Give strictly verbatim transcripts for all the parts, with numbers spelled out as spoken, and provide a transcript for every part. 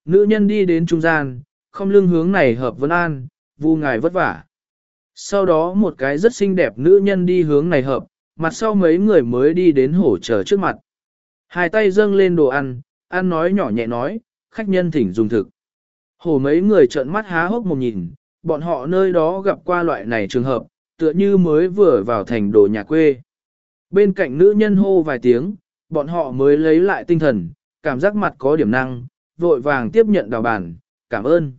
Nữ nhân đi đến trung gian, không lưng hướng này hợp vân an, vu ngài vất vả. Sau đó một cái rất xinh đẹp nữ nhân đi hướng này hợp, mặt sau mấy người mới đi đến hổ chờ trước mặt. Hai tay dâng lên đồ ăn, ăn nói nhỏ nhẹ nói, khách nhân thỉnh dùng thực. Hổ mấy người trợn mắt há hốc một nhìn, bọn họ nơi đó gặp qua loại này trường hợp, tựa như mới vừa vào thành đồ nhà quê. Bên cạnh nữ nhân hô vài tiếng, bọn họ mới lấy lại tinh thần, cảm giác mặt có điểm năng, vội vàng tiếp nhận đào bàn, cảm ơn.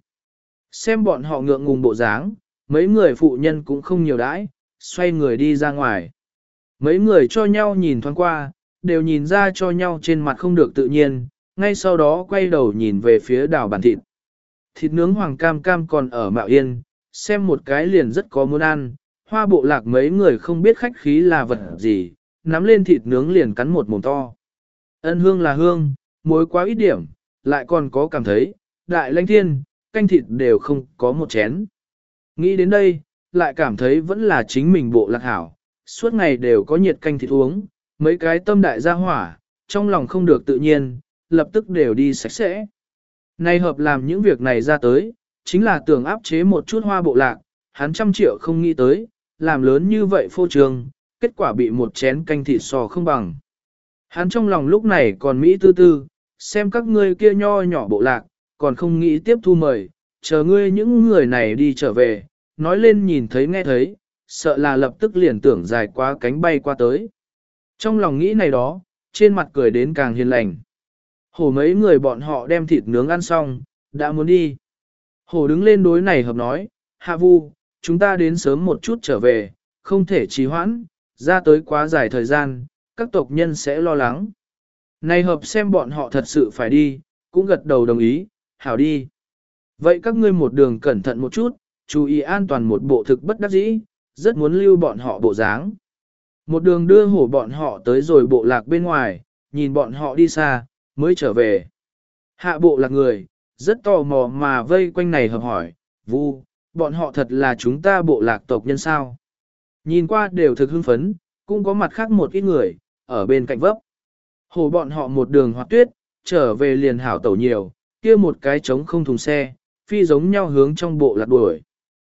Xem bọn họ ngượng ngùng bộ dáng, mấy người phụ nhân cũng không nhiều đãi, xoay người đi ra ngoài. Mấy người cho nhau nhìn thoáng qua, đều nhìn ra cho nhau trên mặt không được tự nhiên, ngay sau đó quay đầu nhìn về phía đào bàn thịt. Thịt nướng hoàng cam cam còn ở mạo yên, xem một cái liền rất có muốn ăn, hoa bộ lạc mấy người không biết khách khí là vật gì, nắm lên thịt nướng liền cắn một mồm to. Ân hương là hương, muối quá ít điểm, lại còn có cảm thấy, đại lãnh thiên, canh thịt đều không có một chén. Nghĩ đến đây, lại cảm thấy vẫn là chính mình bộ lạc hảo, suốt ngày đều có nhiệt canh thịt uống, mấy cái tâm đại gia hỏa, trong lòng không được tự nhiên, lập tức đều đi sạch sẽ. Này hợp làm những việc này ra tới, chính là tưởng áp chế một chút hoa bộ lạc, hắn trăm triệu không nghĩ tới, làm lớn như vậy phô trương, kết quả bị một chén canh thịt sò không bằng. Hắn trong lòng lúc này còn Mỹ tư tư, xem các ngươi kia nho nhỏ bộ lạc, còn không nghĩ tiếp thu mời, chờ ngươi những người này đi trở về, nói lên nhìn thấy nghe thấy, sợ là lập tức liền tưởng dài quá cánh bay qua tới. Trong lòng nghĩ này đó, trên mặt cười đến càng hiền lành. Hổ mấy người bọn họ đem thịt nướng ăn xong, đã muốn đi. Hổ đứng lên đối này hợp nói, Hạ Vu, chúng ta đến sớm một chút trở về, không thể trì hoãn, ra tới quá dài thời gian, các tộc nhân sẽ lo lắng. Này hợp xem bọn họ thật sự phải đi, cũng gật đầu đồng ý, hảo đi. Vậy các ngươi một đường cẩn thận một chút, chú ý an toàn một bộ thực bất đắc dĩ, rất muốn lưu bọn họ bộ dáng. Một đường đưa hổ bọn họ tới rồi bộ lạc bên ngoài, nhìn bọn họ đi xa, mới trở về. Hạ bộ lạc người, rất tò mò mà vây quanh này hợp hỏi, Vu, bọn họ thật là chúng ta bộ lạc tộc nhân sao? Nhìn qua đều thực hưng phấn, cũng có mặt khác một ít người, ở bên cạnh vấp. Hổ bọn họ một đường hoạt tuyết, trở về liền hảo tẩu nhiều, kia một cái trống không thùng xe, phi giống nhau hướng trong bộ lạc đuổi.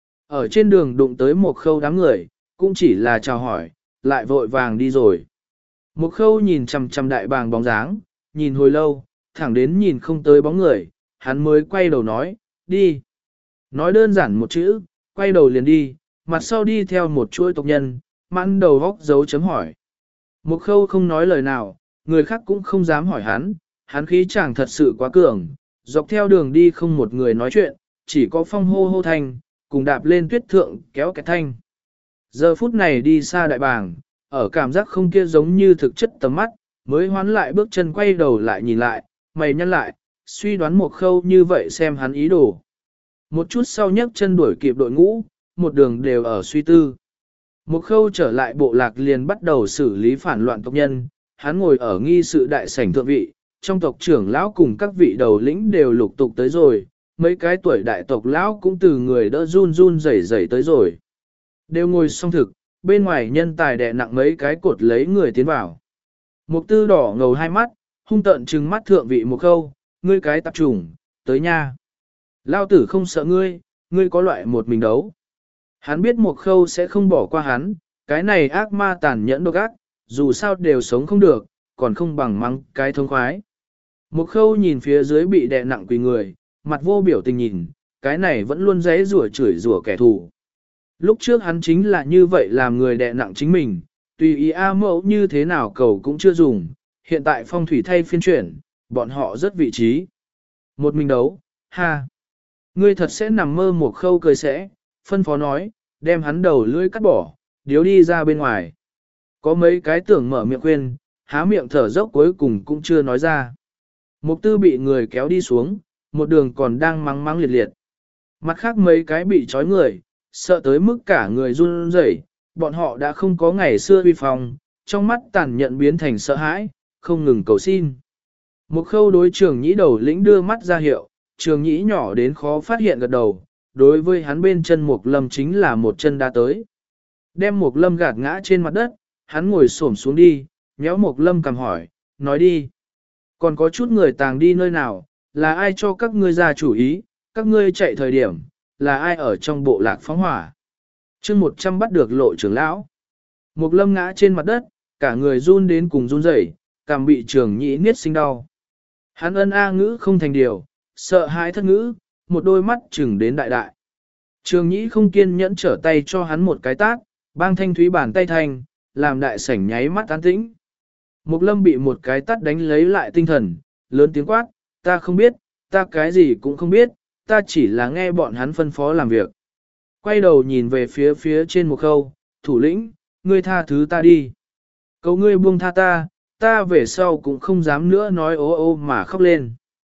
Ở trên đường đụng tới một khâu đám người, cũng chỉ là chào hỏi, lại vội vàng đi rồi. Một khâu nhìn chằm chằm đại bàng bóng dáng, nhìn hồi lâu, thẳng đến nhìn không tới bóng người, hắn mới quay đầu nói, đi. Nói đơn giản một chữ, quay đầu liền đi, mặt sau đi theo một chuỗi tộc nhân, mãn đầu góc dấu chấm hỏi. Một khâu không nói lời nào, người khác cũng không dám hỏi hắn, hắn khí chàng thật sự quá cường, dọc theo đường đi không một người nói chuyện, chỉ có phong hô hô thanh, cùng đạp lên tuyết thượng kéo cái thanh. Giờ phút này đi xa đại bàng, ở cảm giác không kia giống như thực chất tầm mắt, mới hoán lại bước chân quay đầu lại nhìn lại, mày nhăn lại, suy đoán một khâu như vậy xem hắn ý đồ. Một chút sau nhấc chân đuổi kịp đội ngũ, một đường đều ở suy tư. Một khâu trở lại bộ lạc liền bắt đầu xử lý phản loạn tộc nhân, hắn ngồi ở nghi sự đại sảnh thượng vị, trong tộc trưởng lão cùng các vị đầu lĩnh đều lục tục tới rồi, mấy cái tuổi đại tộc lão cũng từ người đỡ run run rẩy rẩy tới rồi. Đều ngồi xong thực, bên ngoài nhân tài đè nặng mấy cái cột lấy người tiến vào. Mục tư đỏ ngầu hai mắt, hung tợn trừng mắt thượng vị một khâu, ngươi cái tạp trùng, tới nha. Lao tử không sợ ngươi, ngươi có loại một mình đấu. Hắn biết một khâu sẽ không bỏ qua hắn, cái này ác ma tàn nhẫn độc ác, dù sao đều sống không được, còn không bằng mắng cái thông khoái. Một khâu nhìn phía dưới bị đè nặng quỳ người, mặt vô biểu tình nhìn, cái này vẫn luôn giấy rủa chửi rủa kẻ thù. Lúc trước hắn chính là như vậy làm người đè nặng chính mình, tùy ý A mẫu như thế nào cầu cũng chưa dùng, hiện tại phong thủy thay phiên chuyển, bọn họ rất vị trí. Một mình đấu, ha. Ngươi thật sẽ nằm mơ một khâu cười sẽ, phân phó nói, đem hắn đầu lưỡi cắt bỏ, điếu đi ra bên ngoài. Có mấy cái tưởng mở miệng khuyên, há miệng thở dốc cuối cùng cũng chưa nói ra. Mục tư bị người kéo đi xuống, một đường còn đang mắng mắng liệt liệt. Mặt khác mấy cái bị trói người, sợ tới mức cả người run rẩy, bọn họ đã không có ngày xưa uy phong, trong mắt tàn nhẫn biến thành sợ hãi, không ngừng cầu xin. Một khâu đối trường nhĩ đầu lĩnh đưa mắt ra hiệu, trường nhĩ nhỏ đến khó phát hiện gật đầu, đối với hắn bên chân Mục Lâm chính là một chân đá tới. Đem Mục Lâm gạt ngã trên mặt đất, hắn ngồi xổm xuống đi, nhéo Mục Lâm cầm hỏi, nói đi. Còn có chút người tàng đi nơi nào, là ai cho các ngươi ra chủ ý, các ngươi chạy thời điểm, là ai ở trong bộ lạc phóng hỏa. chương một trăm bắt được lộ trưởng lão. Mục lâm ngã trên mặt đất, cả người run đến cùng run rẩy, cảm bị trường nhĩ niết sinh đau. Hắn ân a ngữ không thành điều, sợ hãi thất ngữ, một đôi mắt chừng đến đại đại. Trường nhĩ không kiên nhẫn trở tay cho hắn một cái tát, bang thanh thúy bàn tay thành, làm đại sảnh nháy mắt an tĩnh. Mục lâm bị một cái tát đánh lấy lại tinh thần, lớn tiếng quát, ta không biết, ta cái gì cũng không biết, ta chỉ là nghe bọn hắn phân phó làm việc. Quay đầu nhìn về phía phía trên một khâu, thủ lĩnh, ngươi tha thứ ta đi. Cầu ngươi buông tha ta, ta về sau cũng không dám nữa nói ô ô mà khóc lên.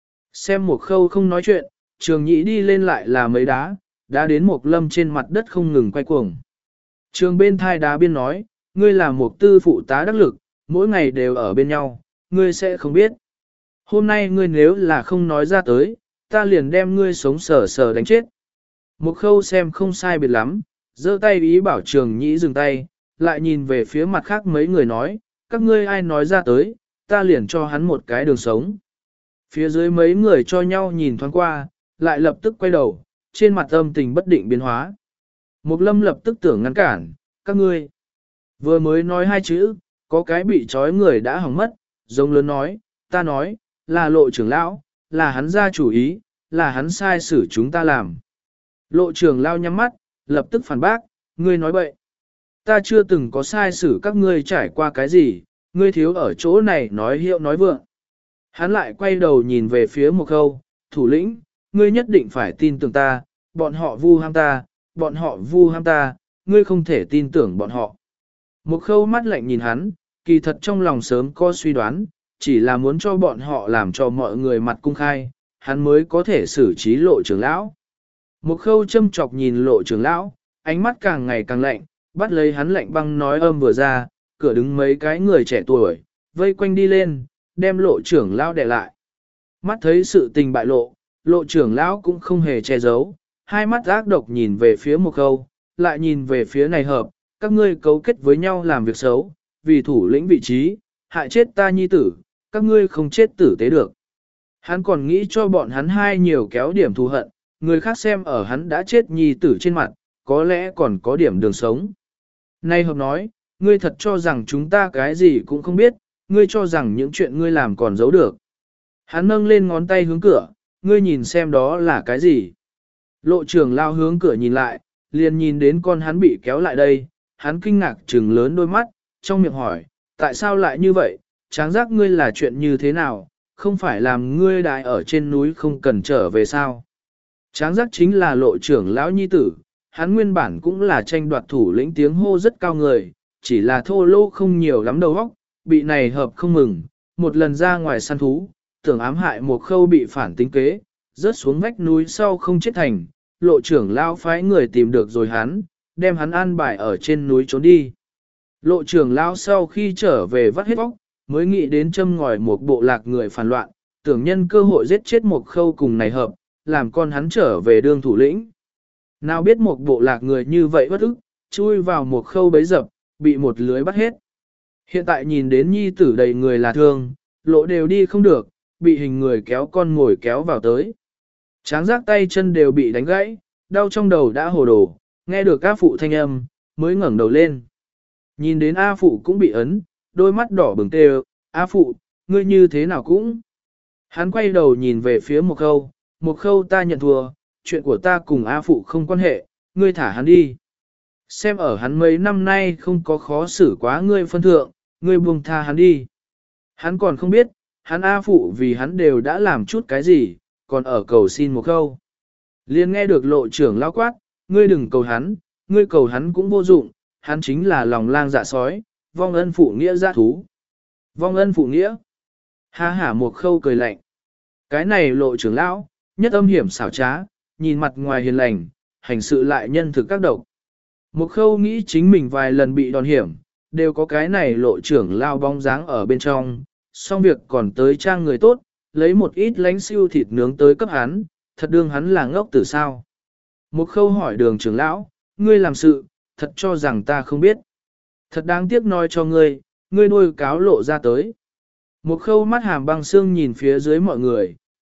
Xem một khâu không nói chuyện, trường nhĩ đi lên lại là mấy đá, đá đến một lâm trên mặt đất không ngừng quay cuồng. Trường bên thai đá biên nói, ngươi là một tư phụ tá đắc lực, mỗi ngày đều ở bên nhau, ngươi sẽ không biết. Hôm nay ngươi nếu là không nói ra tới, ta liền đem ngươi sống sờ sờ đánh chết. Một khâu xem không sai biệt lắm, giơ tay ý bảo trường nhĩ dừng tay, lại nhìn về phía mặt khác mấy người nói, các ngươi ai nói ra tới, ta liền cho hắn một cái đường sống. Phía dưới mấy người cho nhau nhìn thoáng qua, lại lập tức quay đầu, trên mặt âm tình bất định biến hóa. Mục lâm lập tức tưởng ngăn cản, các ngươi. Vừa mới nói hai chữ, có cái bị trói người đã hỏng mất, giống lớn nói, ta nói, là lộ trưởng lão, là hắn ra chủ ý, là hắn sai xử chúng ta làm. Lộ trưởng lão nhắm mắt, lập tức phản bác, ngươi nói bậy. Ta chưa từng có sai xử các ngươi trải qua cái gì, ngươi thiếu ở chỗ này nói hiệu nói vượng. Hắn lại quay đầu nhìn về phía một khâu, thủ lĩnh, ngươi nhất định phải tin tưởng ta, bọn họ vu ham ta, bọn họ vu ham ta, ngươi không thể tin tưởng bọn họ. Một khâu mắt lạnh nhìn hắn, kỳ thật trong lòng sớm có suy đoán, chỉ là muốn cho bọn họ làm cho mọi người mặt cung khai, hắn mới có thể xử trí lộ trưởng lão. Một khâu châm chọc nhìn lộ trưởng lão, ánh mắt càng ngày càng lạnh, bắt lấy hắn lạnh băng nói âm vừa ra, cửa đứng mấy cái người trẻ tuổi, vây quanh đi lên, đem lộ trưởng lão đè lại. Mắt thấy sự tình bại lộ, lộ trưởng lão cũng không hề che giấu, hai mắt ác độc nhìn về phía một khâu, lại nhìn về phía này hợp, các ngươi cấu kết với nhau làm việc xấu, vì thủ lĩnh vị trí, hại chết ta nhi tử, các ngươi không chết tử tế được. Hắn còn nghĩ cho bọn hắn hai nhiều kéo điểm thù hận, người khác xem ở hắn đã chết nhi tử trên mặt, có lẽ còn có điểm đường sống. Nay hợp nói, ngươi thật cho rằng chúng ta cái gì cũng không biết, ngươi cho rằng những chuyện ngươi làm còn giấu được. Hắn nâng lên ngón tay hướng cửa, ngươi nhìn xem đó là cái gì. Lộ trưởng lao hướng cửa nhìn lại, liền nhìn đến con hắn bị kéo lại đây, hắn kinh ngạc trừng lớn đôi mắt, trong miệng hỏi, tại sao lại như vậy, tráng giác ngươi là chuyện như thế nào, không phải làm ngươi đại ở trên núi không cần trở về sao. Tráng giác chính là lộ trưởng lão nhi tử, hắn nguyên bản cũng là tranh đoạt thủ lĩnh tiếng hô rất cao người, chỉ là thô lô không nhiều lắm đầu óc, bị này hợp không mừng, một lần ra ngoài săn thú, tưởng ám hại một khâu bị phản tính kế, rớt xuống vách núi sau không chết thành, lộ trưởng lão phái người tìm được rồi hắn, đem hắn an bài ở trên núi trốn đi. Lộ trưởng lão sau khi trở về vắt hết óc, mới nghĩ đến châm ngòi một bộ lạc người phản loạn, tưởng nhân cơ hội giết chết một khâu cùng này hợp, làm con hắn trở về đương thủ lĩnh. Nào biết một bộ lạc người như vậy bất ức, chui vào một khâu bấy dập, bị một lưới bắt hết. Hiện tại nhìn đến nhi tử đầy người là thương, lộ đều đi không được, bị hình người kéo con ngồi kéo vào tới. Tráng giác tay chân đều bị đánh gãy, đau trong đầu đã hồ đồ, nghe được A Phụ thanh âm, mới ngẩng đầu lên. Nhìn đến A Phụ cũng bị ấn, đôi mắt đỏ bừng tê, A Phụ, ngươi như thế nào cũng. Hắn quay đầu nhìn về phía một khâu, một khâu ta nhận thua, chuyện của ta cùng A Phụ không quan hệ, ngươi thả hắn đi. Xem ở hắn mấy năm nay không có khó xử quá ngươi phân thượng, ngươi buông tha hắn đi. Hắn còn không biết, hắn A Phụ vì hắn đều đã làm chút cái gì, còn ở cầu xin một khâu. Liên nghe được lộ trưởng lao quát, ngươi đừng cầu hắn, ngươi cầu hắn cũng vô dụng, hắn chính là lòng lang dạ sói, vong ân phụ nghĩa dạ thú. Vong ân phụ nghĩa. Ha hả một khâu cười lạnh. Cái này lộ trưởng lão, nhất âm hiểm xảo trá, nhìn mặt ngoài hiền lành, hành sự lại nhân thực các độc. Một khâu nghĩ chính mình vài lần bị đòn hiểm, đều có cái này lộ trưởng lao bóng dáng ở bên trong, xong việc còn tới trang người tốt, lấy một ít lánh siêu thịt nướng tới cấp hắn, thật đương hắn là ngốc tử sao. Một khâu hỏi đường trưởng lão, ngươi làm sự, thật cho rằng ta không biết. Thật đáng tiếc nói cho ngươi, ngươi đuôi cáo lộ ra tới. Một khâu mắt hàm băng xương nhìn phía dưới mọi người,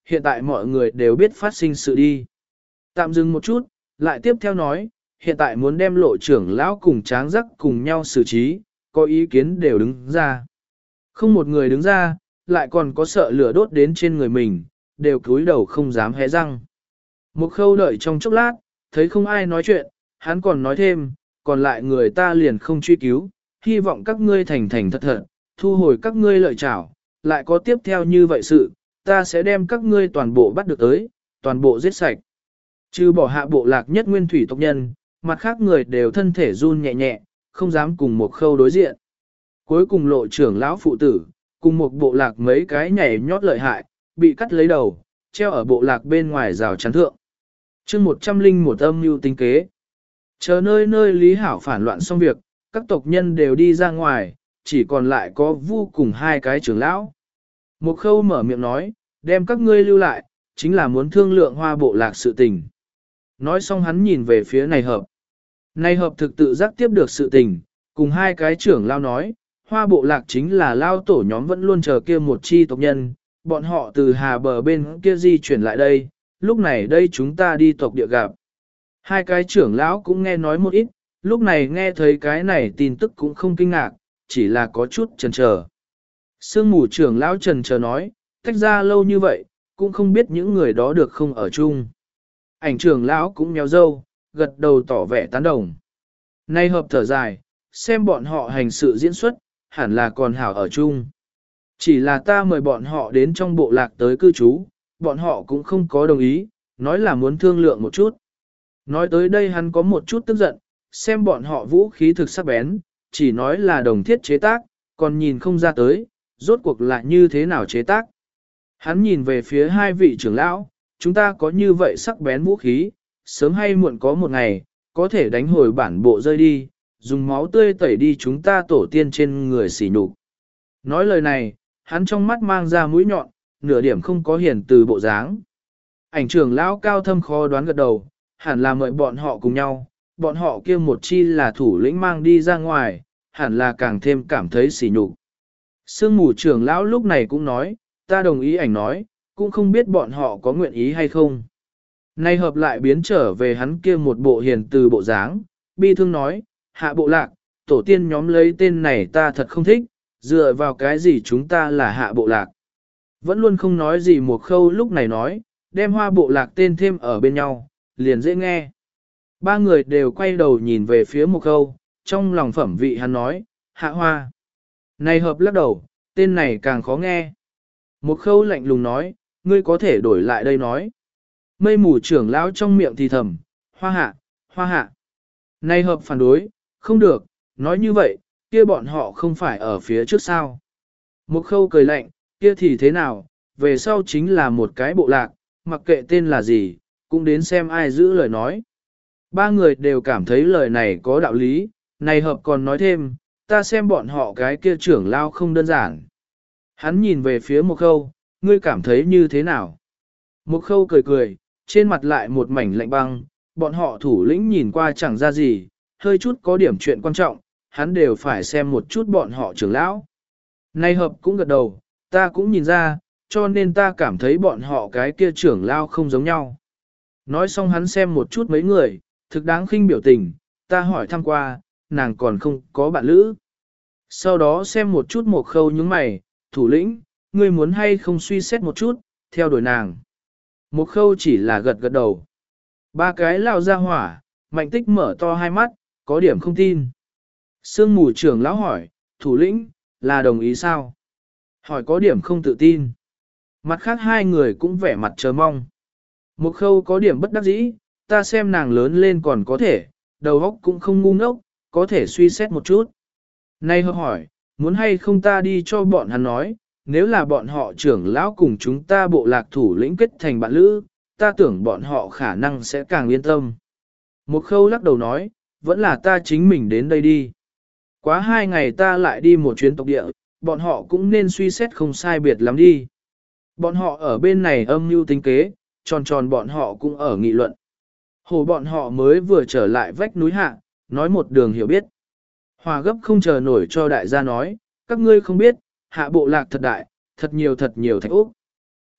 hiện tại mọi người đều biết phát sinh sự đi. Tạm dừng một chút, lại tiếp theo nói, hiện tại muốn đem lộ trưởng lão cùng tráng giác cùng nhau xử trí, có ý kiến đều đứng ra. Không một người đứng ra, lại còn có sợ lửa đốt đến trên người mình, đều cúi đầu không dám hé răng. Một khâu đợi trong chốc lát, thấy không ai nói chuyện, hắn còn nói thêm, còn lại người ta liền không truy cứu, hy vọng các ngươi thành thành thật thật, thu hồi các ngươi lợi trảo, lại có tiếp theo như vậy sự, ta sẽ đem các ngươi toàn bộ bắt được tới, toàn bộ giết sạch. Trừ bỏ hạ bộ lạc nhất nguyên thủy tộc nhân, mặt khác người đều thân thể run nhẹ nhẹ, không dám cùng một khâu đối diện. Cuối cùng lộ trưởng lão phụ tử, cùng một bộ lạc mấy cái nhảy nhót lợi hại, bị cắt lấy đầu, treo ở bộ lạc bên ngoài rào chắn thượng. chương một trăm linh một âm mưu tính kế. Chờ nơi nơi Lý Hảo phản loạn xong việc, các tộc nhân đều đi ra ngoài, chỉ còn lại có Vu cùng hai cái trưởng lão. Một khâu mở miệng nói, đem các ngươi lưu lại, chính là muốn thương lượng hoa bộ lạc sự tình. Nói xong hắn nhìn về phía này hợp. Này hợp thực tự giác tiếp được sự tình, cùng hai cái trưởng lao nói, hoa bộ lạc chính là lao tổ nhóm vẫn luôn chờ kia một chi tộc nhân, bọn họ từ hà bờ bên kia di chuyển lại đây, lúc này đây chúng ta đi tộc địa gặp. Hai cái trưởng lão cũng nghe nói một ít, lúc này nghe thấy cái này tin tức cũng không kinh ngạc, chỉ là có chút chần chờ. Sương mù trưởng lão trần chờ nói, tách ra lâu như vậy, cũng không biết những người đó được không ở chung. Ảnh trưởng lão cũng méo râu, gật đầu tỏ vẻ tán đồng. Nay hợp thở dài, xem bọn họ hành sự diễn xuất, hẳn là còn hảo ở chung. Chỉ là ta mời bọn họ đến trong bộ lạc tới cư trú, bọn họ cũng không có đồng ý, nói là muốn thương lượng một chút. Nói tới đây hắn có một chút tức giận, xem bọn họ vũ khí thực sắc bén, chỉ nói là đồng thiết chế tác, còn nhìn không ra tới, rốt cuộc là như thế nào chế tác. Hắn nhìn về phía hai vị trưởng lão, chúng ta có như vậy sắc bén vũ khí, sớm hay muộn có một ngày, có thể đánh hồi bản bộ rơi đi, dùng máu tươi tẩy đi chúng ta tổ tiên trên người xỉ nhục. Nói lời này, hắn trong mắt mang ra mũi nhọn, nửa điểm không có hiển từ bộ dáng. Ảnh trưởng lão cao thâm khó đoán gật đầu, hẳn là mời bọn họ cùng nhau, bọn họ kia một chi là thủ lĩnh mang đi ra ngoài, hẳn là càng thêm cảm thấy sỉ nhục. Sương mù trưởng lão lúc này cũng nói, ta đồng ý ảnh nói, cũng không biết bọn họ có nguyện ý hay không. Nay hợp lại biến trở về hắn kia một bộ hiền từ bộ dáng, bi thương nói, hạ bộ lạc, tổ tiên nhóm lấy tên này ta thật không thích, dựa vào cái gì chúng ta là hạ bộ lạc. Vẫn luôn không nói gì một khâu lúc này nói, đem hoa bộ lạc tên thêm ở bên nhau, liền dễ nghe. Ba người đều quay đầu nhìn về phía một khâu, trong lòng phẩm vị hắn nói, hạ hoa. Này hợp lắc đầu, tên này càng khó nghe. Một khâu lạnh lùng nói, ngươi có thể đổi lại đây nói. Mây mù trưởng lão trong miệng thì thầm, hoa hạ, hoa hạ. Này hợp phản đối, không được, nói như vậy, kia bọn họ không phải ở phía trước sao. Một khâu cười lạnh, kia thì thế nào, về sau chính là một cái bộ lạc, mặc kệ tên là gì, cũng đến xem ai giữ lời nói. Ba người đều cảm thấy lời này có đạo lý, này hợp còn nói thêm, ta xem bọn họ cái kia trưởng lao không đơn giản. Hắn nhìn về phía một khâu, ngươi cảm thấy như thế nào? Một khâu cười cười, trên mặt lại một mảnh lạnh băng, bọn họ thủ lĩnh nhìn qua chẳng ra gì, hơi chút có điểm chuyện quan trọng, hắn đều phải xem một chút bọn họ trưởng lão. Này hợp cũng gật đầu, ta cũng nhìn ra, cho nên ta cảm thấy bọn họ cái kia trưởng lao không giống nhau. Nói xong hắn xem một chút mấy người, thực đáng khinh biểu tình, ta hỏi thăm qua, nàng còn không có bạn lữ. Sau đó xem một chút một khâu những mày, thủ lĩnh, ngươi muốn hay không suy xét một chút, theo đuổi nàng. Một khâu chỉ là gật gật đầu. Ba cái lao ra hỏa, mạnh tích mở to hai mắt, có điểm không tin. Sương mù trưởng lão hỏi, thủ lĩnh, là đồng ý sao? Hỏi có điểm không tự tin. Mặt khác hai người cũng vẻ mặt chờ mong. Một khâu có điểm bất đắc dĩ, ta xem nàng lớn lên còn có thể, đầu óc cũng không ngu ngốc, có thể suy xét một chút. Nay hợp hỏi, muốn hay không ta đi cho bọn hắn nói, nếu là bọn họ trưởng lão cùng chúng ta bộ lạc thủ lĩnh kết thành bạn lữ, ta tưởng bọn họ khả năng sẽ càng yên tâm. Một khâu lắc đầu nói, vẫn là ta chính mình đến đây đi. Quá hai ngày ta lại đi một chuyến tộc địa, bọn họ cũng nên suy xét không sai biệt lắm đi. Bọn họ ở bên này âm mưu tính kế, tròn tròn bọn họ cũng ở nghị luận. Hồ bọn họ mới vừa trở lại vách núi hạ, nói một đường hiểu biết. Hòa gấp không chờ nổi cho đại gia nói, các ngươi không biết, hạ bộ lạc thật đại, thật nhiều thật nhiều thạch úc.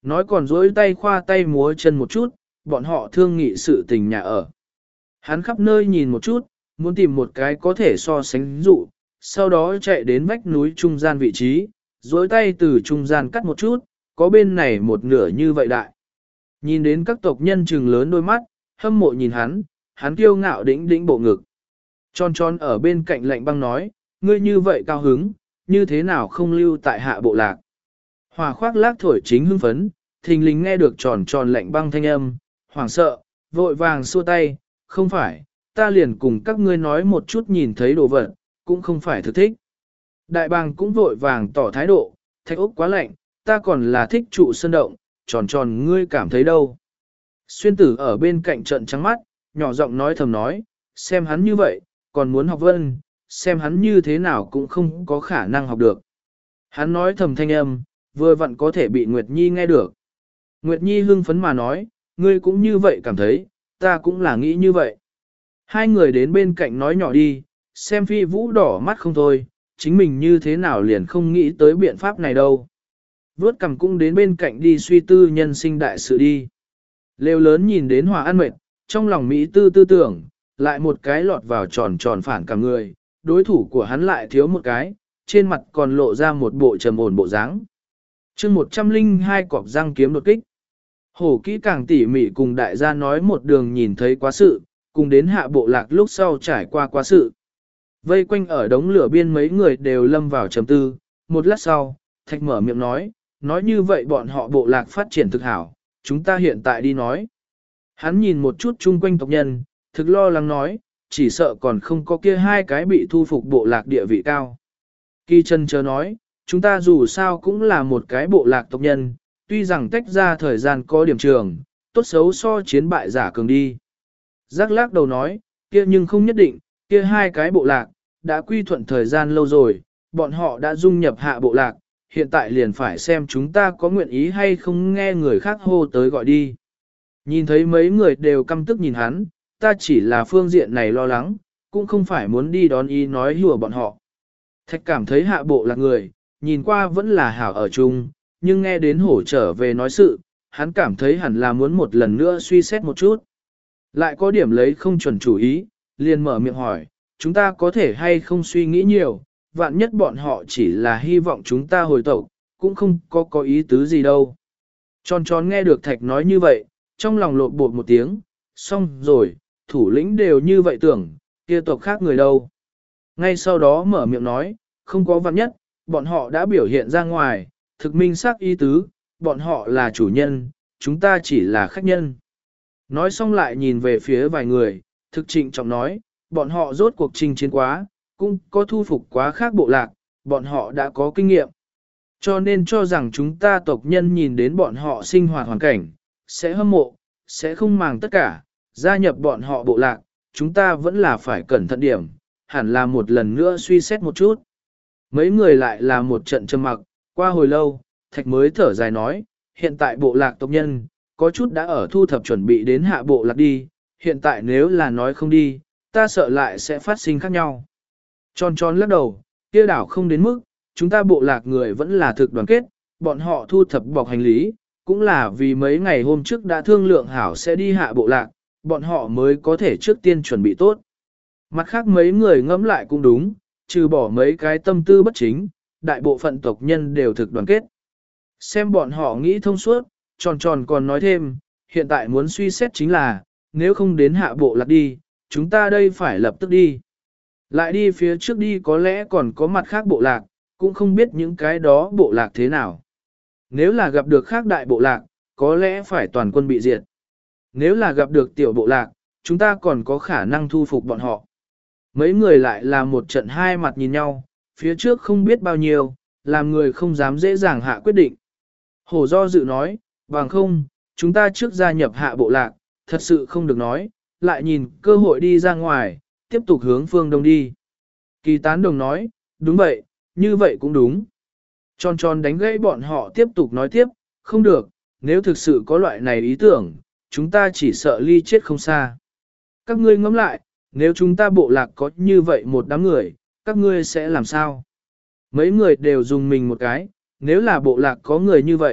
Nói còn dối tay khoa tay múa chân một chút, bọn họ thương nghị sự tình nhà ở. Hắn khắp nơi nhìn một chút, muốn tìm một cái có thể so sánh dụ, sau đó chạy đến vách núi trung gian vị trí, dối tay từ trung gian cắt một chút, có bên này một nửa như vậy đại. Nhìn đến các tộc nhân trừng lớn đôi mắt, hâm mộ nhìn hắn, hắn kiêu ngạo đĩnh đĩnh bộ ngực. Tròn tròn ở bên cạnh lạnh băng nói, ngươi như vậy cao hứng, như thế nào không lưu tại hạ bộ lạc. Hòa khoác lác thổi chính hưng phấn, thình lình nghe được tròn tròn lạnh băng thanh âm, hoảng sợ, vội vàng xua tay, không phải, ta liền cùng các ngươi nói một chút nhìn thấy đồ vật, cũng không phải thực thích. Đại bàng cũng vội vàng tỏ thái độ, thạch ốc quá lạnh, ta còn là thích trụ sơn động, tròn tròn ngươi cảm thấy đâu. Xuyên tử ở bên cạnh trận trắng mắt, nhỏ giọng nói thầm nói, xem hắn như vậy, còn muốn học vân, xem hắn như thế nào cũng không có khả năng học được. Hắn nói thầm thanh âm, vừa vặn có thể bị Nguyệt Nhi nghe được. Nguyệt Nhi hưng phấn mà nói, ngươi cũng như vậy cảm thấy, ta cũng là nghĩ như vậy. Hai người đến bên cạnh nói nhỏ đi, xem phi vũ đỏ mắt không thôi, chính mình như thế nào liền không nghĩ tới biện pháp này đâu. Vốt cầm cũng đến bên cạnh đi suy tư nhân sinh đại sự đi. Lêu lớn nhìn đến Hòa An mệt, trong lòng Mỹ tư tư tưởng, lại một cái lọt vào tròn tròn phản cả người, đối thủ của hắn lại thiếu một cái, trên mặt còn lộ ra một bộ trầm ổn bộ dáng. chương một trăm linh hai cọp răng kiếm đột kích. Hổ kỹ càng tỉ mỉ cùng đại gia nói một đường nhìn thấy quá sự, cùng đến hạ bộ lạc lúc sau trải qua quá sự. Vây quanh ở đống lửa biên mấy người đều lâm vào trầm tư, một lát sau, Thạch mở miệng nói, nói như vậy bọn họ bộ lạc phát triển thực hảo, chúng ta hiện tại đi nói. Hắn nhìn một chút chung quanh tộc nhân, thực lo lắng nói, chỉ sợ còn không có kia hai cái bị thu phục bộ lạc địa vị cao. Kỳ chân chờ nói, chúng ta dù sao cũng là một cái bộ lạc tộc nhân, tuy rằng tách ra thời gian có điểm trường, tốt xấu so chiến bại giả cường đi. Giác lắc đầu nói, kia nhưng không nhất định, kia hai cái bộ lạc, đã quy thuận thời gian lâu rồi, bọn họ đã dung nhập hạ bộ lạc, hiện tại liền phải xem chúng ta có nguyện ý hay không nghe người khác hô tới gọi đi. Nhìn thấy mấy người đều căm tức nhìn hắn, ta chỉ là phương diện này lo lắng, cũng không phải muốn đi đón ý nói hùa bọn họ. Thạch cảm thấy hạ bộ lạc người, nhìn qua vẫn là hảo ở chung, nhưng nghe đến hổ trở về nói sự, hắn cảm thấy hẳn là muốn một lần nữa suy xét một chút. Lại có điểm lấy không chuẩn chủ ý, liền mở miệng hỏi, chúng ta có thể hay không suy nghĩ nhiều, vạn nhất bọn họ chỉ là hy vọng chúng ta hồi tộc, cũng không có có ý tứ gì đâu. Tròn tròn nghe được Thạch nói như vậy, trong lòng lột bột một tiếng, xong rồi, thủ lĩnh đều như vậy tưởng, kia tộc khác người đâu. Ngay sau đó mở miệng nói, không có vạn nhất, bọn họ đã biểu hiện ra ngoài, thực minh xác ý tứ, bọn họ là chủ nhân, chúng ta chỉ là khách nhân. Nói xong lại nhìn về phía vài người, thực trịnh trọng nói, bọn họ rốt cuộc trình chiến quá, cũng có thu phục quá khác bộ lạc, bọn họ đã có kinh nghiệm. Cho nên cho rằng chúng ta tộc nhân nhìn đến bọn họ sinh hoạt hoàn cảnh, sẽ hâm mộ, sẽ không màng tất cả, gia nhập bọn họ bộ lạc, chúng ta vẫn là phải cẩn thận điểm, hẳn là một lần nữa suy xét một chút. Mấy người lại là một trận trầm mặc, qua hồi lâu, Thạch mới thở dài nói, hiện tại bộ lạc tộc nhân, có chút đã ở thu thập chuẩn bị đến hạ bộ lạc đi, hiện tại nếu là nói không đi, ta sợ lại sẽ phát sinh khác nhau. Tròn tròn lắc đầu, kia đảo không đến mức, chúng ta bộ lạc người vẫn là thực đoàn kết, bọn họ thu thập bọc hành lý, cũng là vì mấy ngày hôm trước đã thương lượng hảo sẽ đi hạ bộ lạc, bọn họ mới có thể trước tiên chuẩn bị tốt. Mặt khác mấy người ngẫm lại cũng đúng, trừ bỏ mấy cái tâm tư bất chính, đại bộ phận tộc nhân đều thực đoàn kết. Xem bọn họ nghĩ thông suốt, tròn tròn còn nói thêm, hiện tại muốn suy xét chính là, nếu không đến hạ bộ lạc đi, chúng ta đây phải lập tức đi. Lại đi phía trước đi có lẽ còn có mặt khác bộ lạc, cũng không biết những cái đó bộ lạc thế nào. Nếu là gặp được khác đại bộ lạc, có lẽ phải toàn quân bị diệt. Nếu là gặp được tiểu bộ lạc, chúng ta còn có khả năng thu phục bọn họ. Mấy người lại là một trận hai mặt nhìn nhau, phía trước không biết bao nhiêu, làm người không dám dễ dàng hạ quyết định. Hổ do dự nói, bằng không, chúng ta trước gia nhập hạ bộ lạc, thật sự không được nói, lại nhìn cơ hội đi ra ngoài, tiếp tục hướng phương đông đi. Kỳ tán đồng nói, đúng vậy, như vậy cũng đúng. Tròn tròn đánh gãy bọn họ tiếp tục nói tiếp, không được, nếu thực sự có loại này ý tưởng, chúng ta chỉ sợ ly chết không xa. Các ngươi ngẫm lại, nếu chúng ta bộ lạc có như vậy một đám người, các ngươi sẽ làm sao? Mấy người đều dùng mình một cái, nếu là bộ lạc có người như vậy,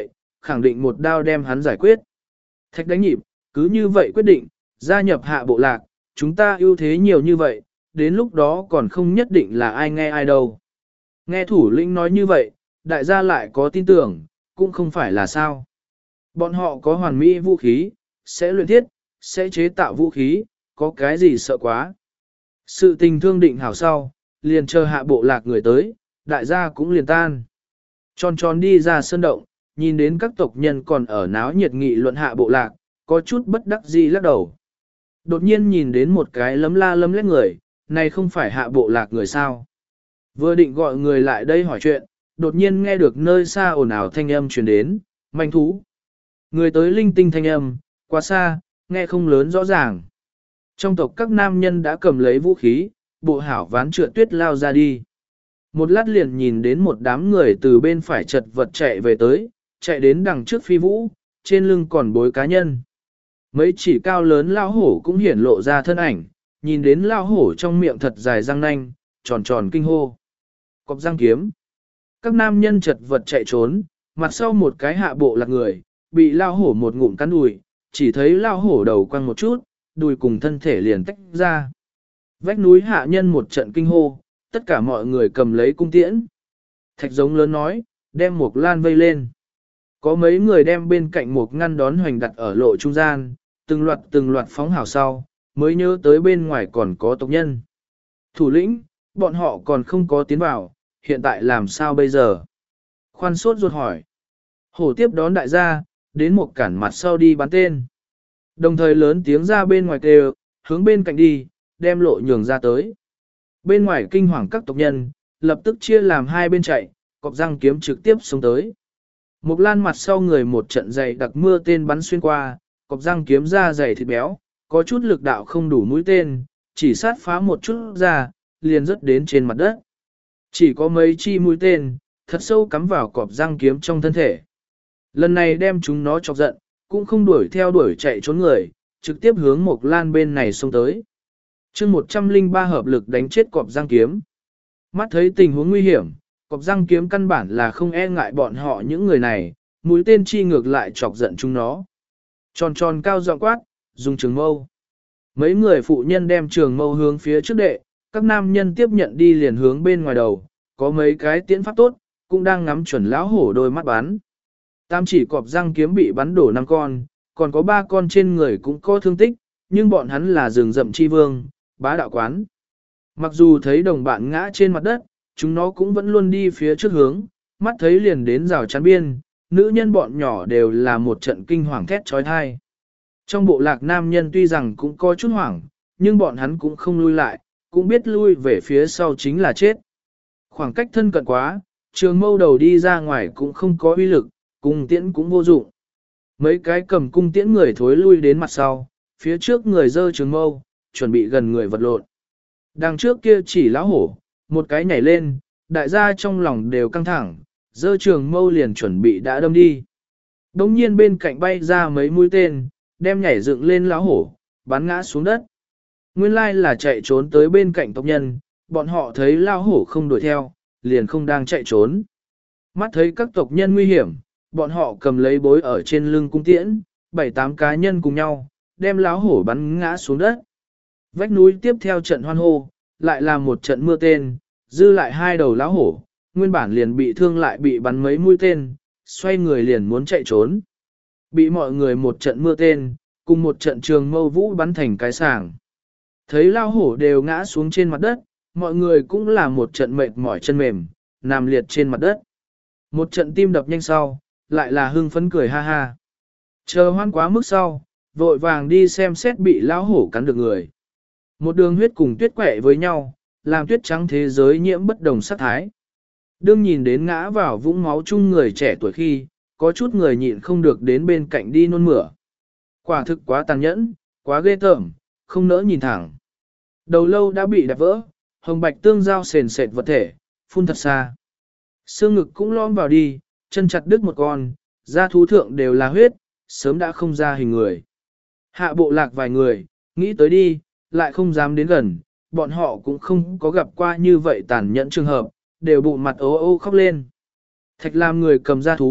khẳng định một đao đem hắn giải quyết. Thạch đánh nhịp, cứ như vậy quyết định, gia nhập hạ bộ lạc, chúng ta ưu thế nhiều như vậy, đến lúc đó còn không nhất định là ai nghe ai đâu. Nghe thủ lĩnh nói như vậy, đại gia lại có tin tưởng, cũng không phải là sao. Bọn họ có hoàn mỹ vũ khí, sẽ luyện thiết, sẽ chế tạo vũ khí, có cái gì sợ quá. Sự tình thương định hảo sau, liền chờ hạ bộ lạc người tới, đại gia cũng liền tan. Tròn tròn đi ra sân động, nhìn đến các tộc nhân còn ở náo nhiệt nghị luận hạ bộ lạc, có chút bất đắc dĩ lắc đầu. Đột nhiên nhìn đến một cái lấm la lấm lét người, này không phải hạ bộ lạc người sao. Vừa định gọi người lại đây hỏi chuyện, đột nhiên nghe được nơi xa ồn ào thanh âm truyền đến, manh thú. Người tới linh tinh thanh âm, quá xa, nghe không lớn rõ ràng. Trong tộc các nam nhân đã cầm lấy vũ khí, bộ hảo ván trượt tuyết lao ra đi. Một lát liền nhìn đến một đám người từ bên phải chật vật chạy về tới, chạy đến đằng trước phi vũ, trên lưng còn bối cá nhân. Mấy chỉ cao lớn lao hổ cũng hiển lộ ra thân ảnh, nhìn đến lao hổ trong miệng thật dài răng nanh, tròn tròn kinh hô. Cọp răng kiếm. Các nam nhân chật vật chạy trốn, mặt sau một cái hạ bộ lạc người, bị lao hổ một ngụm cắn đùi, chỉ thấy lao hổ đầu quăng một chút, đùi cùng thân thể liền tách ra. Vách núi hạ nhân một trận kinh hô, tất cả mọi người cầm lấy cung tiễn. Thạch giống lớn nói, đem một lan vây lên. Có mấy người đem bên cạnh một ngăn đón hoành đặt ở lộ trung gian, từng loạt từng loạt phóng hào sau, mới nhớ tới bên ngoài còn có tộc nhân. Thủ lĩnh, bọn họ còn không có tiến vào, hiện tại làm sao bây giờ? Khoan sốt ruột hỏi. Hổ tiếp đón đại gia, đến một cản mặt sau đi bắn tên. Đồng thời lớn tiếng ra bên ngoài kêu, hướng bên cạnh đi, đem lộ nhường ra tới. Bên ngoài kinh hoàng các tộc nhân, lập tức chia làm hai bên chạy, cọp răng kiếm trực tiếp xuống tới. Một lan mặt sau người một trận dày đặc mưa tên bắn xuyên qua, cọp răng kiếm ra dày thịt béo, có chút lực đạo không đủ mũi tên, chỉ sát phá một chút ra, liền rớt đến trên mặt đất. Chỉ có mấy chi mũi tên, thật sâu cắm vào cọp răng kiếm trong thân thể. Lần này đem chúng nó chọc giận, cũng không đuổi theo đuổi chạy trốn người, trực tiếp hướng một lan bên này xông tới. chương một trăm lẻ ba hợp lực đánh chết cọp răng kiếm. Mắt thấy tình huống nguy hiểm, cọp răng kiếm căn bản là không e ngại bọn họ những người này, mũi tên chi ngược lại chọc giận chúng nó. Tròn tròn cao giọng quát, dùng trường mâu. Mấy người phụ nhân đem trường mâu hướng phía trước đệ, các nam nhân tiếp nhận đi liền hướng bên ngoài đầu, có mấy cái tiễn pháp tốt, cũng đang ngắm chuẩn lão hổ đôi mắt bắn. Tam chỉ cọp răng kiếm bị bắn đổ năm con, còn có ba con trên người cũng có thương tích, nhưng bọn hắn là rừng rậm chi vương, bá đạo quán. Mặc dù thấy đồng bạn ngã trên mặt đất, chúng nó cũng vẫn luôn đi phía trước hướng, mắt thấy liền đến rào chắn biên, nữ nhân bọn nhỏ đều là một trận kinh hoàng thét trói thai. Trong bộ lạc nam nhân tuy rằng cũng có chút hoảng, nhưng bọn hắn cũng không lui lại, cũng biết lui về phía sau chính là chết. Khoảng cách thân cận quá, trường mâu đầu đi ra ngoài cũng không có uy lực, cung tiễn cũng vô dụng. Mấy cái cầm cung tiễn người thối lui đến mặt sau, phía trước người dơ trường mâu, chuẩn bị gần người vật lộn. Đằng trước kia chỉ lão hổ, một cái nhảy lên, đại gia trong lòng đều căng thẳng, dơ trường mâu liền chuẩn bị đã đâm đi. Đống nhiên bên cạnh bay ra mấy mũi tên, đem nhảy dựng lên lão hổ, bắn ngã xuống đất. Nguyên lai là chạy trốn tới bên cạnh tộc nhân, bọn họ thấy lão hổ không đuổi theo, liền không đang chạy trốn. Mắt thấy các tộc nhân nguy hiểm, bọn họ cầm lấy bối ở trên lưng cung tiễn, bảy tám cá nhân cùng nhau, đem lão hổ bắn ngã xuống đất. Vách núi tiếp theo trận hoan hô, lại là một trận mưa tên, dư lại hai đầu lão hổ, nguyên bản liền bị thương lại bị bắn mấy mũi tên, xoay người liền muốn chạy trốn. Bị mọi người một trận mưa tên, cùng một trận trường mâu vũ bắn thành cái sàng. Thấy lão hổ đều ngã xuống trên mặt đất, mọi người cũng là một trận mệt mỏi chân mềm, nằm liệt trên mặt đất. Một trận tim đập nhanh sau, lại là hưng phấn cười ha ha. Chờ hoan quá mức sau, vội vàng đi xem xét bị lão hổ cắn được người. Một đường huyết cùng tuyết quẹ với nhau, làm tuyết trắng thế giới nhiễm bất đồng sắc thái. Đương nhìn đến ngã vào vũng máu chung người trẻ tuổi khi, có chút người nhịn không được đến bên cạnh đi nôn mửa. Quả thực quá tàn nhẫn, quá ghê tởm, không nỡ nhìn thẳng. Đầu lâu đã bị đạp vỡ, hồng bạch tương giao sền sệt vật thể, phun thật xa. Xương ngực cũng lõm vào đi, chân chặt đứt một con, da thú thượng đều là huyết, sớm đã không ra hình người. Hạ bộ lạc vài người, nghĩ tới đi, lại không dám đến gần, bọn họ cũng không có gặp qua như vậy tàn nhẫn trường hợp, đều bụng mặt ố ô khóc lên. Thạch làm người cầm da thú,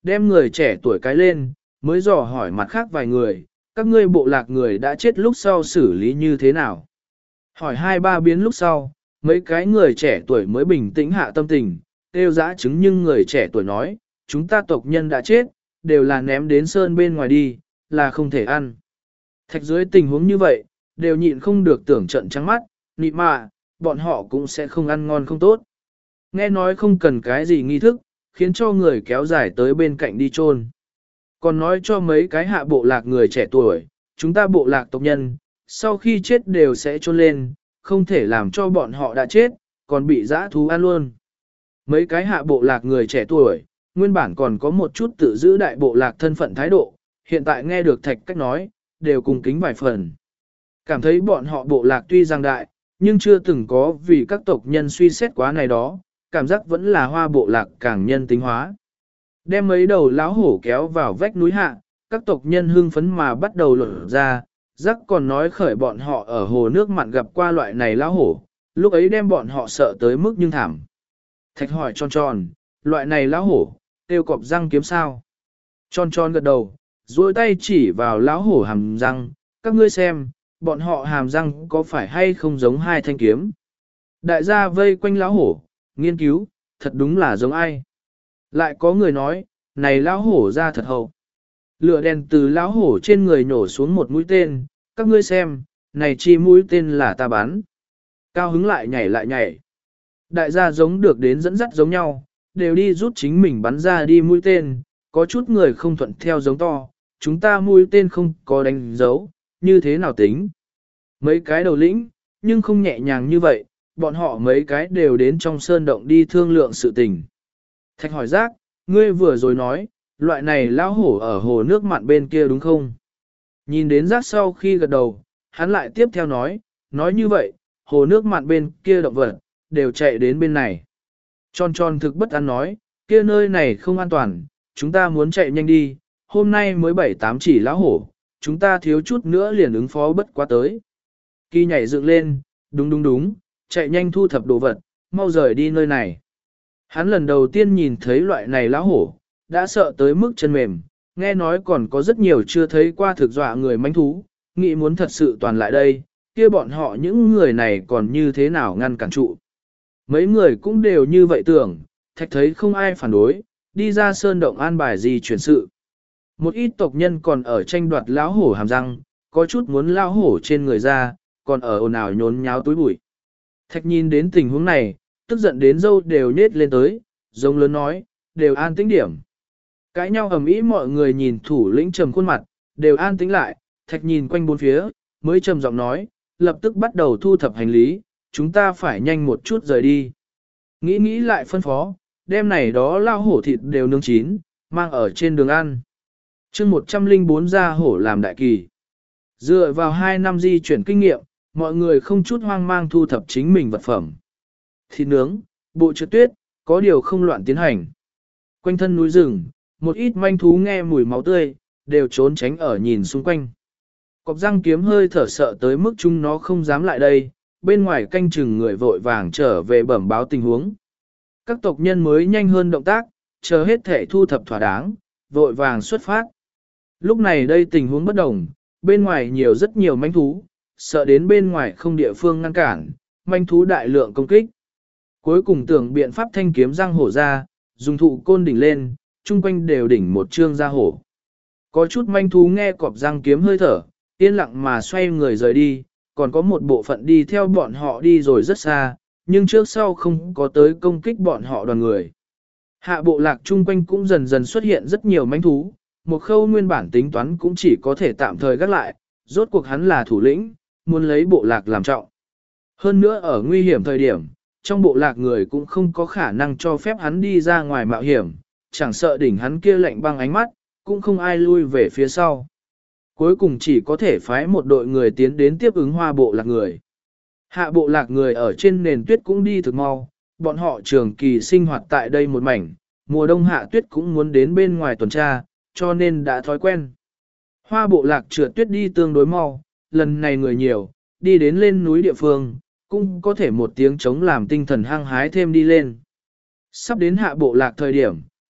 đem người trẻ tuổi cái lên, mới dò hỏi mặt khác vài người, các ngươi bộ lạc người đã chết lúc sau xử lý như thế nào. Hỏi hai ba biến lúc sau, mấy cái người trẻ tuổi mới bình tĩnh hạ tâm tình, kêu dã chứng nhưng người trẻ tuổi nói, chúng ta tộc nhân đã chết, đều là ném đến sơn bên ngoài đi, là không thể ăn. Thạch dưới tình huống như vậy, đều nhịn không được tưởng trận trắng mắt, nị mạ, bọn họ cũng sẽ không ăn ngon không tốt. Nghe nói không cần cái gì nghi thức, khiến cho người kéo dài tới bên cạnh đi chôn. Còn nói cho mấy cái hạ bộ lạc người trẻ tuổi, chúng ta bộ lạc tộc nhân, sau khi chết đều sẽ chôn lên, không thể làm cho bọn họ đã chết, còn bị dã thú ăn luôn. Mấy cái hạ bộ lạc người trẻ tuổi, nguyên bản còn có một chút tự giữ đại bộ lạc thân phận thái độ, hiện tại nghe được thạch cách nói, đều cùng kính vài phần. Cảm thấy bọn họ bộ lạc tuy rằng đại, nhưng chưa từng có vì các tộc nhân suy xét quá này đó, cảm giác vẫn là hoa bộ lạc càng nhân tính hóa. Đem mấy đầu láo hổ kéo vào vách núi hạ, các tộc nhân hưng phấn mà bắt đầu lột ra, rắc còn nói khởi bọn họ ở hồ nước mặn gặp qua loại này láo hổ, lúc ấy đem bọn họ sợ tới mức nhưng thảm. Thạch hỏi tròn tròn, loại này láo hổ, tiêu cọp răng kiếm sao? Tròn tròn gật đầu, duỗi tay chỉ vào láo hổ hàm răng, các ngươi xem, bọn họ hàm răng có phải hay không giống hai thanh kiếm? Đại gia vây quanh láo hổ, nghiên cứu, thật đúng là giống ai? Lại có người nói, này lão hổ ra thật hậu. Lửa đèn từ lão hổ trên người nổ xuống một mũi tên, các ngươi xem, này chi mũi tên là ta bắn. Cao hứng lại nhảy lại nhảy. Đại gia giống được đến dẫn dắt giống nhau, đều đi rút chính mình bắn ra đi mũi tên, có chút người không thuận theo giống to, chúng ta mũi tên không có đánh dấu, như thế nào tính. Mấy cái đầu lĩnh, nhưng không nhẹ nhàng như vậy, bọn họ mấy cái đều đến trong sơn động đi thương lượng sự tình. Thạch hỏi Giác, ngươi vừa rồi nói, loại này lão hổ ở hồ nước mặn bên kia đúng không? Nhìn đến Giác sau khi gật đầu, hắn lại tiếp theo nói, nói như vậy, hồ nước mặn bên kia động vật, đều chạy đến bên này. Tròn tròn thực bất an nói, kia nơi này không an toàn, chúng ta muốn chạy nhanh đi, hôm nay mới bảy tám chỉ lão hổ, chúng ta thiếu chút nữa liền ứng phó bất quá tới. Kỳ nhảy dựng lên, đúng đúng đúng, chạy nhanh thu thập đồ vật, mau rời đi nơi này. Hắn lần đầu tiên nhìn thấy loại này lão hổ, đã sợ tới mức chân mềm, nghe nói còn có rất nhiều chưa thấy qua thực dọa người manh thú, nghĩ muốn thật sự toàn lại đây, kia bọn họ những người này còn như thế nào ngăn cản trụ. Mấy người cũng đều như vậy tưởng, thạch thấy không ai phản đối, đi ra sơn động an bài gì chuyển sự. Một ít tộc nhân còn ở tranh đoạt lão hổ hàm răng, có chút muốn lão hổ trên người ra, còn ở ồn ào nhốn nháo túi bụi. Thạch nhìn đến tình huống này, tức giận đến dâu đều nết lên tới, giống lớn nói, đều an tĩnh điểm. Cãi nhau ầm ĩ mọi người nhìn thủ lĩnh trầm khuôn mặt, đều an tĩnh lại, thạch nhìn quanh bốn phía, mới trầm giọng nói, lập tức bắt đầu thu thập hành lý, chúng ta phải nhanh một chút rời đi. Nghĩ nghĩ lại phân phó, đêm này đó lao hổ thịt đều nướng chín, mang ở trên đường ăn. chương một trăm linh bốn ra hổ làm đại kỳ. Dựa vào hai năm di chuyển kinh nghiệm, mọi người không chút hoang mang thu thập chính mình vật phẩm. Thịt nướng, bộ trượt tuyết, có điều không loạn tiến hành. Quanh thân núi rừng, một ít manh thú nghe mùi máu tươi, đều trốn tránh ở nhìn xung quanh. Cọp răng kiếm hơi thở sợ tới mức chúng nó không dám lại đây, bên ngoài canh chừng người vội vàng trở về bẩm báo tình huống. Các tộc nhân mới nhanh hơn động tác, chờ hết thể thu thập thỏa đáng, vội vàng xuất phát. Lúc này đây tình huống bất đồng, bên ngoài nhiều rất nhiều manh thú, sợ đến bên ngoài không địa phương ngăn cản, manh thú đại lượng công kích. Cuối cùng tưởng biện pháp thanh kiếm răng hổ ra, dùng thụ côn đỉnh lên, chung quanh đều đỉnh một trương ra hổ. Có chút manh thú nghe cọp răng kiếm hơi thở, yên lặng mà xoay người rời đi, còn có một bộ phận đi theo bọn họ đi rồi rất xa, nhưng trước sau không có tới công kích bọn họ đoàn người. Hạ bộ lạc chung quanh cũng dần dần xuất hiện rất nhiều manh thú, một khâu nguyên bản tính toán cũng chỉ có thể tạm thời gác lại, rốt cuộc hắn là thủ lĩnh, muốn lấy bộ lạc làm trọng. Hơn nữa ở nguy hiểm thời điểm, trong bộ lạc người cũng không có khả năng cho phép hắn đi ra ngoài mạo hiểm, chẳng sợ đỉnh hắn kia lạnh băng ánh mắt, cũng không ai lui về phía sau. Cuối cùng chỉ có thể phái một đội người tiến đến tiếp ứng hoa bộ lạc người. Hạ bộ lạc người ở trên nền tuyết cũng đi thực mau, bọn họ trường kỳ sinh hoạt tại đây một mảnh, mùa đông hạ tuyết cũng muốn đến bên ngoài tuần tra, cho nên đã thói quen. Hoa bộ lạc trượt tuyết đi tương đối mau, lần này người nhiều, đi đến lên núi địa phương, cũng có thể một tiếng chống làm tinh thần hăng hái thêm đi lên. Sắp đến hạ bộ lạc thời điểm,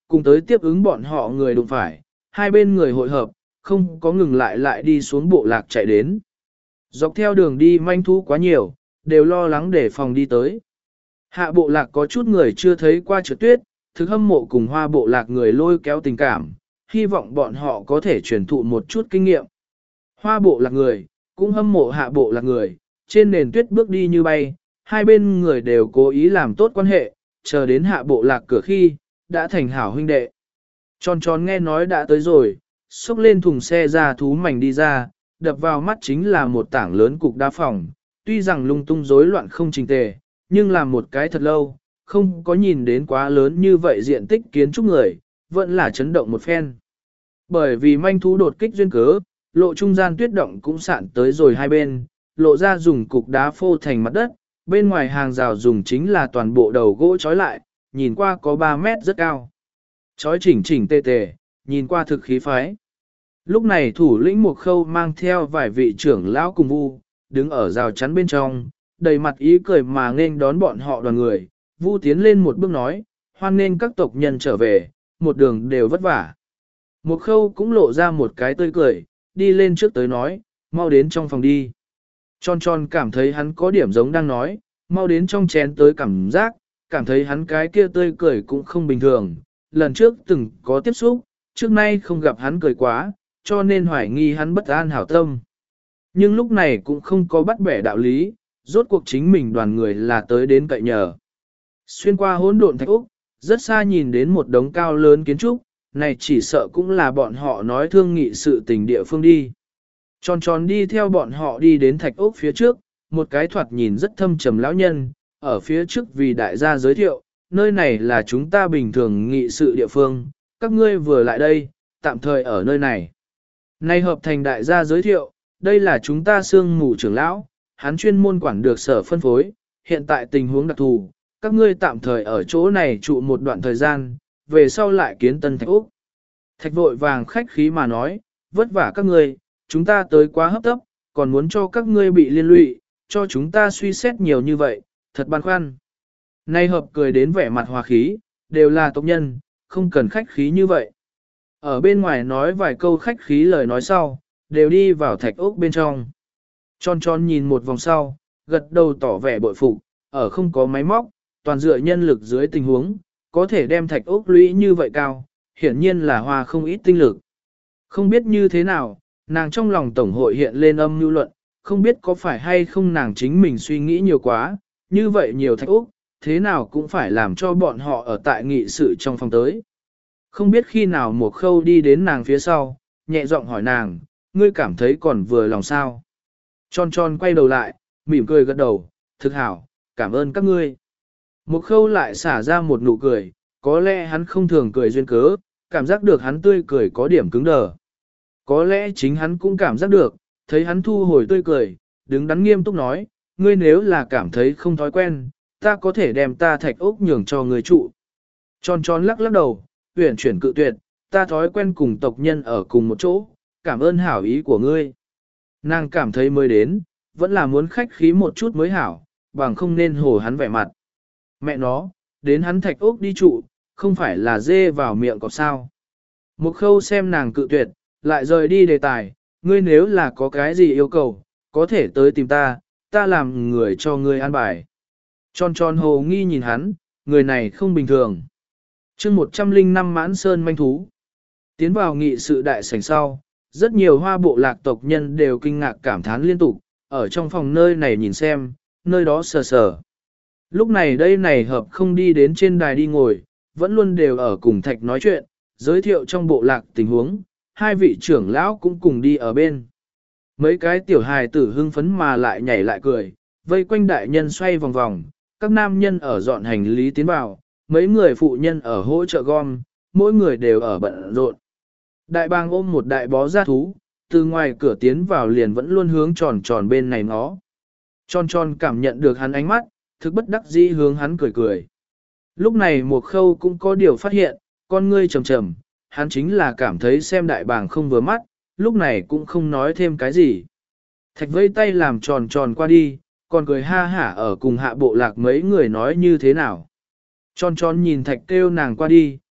cùng tới tiếp ứng bọn họ người đụng phải, hai bên người hội hợp, không có ngừng lại lại đi xuống bộ lạc chạy đến. Dọc theo đường đi manh thú quá nhiều, đều lo lắng để phòng đi tới. Hạ bộ lạc có chút người chưa thấy qua trượt tuyết, thực hâm mộ cùng hoa bộ lạc người lôi kéo tình cảm, hy vọng bọn họ có thể truyền thụ một chút kinh nghiệm. Hoa bộ lạc người, cũng hâm mộ hạ bộ lạc người, trên nền tuyết bước đi như bay, hai bên người đều cố ý làm tốt quan hệ, chờ đến hạ bộ lạc cửa khi, đã thành hảo huynh đệ. Tròn tròn nghe nói đã tới rồi, xúc lên thùng xe ra thú mảnh đi ra, đập vào mắt chính là một tảng lớn cục đá phòng, tuy rằng lung tung rối loạn không chỉnh tề, nhưng làm một cái thật lâu, không có nhìn đến quá lớn như vậy diện tích kiến trúc người, vẫn là chấn động một phen. Bởi vì manh thú đột kích duyên cớ, lộ trung gian tuyết động cũng sạn tới rồi hai bên, lộ ra dùng cục đá phô thành mặt đất, bên ngoài hàng rào dùng chính là toàn bộ đầu gỗ trói lại, nhìn qua có ba mét rất cao. Trói chỉnh chỉnh tề tề, nhìn qua thực khí phái. Lúc này thủ lĩnh Mục Khâu mang theo vài vị trưởng lão cùng Vu, đứng ở rào chắn bên trong, đầy mặt ý cười mà nên đón bọn họ đoàn người. Vu tiến lên một bước nói, hoan nghênh các tộc nhân trở về, một đường đều vất vả. Mục Khâu cũng lộ ra một cái tươi cười, đi lên trước tới nói, mau đến trong phòng đi. Tròn tròn cảm thấy hắn có điểm giống đang nói, mau đến trong chén tới cảm giác, cảm thấy hắn cái kia tươi cười cũng không bình thường. Lần trước từng có tiếp xúc, trước nay không gặp hắn cười quá, cho nên hoài nghi hắn bất an hảo tâm. Nhưng lúc này cũng không có bắt bẻ đạo lý, rốt cuộc chính mình đoàn người là tới đến cậy nhờ. Xuyên qua hỗn độn thạch úc, rất xa nhìn đến một đống cao lớn kiến trúc, này chỉ sợ cũng là bọn họ nói thương nghị sự tình địa phương đi. Tròn tròn đi theo bọn họ đi đến thạch úc phía trước, một cái thoạt nhìn rất thâm trầm lão nhân, ở phía trước vì đại gia giới thiệu, nơi này là chúng ta bình thường nghị sự địa phương, các ngươi vừa lại đây, tạm thời ở nơi này. Nay hợp thành đại gia giới thiệu, đây là chúng ta sương mù trưởng lão, hắn chuyên môn quản được sở phân phối, hiện tại tình huống đặc thù, các ngươi tạm thời ở chỗ này trụ một đoạn thời gian, về sau lại kiến tân thạch úc. Thạch vội vàng khách khí mà nói, vất vả các ngươi, chúng ta tới quá hấp tấp, còn muốn cho các ngươi bị liên lụy, cho chúng ta suy xét nhiều như vậy, thật băn khoăn. Nay hợp cười đến vẻ mặt hòa khí, đều là tộc nhân, không cần khách khí như vậy. Ở bên ngoài nói vài câu khách khí lời nói sau, đều đi vào thạch ốc bên trong. Tròn tròn nhìn một vòng sau, gật đầu tỏ vẻ bội phục, ở không có máy móc, toàn dựa nhân lực dưới tình huống, có thể đem thạch ốc lũy như vậy cao, hiển nhiên là hoa không ít tinh lực. Không biết như thế nào, nàng trong lòng tổng hội hiện lên âm mưu luận, không biết có phải hay không nàng chính mình suy nghĩ nhiều quá, như vậy nhiều thạch ốc, thế nào cũng phải làm cho bọn họ ở tại nghị sự trong phòng tới. Không biết khi nào một khâu đi đến nàng phía sau, nhẹ giọng hỏi nàng, ngươi cảm thấy còn vừa lòng sao? Tròn tròn quay đầu lại, mỉm cười gật đầu, thực hảo, cảm ơn các ngươi. Một khâu lại xả ra một nụ cười, có lẽ hắn không thường cười duyên cớ, cảm giác được hắn tươi cười có điểm cứng đờ. Có lẽ chính hắn cũng cảm giác được, thấy hắn thu hồi tươi cười, đứng đắn nghiêm túc nói, ngươi nếu là cảm thấy không thói quen, ta có thể đem ta thạch ốc nhường cho ngươi trụ. Tròn tròn lắc lắc đầu, uyển chuyển cự tuyệt, ta thói quen cùng tộc nhân ở cùng một chỗ, cảm ơn hảo ý của ngươi. Nàng cảm thấy mới đến, vẫn là muốn khách khí một chút mới hảo, bằng không nên hồ hắn vẻ mặt. Mẹ nó, đến hắn thạch ốc đi trụ, không phải là dê vào miệng có sao. Một khâu xem nàng cự tuyệt, lại rời đi đề tài, ngươi nếu là có cái gì yêu cầu, có thể tới tìm ta, ta làm người cho ngươi an bài. Tròn tròn hồ nghi nhìn hắn, người này không bình thường. chương một trăm linh năm mãn sơn manh thú. Tiến vào nghị sự đại sảnh sau, rất nhiều hoa bộ lạc tộc nhân đều kinh ngạc cảm thán liên tục, ở trong phòng nơi này nhìn xem, nơi đó sờ sờ. Lúc này đây này hợp không đi đến trên đài đi ngồi, vẫn luôn đều ở cùng thạch nói chuyện, giới thiệu trong bộ lạc tình huống, hai vị trưởng lão cũng cùng đi ở bên. Mấy cái tiểu hài tử hưng phấn mà lại nhảy lại cười, vây quanh đại nhân xoay vòng vòng, các nam nhân ở dọn hành lý tiến vào, mấy người phụ nhân ở hỗ trợ gom, mỗi người đều ở bận rộn. Đại bàng ôm một đại bó gia thú, từ ngoài cửa tiến vào liền vẫn luôn hướng tròn tròn bên này ngó. Tròn tròn cảm nhận được hắn ánh mắt, thực bất đắc dĩ hướng hắn cười cười. Lúc này một khâu cũng có điều phát hiện, con ngươi trầm trầm, hắn chính là cảm thấy xem đại bàng không vừa mắt, lúc này cũng không nói thêm cái gì. Thạch vây tay làm tròn tròn qua đi, còn cười ha hả ở cùng hạ bộ lạc mấy người nói như thế nào. Tròn tròn nhìn thạch kêu nàng qua đi,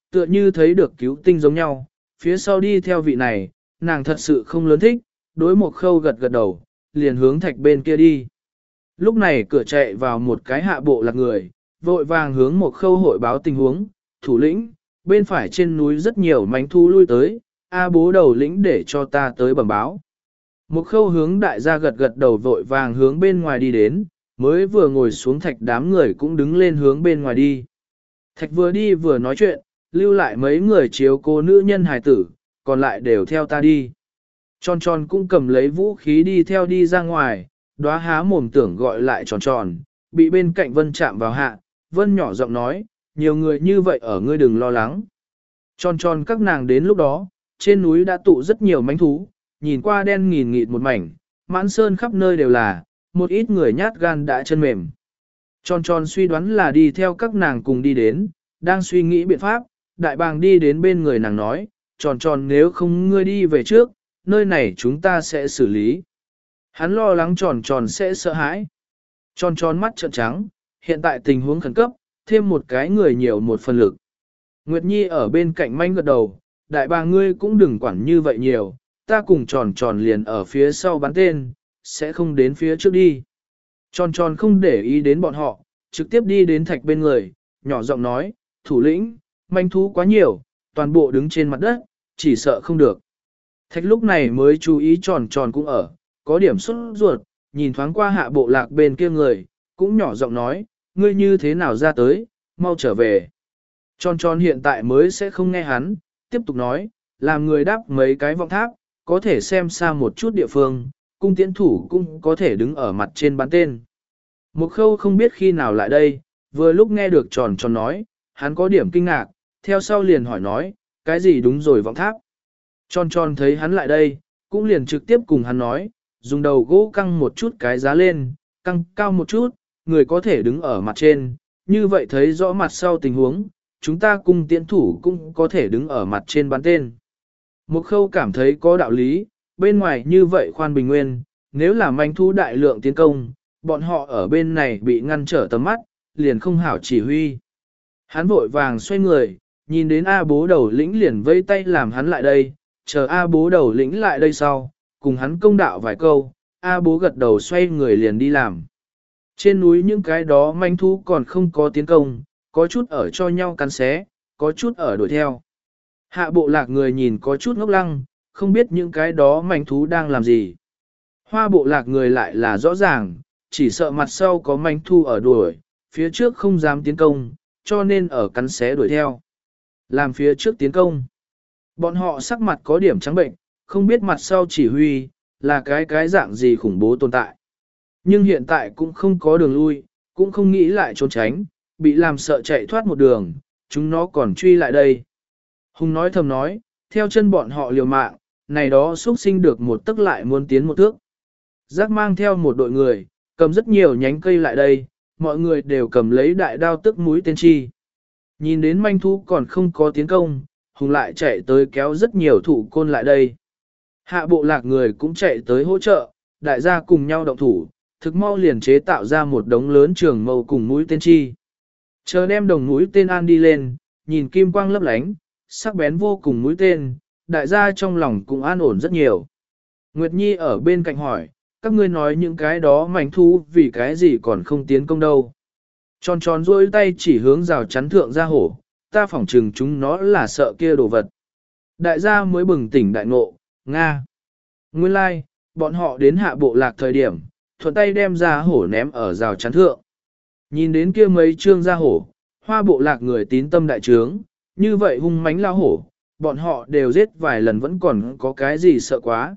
Tựa như thấy được cứu tinh giống nhau, phía sau đi theo vị này, nàng thật sự không lớn thích, đối một khâu gật gật đầu, liền hướng thạch bên kia đi. Lúc này cửa chạy vào một cái hạ bộ lạc người, vội vàng hướng một khâu hội báo tình huống, thủ lĩnh, bên phải trên núi rất nhiều mánh thu lui tới, A bố đầu lĩnh để cho ta tới bẩm báo. Một khâu hướng đại gia gật gật đầu vội vàng hướng bên ngoài đi đến, mới vừa ngồi xuống thạch đám người cũng đứng lên hướng bên ngoài đi. Thạch vừa đi vừa nói chuyện, lưu lại mấy người chiếu cô nữ nhân hài tử, còn lại đều theo ta đi. Tròn tròn cũng cầm lấy vũ khí đi theo đi ra ngoài, đóa há mồm tưởng gọi lại tròn tròn, bị bên cạnh Vân chạm vào hạ, Vân nhỏ giọng nói, nhiều người như vậy ở ngươi đừng lo lắng. Tròn tròn các nàng đến lúc đó, trên núi đã tụ rất nhiều mánh thú, nhìn qua đen nghìn nghịt một mảnh, mãn sơn khắp nơi đều là, một ít người nhát gan đã chân mềm. Tròn tròn suy đoán là đi theo các nàng cùng đi đến, đang suy nghĩ biện pháp, đại bàng đi đến bên người nàng nói, tròn tròn nếu không ngươi đi về trước, nơi này chúng ta sẽ xử lý. Hắn lo lắng tròn tròn sẽ sợ hãi. Tròn tròn mắt trợn trắng, hiện tại tình huống khẩn cấp, thêm một cái người nhiều một phần lực. Nguyệt Nhi ở bên cạnh manh gật đầu, đại bàng ngươi cũng đừng quản như vậy nhiều, ta cùng tròn tròn liền ở phía sau bắn tên, sẽ không đến phía trước đi. Tròn tròn không để ý đến bọn họ, trực tiếp đi đến thạch bên người, nhỏ giọng nói, thủ lĩnh, manh thú quá nhiều, toàn bộ đứng trên mặt đất, chỉ sợ không được. Thạch lúc này mới chú ý tròn tròn cũng ở, có điểm xuất ruột, nhìn thoáng qua hạ bộ lạc bên kia người, cũng nhỏ giọng nói, ngươi như thế nào ra tới, mau trở về. Tròn tròn hiện tại mới sẽ không nghe hắn, tiếp tục nói, làm người đáp mấy cái vọng tháp, có thể xem xa một chút địa phương, cung tiễn thủ cũng có thể đứng ở mặt trên bắn tên. Một khâu không biết khi nào lại đây, vừa lúc nghe được tròn tròn nói, hắn có điểm kinh ngạc, theo sau liền hỏi nói, cái gì đúng rồi vọng tháp. Tròn tròn thấy hắn lại đây, cũng liền trực tiếp cùng hắn nói, dùng đầu gỗ căng một chút cái giá lên, căng cao một chút, người có thể đứng ở mặt trên, như vậy thấy rõ mặt sau tình huống, chúng ta cung tiễn thủ cũng có thể đứng ở mặt trên bắn tên. Một khâu cảm thấy có đạo lý, bên ngoài như vậy khoan bình nguyên, nếu là manh thú đại lượng tiến công, bọn họ ở bên này bị ngăn trở tầm mắt, liền không hảo chỉ huy. Hắn vội vàng xoay người, nhìn đến A bố đầu lĩnh liền vây tay làm hắn lại đây, chờ A bố đầu lĩnh lại đây sau, cùng hắn công đạo vài câu, A bố gật đầu xoay người liền đi làm. Trên núi những cái đó manh thú còn không có tiến công, có chút ở cho nhau cắn xé, có chút ở đuổi theo. Hạ bộ lạc người nhìn có chút ngốc lăng, không biết những cái đó manh thú đang làm gì. Hoa bộ lạc người lại là rõ ràng, chỉ sợ mặt sau có manh thú ở đuổi, phía trước không dám tiến công, cho nên ở cắn xé đuổi theo. Làm phía trước tiến công. Bọn họ sắc mặt có điểm trắng bệnh, không biết mặt sau chỉ huy, là cái cái dạng gì khủng bố tồn tại. Nhưng hiện tại cũng không có đường lui, cũng không nghĩ lại trốn tránh, bị làm sợ chạy thoát một đường, chúng nó còn truy lại đây. Hùng nói thầm nói, theo chân bọn họ liều mạng, này đó xuất sinh được một tức lại muốn tiến một thước. Giác mang theo một đội người, cầm rất nhiều nhánh cây lại đây, mọi người đều cầm lấy đại đao tức mũi tên chi. Nhìn đến manh thú còn không có tiến công, Hùng lại chạy tới kéo rất nhiều thủ côn lại đây. Hạ bộ lạc người cũng chạy tới hỗ trợ, đại gia cùng nhau động thủ, thực mau liền chế tạo ra một đống lớn trường mâu cùng mũi tên chi. Chờ đem đồng mũi tên an đi lên, nhìn kim quang lấp lánh, sắc bén vô cùng mũi tên, đại gia trong lòng cũng an ổn rất nhiều. Nguyệt Nhi ở bên cạnh hỏi, các ngươi nói những cái đó mảnh thú vì cái gì còn không tiến công đâu. Tròn tròn rôi tay chỉ hướng rào chắn thượng ra hổ, ta phỏng trừng chúng nó là sợ kia đồ vật. Đại gia mới bừng tỉnh đại ngộ, Nga. Nguyên lai, like, bọn họ đến hạ bộ lạc thời điểm, thuận tay đem ra hổ ném ở rào chắn thượng. Nhìn đến kia mấy trương ra hổ, hoa bộ lạc người tín tâm đại trướng, như vậy hung mãnh lao hổ, bọn họ đều giết vài lần vẫn còn có cái gì sợ quá.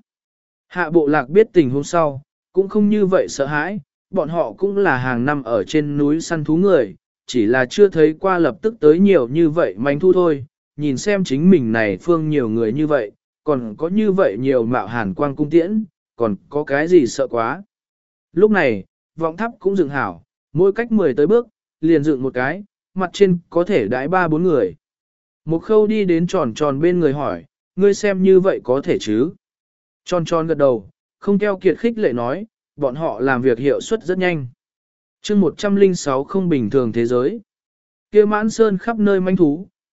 Hạ bộ lạc biết tình hôm sau, cũng không như vậy sợ hãi, bọn họ cũng là hàng năm ở trên núi săn thú người, chỉ là chưa thấy qua lập tức tới nhiều như vậy manh thu thôi, nhìn xem chính mình này phương nhiều người như vậy, còn có như vậy nhiều mạo hàn quang cung tiễn, còn có cái gì sợ quá. Lúc này, vọng tháp cũng dựng hảo, mỗi cách mười tới bước, liền dựng một cái, mặt trên có thể đãi ba bốn người. Một khâu đi đến tròn tròn bên người hỏi, ngươi xem như vậy có thể chứ? Tròn tròn gật đầu, không keo kiệt khích lệ nói, bọn họ làm việc hiệu suất rất nhanh. chương một trăm lẻ sáu không bình thường thế giới. Kia mãn sơn khắp nơi manh thú,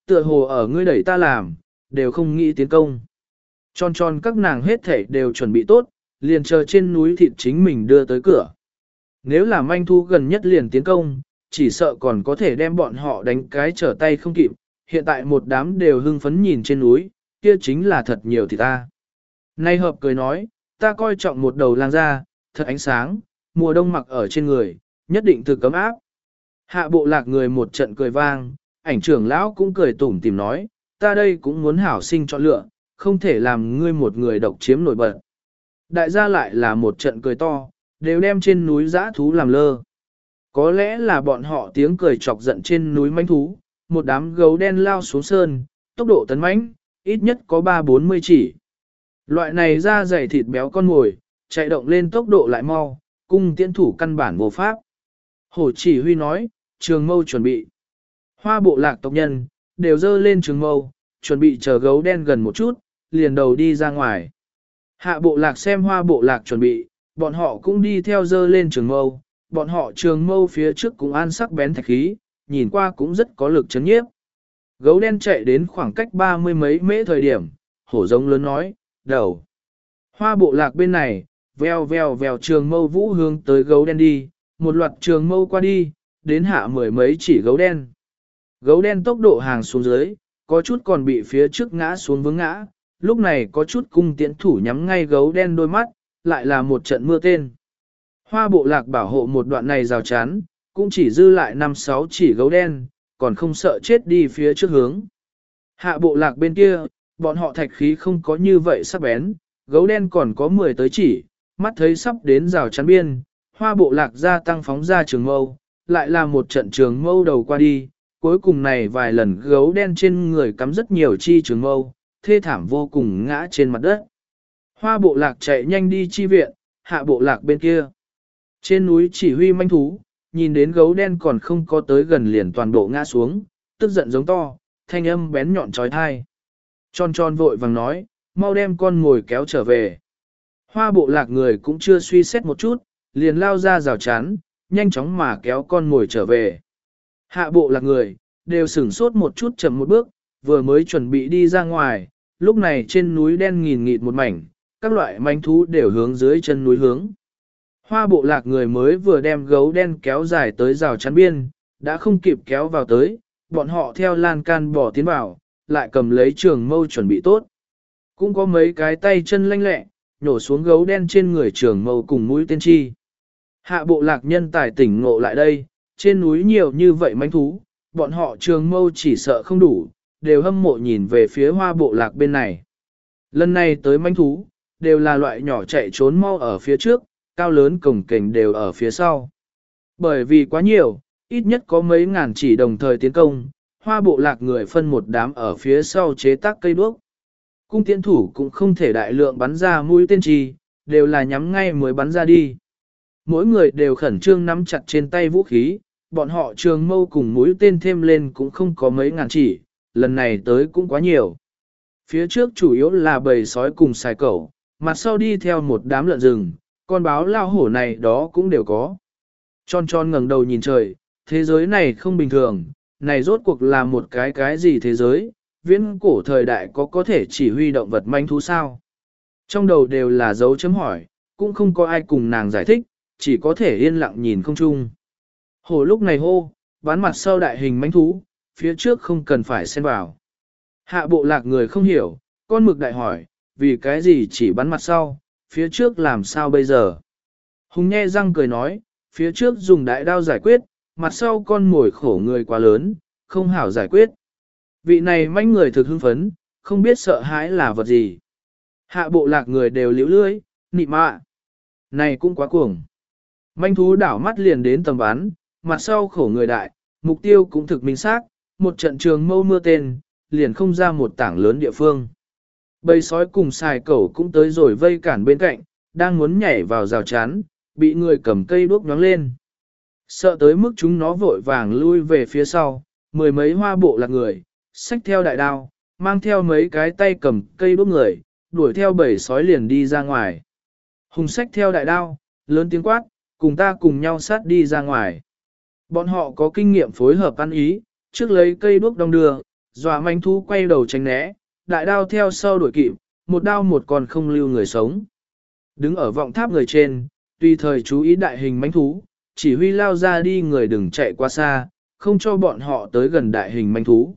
tựa hồ ở ngươi đẩy ta làm, đều không nghĩ tiến công. Tròn tròn các nàng hết thảy đều chuẩn bị tốt, liền chờ trên núi thịt chính mình đưa tới cửa. Nếu là manh thu gần nhất liền tiến công, chỉ sợ còn có thể đem bọn họ đánh cái trở tay không kịp, hiện tại một đám đều hưng phấn nhìn trên núi, kia chính là thật nhiều thịt ta. Nay hợp cười nói, ta coi trọng một đầu lang ra, thật ánh sáng, mùa đông mặc ở trên người, nhất định thực cấm áp. Hạ bộ lạc người một trận cười vang, ảnh trưởng lão cũng cười tủm tìm nói, ta đây cũng muốn hảo sinh chọn lựa, không thể làm ngươi một người độc chiếm nổi bật. Đại gia lại là một trận cười to, đều đem trên núi dã thú làm lơ. Có lẽ là bọn họ tiếng cười chọc giận trên núi manh thú, một đám gấu đen lao xuống sơn, tốc độ tấn mãnh, ít nhất có ba bốn mươi chỉ. Loại này da dày thịt béo con ngồi, chạy động lên tốc độ lại mau, cung tiễn thủ căn bản vô pháp. Hổ chỉ huy nói, trường mâu chuẩn bị. Hoa bộ lạc tộc nhân, đều dơ lên trường mâu, chuẩn bị chờ gấu đen gần một chút, liền đầu đi ra ngoài. Hạ bộ lạc xem hoa bộ lạc chuẩn bị, bọn họ cũng đi theo dơ lên trường mâu, bọn họ trường mâu phía trước cũng an sắc bén thạch khí, nhìn qua cũng rất có lực chấn nhiếp. Gấu đen chạy đến khoảng cách ba mươi mấy mễ thời điểm, hổ giống lớn nói, đầu. Hoa bộ lạc bên này, veo veo veo trường mâu vũ hướng tới gấu đen đi, một loạt trường mâu qua đi, đến hạ mười mấy chỉ gấu đen. Gấu đen tốc độ hàng xuống dưới, có chút còn bị phía trước ngã xuống vướng ngã, lúc này có chút cung tiễn thủ nhắm ngay gấu đen đôi mắt, lại là một trận mưa tên. Hoa bộ lạc bảo hộ một đoạn này rào chắn, cũng chỉ dư lại năm sáu chỉ gấu đen, còn không sợ chết đi phía trước hướng. Hạ bộ lạc bên kia, bọn họ thạch khí không có như vậy sắc bén, gấu đen còn có mười tới chỉ, mắt thấy sắp đến rào chắn biên, hoa bộ lạc gia tăng phóng ra trường mâu, lại là một trận trường mâu đầu qua đi, cuối cùng này vài lần gấu đen trên người cắm rất nhiều chi trường mâu, thê thảm vô cùng ngã trên mặt đất. Hoa bộ lạc chạy nhanh đi chi viện, hạ bộ lạc bên kia. Trên núi chỉ huy manh thú, nhìn đến gấu đen còn không có tới gần liền toàn bộ ngã xuống, tức giận giống to, thanh âm bén nhọn trói thai. Tròn tròn vội vàng nói, mau đem con ngồi kéo trở về. Hoa bộ lạc người cũng chưa suy xét một chút, liền lao ra rào chắn, nhanh chóng mà kéo con ngồi trở về. Hạ bộ lạc người, đều sửng sốt một chút chậm một bước, vừa mới chuẩn bị đi ra ngoài, lúc này trên núi đen nghìn nghịt một mảnh, các loại manh thú đều hướng dưới chân núi hướng. Hoa bộ lạc người mới vừa đem gấu đen kéo dài tới rào chắn biên, đã không kịp kéo vào tới, bọn họ theo lan can bỏ tiến vào, lại cầm lấy trường mâu chuẩn bị tốt. Cũng có mấy cái tay chân lanh lẹ, nhổ xuống gấu đen trên người trường mâu cùng mũi tên chi. Hạ bộ lạc nhân tài tỉnh ngộ lại đây, trên núi nhiều như vậy manh thú, bọn họ trường mâu chỉ sợ không đủ, đều hâm mộ nhìn về phía hoa bộ lạc bên này. Lần này tới manh thú, đều là loại nhỏ chạy trốn mau ở phía trước, cao lớn cổng kềnh đều ở phía sau. Bởi vì quá nhiều, ít nhất có mấy ngàn chỉ đồng thời tiến công, hoa bộ lạc người phân một đám ở phía sau chế tác cây đuốc. Cung tiễn thủ cũng không thể đại lượng bắn ra mũi tên chi, đều là nhắm ngay mới bắn ra đi. Mỗi người đều khẩn trương nắm chặt trên tay vũ khí, bọn họ trường mâu cùng mũi tên thêm lên cũng không có mấy ngàn chỉ, lần này tới cũng quá nhiều. Phía trước chủ yếu là bầy sói cùng xài cẩu, mặt sau đi theo một đám lợn rừng, con báo lao hổ này đó cũng đều có. Tròn tròn ngẩng đầu nhìn trời, thế giới này không bình thường, này rốt cuộc là một cái cái gì thế giới, viễn cổ thời đại có có thể chỉ huy động vật manh thú sao. Trong đầu đều là dấu chấm hỏi, cũng không có ai cùng nàng giải thích, chỉ có thể yên lặng nhìn không chung. Hổ lúc này hô, bán mặt sau đại hình manh thú, phía trước không cần phải xen vào. Hạ bộ lạc người không hiểu, con mực đại hỏi, vì cái gì chỉ bắn mặt sau, phía trước làm sao bây giờ? Hùng nhe răng cười nói, phía trước dùng đại đao giải quyết, mặt sau con mồi khổ người quá lớn, không hảo giải quyết. Vị này manh người thực hưng phấn, không biết sợ hãi là vật gì. Hạ bộ lạc người đều liễu lưỡi, nị mạ. Này cũng quá cuồng. Manh thú đảo mắt liền đến tầm bắn, mặt sau khổ người đại, mục tiêu cũng thực minh xác, một trận trường mâu mưa tên, liền không ra một tảng lớn địa phương. Bầy sói cùng xài cẩu cũng tới rồi vây cản bên cạnh, đang muốn nhảy vào rào chắn, bị người cầm cây đuốc nhóng lên. Sợ tới mức chúng nó vội vàng lui về phía sau, mười mấy hoa bộ lạc người, xách theo đại đao, mang theo mấy cái tay cầm cây đuốc người, đuổi theo bầy sói liền đi ra ngoài. Hùng xách theo đại đao, lớn tiếng quát, cùng ta cùng nhau sát đi ra ngoài. Bọn họ có kinh nghiệm phối hợp ăn ý, trước lấy cây đuốc đong đưa, dọa manh thú quay đầu tránh né, đại đao theo sau đuổi kịp, một đao một còn không lưu người sống. Đứng ở vọng tháp người trên, tùy thời chú ý đại hình manh thú, chỉ huy lao ra đi người đừng chạy quá xa, không cho bọn họ tới gần đại hình manh thú.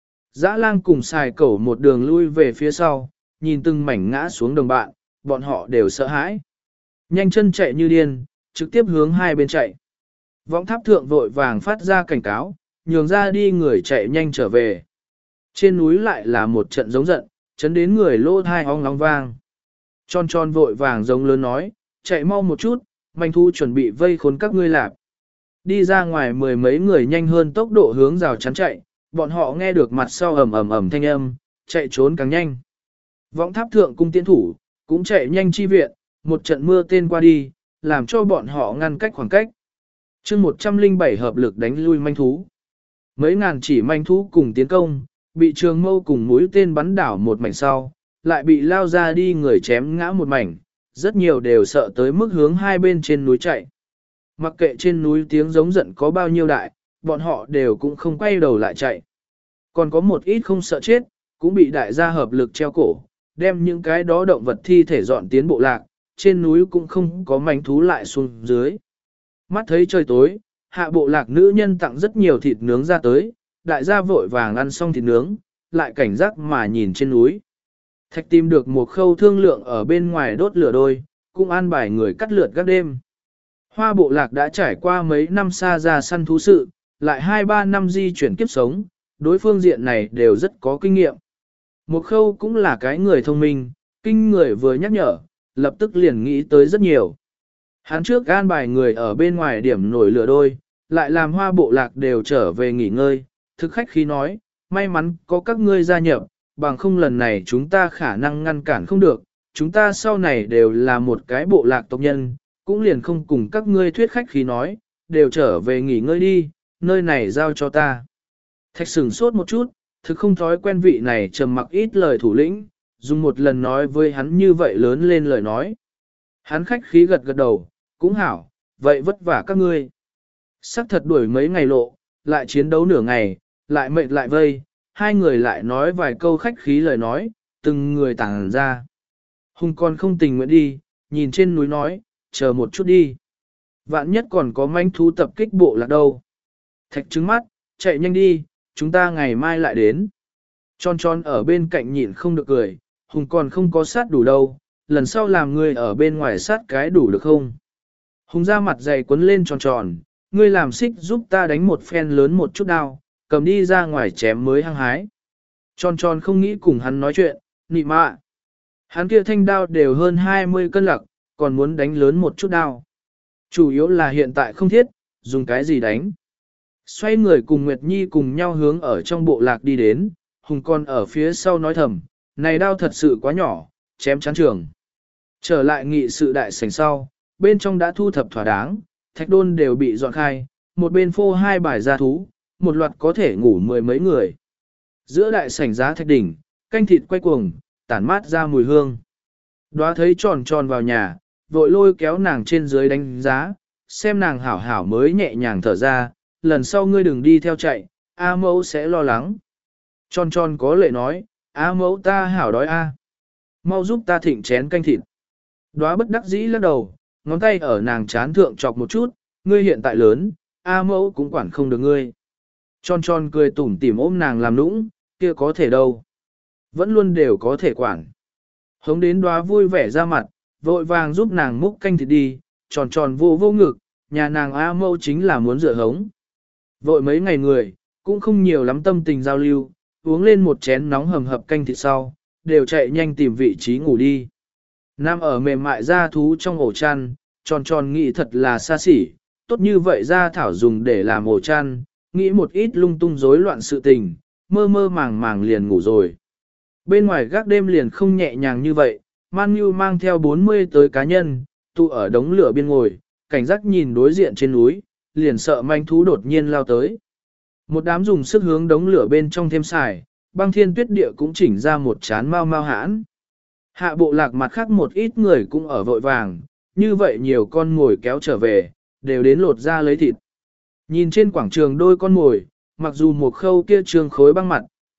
Dã lang cùng xài cẩu một đường lui về phía sau, nhìn từng mảnh ngã xuống đồng bạn, bọn họ đều sợ hãi. Nhanh chân chạy như điên, trực tiếp hướng hai bên chạy. Võng tháp thượng vội vàng phát ra cảnh cáo, nhường ra đi người chạy nhanh trở về. Trên núi lại là một trận giống giận, chấn đến người lô thai ong long vang. Tròn tròn vội vàng giống lớn nói, chạy mau một chút, manh thu chuẩn bị vây khốn các ngươi lạp. Đi ra ngoài mười mấy người nhanh hơn tốc độ hướng rào chắn chạy, bọn họ nghe được mặt sau ầm ầm ầm thanh âm, chạy trốn càng nhanh. Võng tháp thượng cung tiến thủ, cũng chạy nhanh chi viện, một trận mưa tên qua đi, làm cho bọn họ ngăn cách khoảng cách. chương một trăm lẻ bảy hợp lực đánh lui manh thú. Mấy ngàn chỉ manh thú cùng tiến công, bị trường mâu cùng mũi tên bắn đảo một mảnh sau, lại bị lao ra đi người chém ngã một mảnh, rất nhiều đều sợ tới mức hướng hai bên trên núi chạy. Mặc kệ trên núi tiếng giống giận có bao nhiêu đại, bọn họ đều cũng không quay đầu lại chạy. Còn có một ít không sợ chết, cũng bị đại gia hợp lực treo cổ, đem những cái đó động vật thi thể dọn tiến bộ lạc, trên núi cũng không có manh thú lại xuống dưới. Mắt thấy trời tối, hạ bộ lạc nữ nhân tặng rất nhiều thịt nướng ra tới, đại gia vội vàng ăn xong thịt nướng, lại cảnh giác mà nhìn trên núi. Thạch tìm được một khâu thương lượng ở bên ngoài đốt lửa đôi, cũng an bài người cắt lượt các đêm. Hoa bộ lạc đã trải qua mấy năm xa ra săn thú sự, lại hai ba năm di chuyển kiếp sống, đối phương diện này đều rất có kinh nghiệm. Một khâu cũng là cái người thông minh, kinh người vừa nhắc nhở, lập tức liền nghĩ tới rất nhiều. Hắn trước an bài người ở bên ngoài điểm nổi lửa đôi, lại làm hoa bộ lạc đều trở về nghỉ ngơi, thực khách khí nói, may mắn có các ngươi gia nhập, bằng không lần này chúng ta khả năng ngăn cản không được, chúng ta sau này đều là một cái bộ lạc tộc nhân, cũng liền không cùng các ngươi thuyết khách khí nói, đều trở về nghỉ ngơi đi, nơi này giao cho ta. Thạch sửng sốt một chút, thực không thói quen vị này trầm mặc ít lời thủ lĩnh, dùng một lần nói với hắn như vậy lớn lên lời nói. Hắn khách khí gật gật đầu, cũng hảo, vậy vất vả các ngươi. Sắc thật đuổi mấy ngày lộ, lại chiến đấu nửa ngày, lại mệt lại vây, hai người lại nói vài câu khách khí lời nói, từng người tàng ra. Hùng còn không tình nguyện đi, nhìn trên núi nói, chờ một chút đi. Vạn nhất còn có manh thú tập kích bộ lạc đâu. Thạch trứng mắt, chạy nhanh đi, chúng ta ngày mai lại đến. Tròn tròn ở bên cạnh nhịn không được cười, Hùng còn không có sát đủ đâu, lần sau làm ngươi ở bên ngoài sát cái đủ được không? Hùng ra mặt dày quấn lên tròn tròn, ngươi làm xích giúp ta đánh một phen lớn một chút đao, cầm đi ra ngoài chém mới hăng hái. Tròn tròn không nghĩ cùng hắn nói chuyện, nị mạ. Hắn kia thanh đao đều hơn hai mươi cân lặc, còn muốn đánh lớn một chút đao. Chủ yếu là hiện tại không thiết, dùng cái gì đánh. Xoay người cùng Nguyệt Nhi cùng nhau hướng ở trong bộ lạc đi đến, Hùng còn ở phía sau nói thầm, này đao thật sự quá nhỏ, chém chán trường. Trở lại nghị sự đại sảnh sau, bên trong đã thu thập thỏa đáng, thạch đôn đều bị dọn khai, một bên phô hai bài gia thú, một loạt có thể ngủ mười mấy người. Giữa đại sảnh giá thạch đỉnh, canh thịt quay cuồng, tản mát ra mùi hương. Đóa thấy tròn tròn vào nhà, vội lôi kéo nàng trên dưới đánh giá, xem nàng hảo hảo mới nhẹ nhàng thở ra, lần sau ngươi đừng đi theo chạy, A mẫu sẽ lo lắng. Tròn tròn có lệ nói, A mẫu ta hảo đói A. Mau giúp ta thịnh chén canh thịt. Đóa bất đắc dĩ lắc đầu, ngón tay ở nàng chán thượng chọc một chút, ngươi hiện tại lớn, A mẫu cũng quản không được ngươi. Tròn tròn cười tủm tỉm ôm nàng làm nũng, kia có thể đâu. Vẫn luôn đều có thể quản. Hống đến Đóa vui vẻ ra mặt, vội vàng giúp nàng múc canh thịt đi, tròn tròn vô vô ngực, nhà nàng A mẫu chính là muốn rửa hống. Vội mấy ngày người, cũng không nhiều lắm tâm tình giao lưu, uống lên một chén nóng hầm hập canh thịt sau, đều chạy nhanh tìm vị trí ngủ đi. Nam ở mềm mại da thú trong ổ chăn, tròn tròn nghĩ thật là xa xỉ, tốt như vậy ra thảo dùng để làm ổ chăn, nghĩ một ít lung tung rối loạn sự tình, mơ mơ màng màng liền ngủ rồi. Bên ngoài gác đêm liền không nhẹ nhàng như vậy, Man Nhu mang theo bốn mươi tới cá nhân, tụ ở đống lửa biên ngồi, cảnh giác nhìn đối diện trên núi, liền sợ manh thú đột nhiên lao tới. Một đám dùng sức hướng đống lửa bên trong thêm xài, băng thiên tuyết địa cũng chỉnh ra một chán mau mau hãn. Hạ bộ lạc mặt khác một ít người cũng ở vội vàng, như vậy nhiều con ngồi kéo trở về, đều đến lột ra lấy thịt. Nhìn trên quảng trường đôi con ngồi, mặc dù một khâu kia trường khối băng mặt,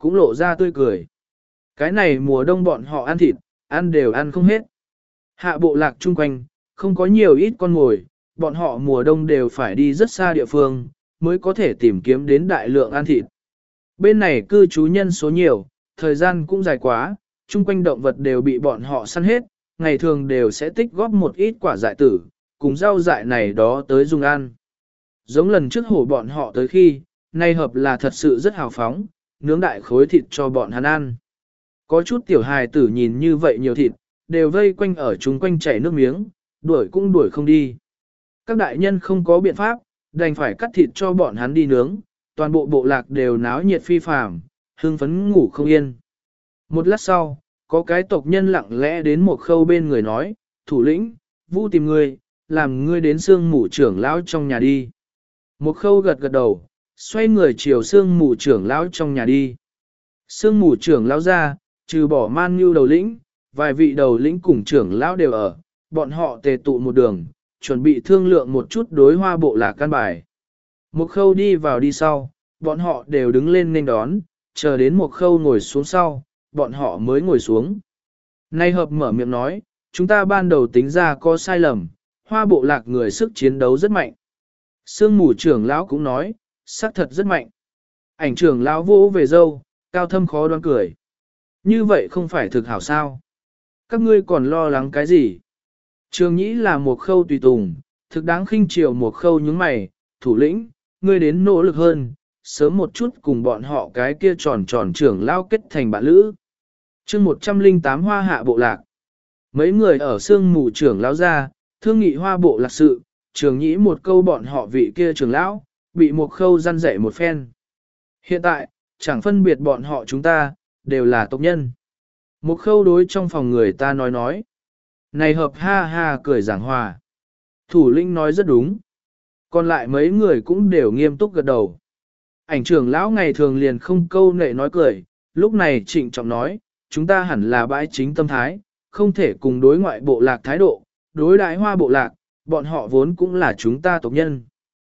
cũng lộ ra tươi cười. Cái này mùa đông bọn họ ăn thịt, ăn đều ăn không hết. Hạ bộ lạc chung quanh, không có nhiều ít con ngồi, bọn họ mùa đông đều phải đi rất xa địa phương, mới có thể tìm kiếm đến đại lượng ăn thịt. Bên này cư trú nhân số nhiều, thời gian cũng dài quá, chung quanh động vật đều bị bọn họ săn hết, ngày thường đều sẽ tích góp một ít quả dại tử, cùng rau dại này đó tới dùng ăn. Giống lần trước hổ bọn họ tới khi, nay hợp là thật sự rất hào phóng, nướng đại khối thịt cho bọn hắn ăn. Có chút tiểu hài tử nhìn như vậy nhiều thịt, đều vây quanh ở chung quanh chảy nước miếng, đuổi cũng đuổi không đi. Các đại nhân không có biện pháp, đành phải cắt thịt cho bọn hắn đi nướng, toàn bộ bộ lạc đều náo nhiệt phi phàm, hưng phấn ngủ không yên. Một lát sau, có cái tộc nhân lặng lẽ đến một khâu bên người nói, thủ lĩnh, Vu tìm ngươi, làm ngươi đến xương mù trưởng lão trong nhà đi. Một khâu gật gật đầu, xoay người chiều xương mù trưởng lão trong nhà đi. Xương mù trưởng lão ra, trừ bỏ man như đầu lĩnh, vài vị đầu lĩnh cùng trưởng lão đều ở, bọn họ tề tụ một đường, chuẩn bị thương lượng một chút đối hoa bộ lạc căn bài. Một khâu đi vào đi sau, bọn họ đều đứng lên nên đón, chờ đến một khâu ngồi xuống sau, bọn họ mới ngồi xuống. Nay hợp mở miệng nói, chúng ta ban đầu tính ra có sai lầm, hoa bộ lạc người sức chiến đấu rất mạnh. Sương mù trưởng lão cũng nói, xác thật rất mạnh. Ảnh trưởng lão vỗ về dâu, cao thâm khó đoán cười. Như vậy không phải thực hảo sao? Các ngươi còn lo lắng cái gì? Trường nhĩ là một khâu tùy tùng, thực đáng khinh chiều một khâu những mày, thủ lĩnh, ngươi đến nỗ lực hơn, sớm một chút cùng bọn họ cái kia tròn tròn trưởng lao kết thành bạn lữ. chương một trăm linh tám hoa hạ bộ lạc. Mấy người ở sương mù trưởng lão ra, thương nghị hoa bộ lạc sự, trường nhĩ một câu bọn họ vị kia trưởng lão, bị một khâu răn dạy một phen. Hiện tại, chẳng phân biệt bọn họ chúng ta, đều là tộc nhân. Một khâu đối trong phòng người ta nói nói. Này hợp ha ha cười giảng hòa. Thủ lĩnh nói rất đúng. Còn lại mấy người cũng đều nghiêm túc gật đầu. Ảnh trưởng lão ngày thường liền không câu nệ nói cười, lúc này trịnh trọng nói, chúng ta hẳn là bãi chính tâm thái, không thể cùng đối ngoại bộ lạc thái độ, đối đại hoa bộ lạc, bọn họ vốn cũng là chúng ta tộc nhân.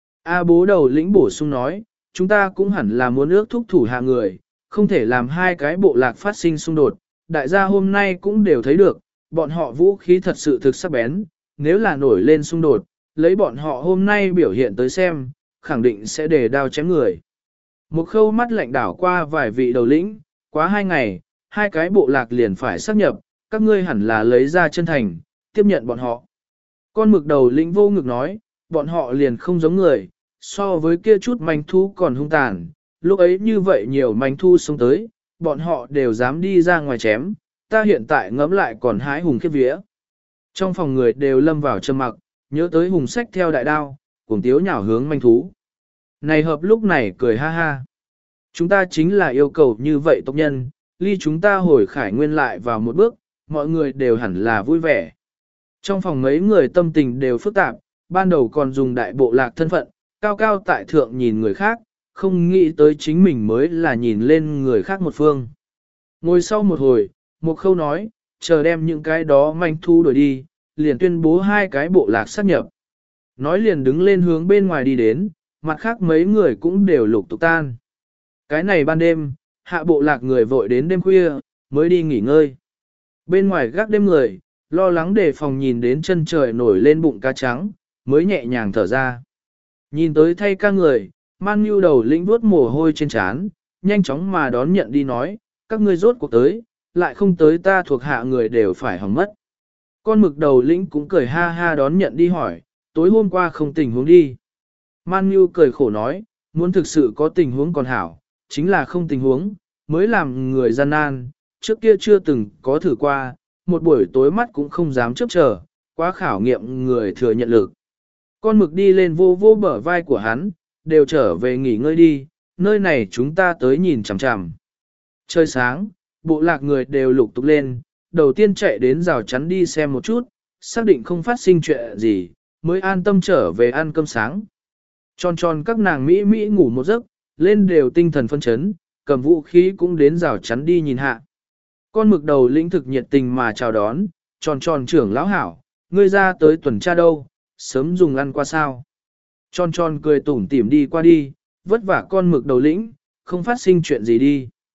A bố đầu lĩnh bổ sung nói, chúng ta cũng hẳn là muốn ước thúc thủ hạ người, không thể làm hai cái bộ lạc phát sinh xung đột, đại gia hôm nay cũng đều thấy được, bọn họ vũ khí thật sự thực sắc bén, nếu là nổi lên xung đột, lấy bọn họ hôm nay biểu hiện tới xem, khẳng định sẽ để đao chém người. Một khâu mắt lạnh đảo qua vài vị đầu lĩnh, quá hai ngày, hai cái bộ lạc liền phải sáp nhập, các ngươi hẳn là lấy ra chân thành, tiếp nhận bọn họ. Con mực đầu lĩnh vô ngực nói, bọn họ liền không giống người, so với kia chút manh thu còn hung tàn, lúc ấy như vậy nhiều manh thu sống tới, bọn họ đều dám đi ra ngoài chém, ta hiện tại ngẫm lại còn hái hùng khiếp vía. Trong phòng người đều lâm vào trầm mặc, nhớ tới hùng sách theo đại đao, cùng tiếu nhào hướng manh thú. Này hợp lúc này cười ha ha. Chúng ta chính là yêu cầu như vậy tộc nhân, ly chúng ta hồi khải nguyên lại vào một bước, mọi người đều hẳn là vui vẻ. Trong phòng mấy người tâm tình đều phức tạp, ban đầu còn dùng đại bộ lạc thân phận, cao cao tại thượng nhìn người khác, không nghĩ tới chính mình mới là nhìn lên người khác một phương. Ngồi sau một hồi, một khâu nói, chờ đem những cái đó manh thu đuổi đi, liền tuyên bố hai cái bộ lạc sát nhập. Nói liền đứng lên hướng bên ngoài đi đến, mặt khác mấy người cũng đều lục tục tan. Cái này ban đêm, hạ bộ lạc người vội đến đêm khuya, mới đi nghỉ ngơi. Bên ngoài gác đêm người, lo lắng đề phòng nhìn đến chân trời nổi lên bụng cá trắng, mới nhẹ nhàng thở ra. Nhìn tới thay ca người, man nhu đầu lĩnh vuốt mồ hôi trên trán, nhanh chóng mà đón nhận đi nói, các ngươi rốt cuộc tới, lại không tới ta thuộc hạ người đều phải hỏng mất. Con mực đầu lĩnh cũng cười ha ha đón nhận đi hỏi, tối hôm qua không tình huống đi. Man nhu cười khổ nói, muốn thực sự có tình huống còn hảo, chính là không tình huống, mới làm người gian nan, trước kia chưa từng có thử qua, một buổi tối mắt cũng không dám chấp chờ, quá khảo nghiệm người thừa nhận lực. Con mực đi lên vô vô bờ vai của hắn, đều trở về nghỉ ngơi đi, nơi này chúng ta tới nhìn chằm chằm. Trời sáng, bộ lạc người đều lục tục lên, đầu tiên chạy đến rào chắn đi xem một chút, xác định không phát sinh chuyện gì, mới an tâm trở về ăn cơm sáng. Tròn tròn các nàng Mỹ Mỹ ngủ một giấc, lên đều tinh thần phân chấn, cầm vũ khí cũng đến rào chắn đi nhìn hạ. Con mực đầu lĩnh thực nhiệt tình mà chào đón, tròn tròn trưởng lão hảo, ngươi ra tới tuần tra đâu, sớm dùng ăn qua sao. Tròn tròn cười tủm tỉm đi qua đi, vất vả con mực đầu lĩnh, không phát sinh chuyện gì đi.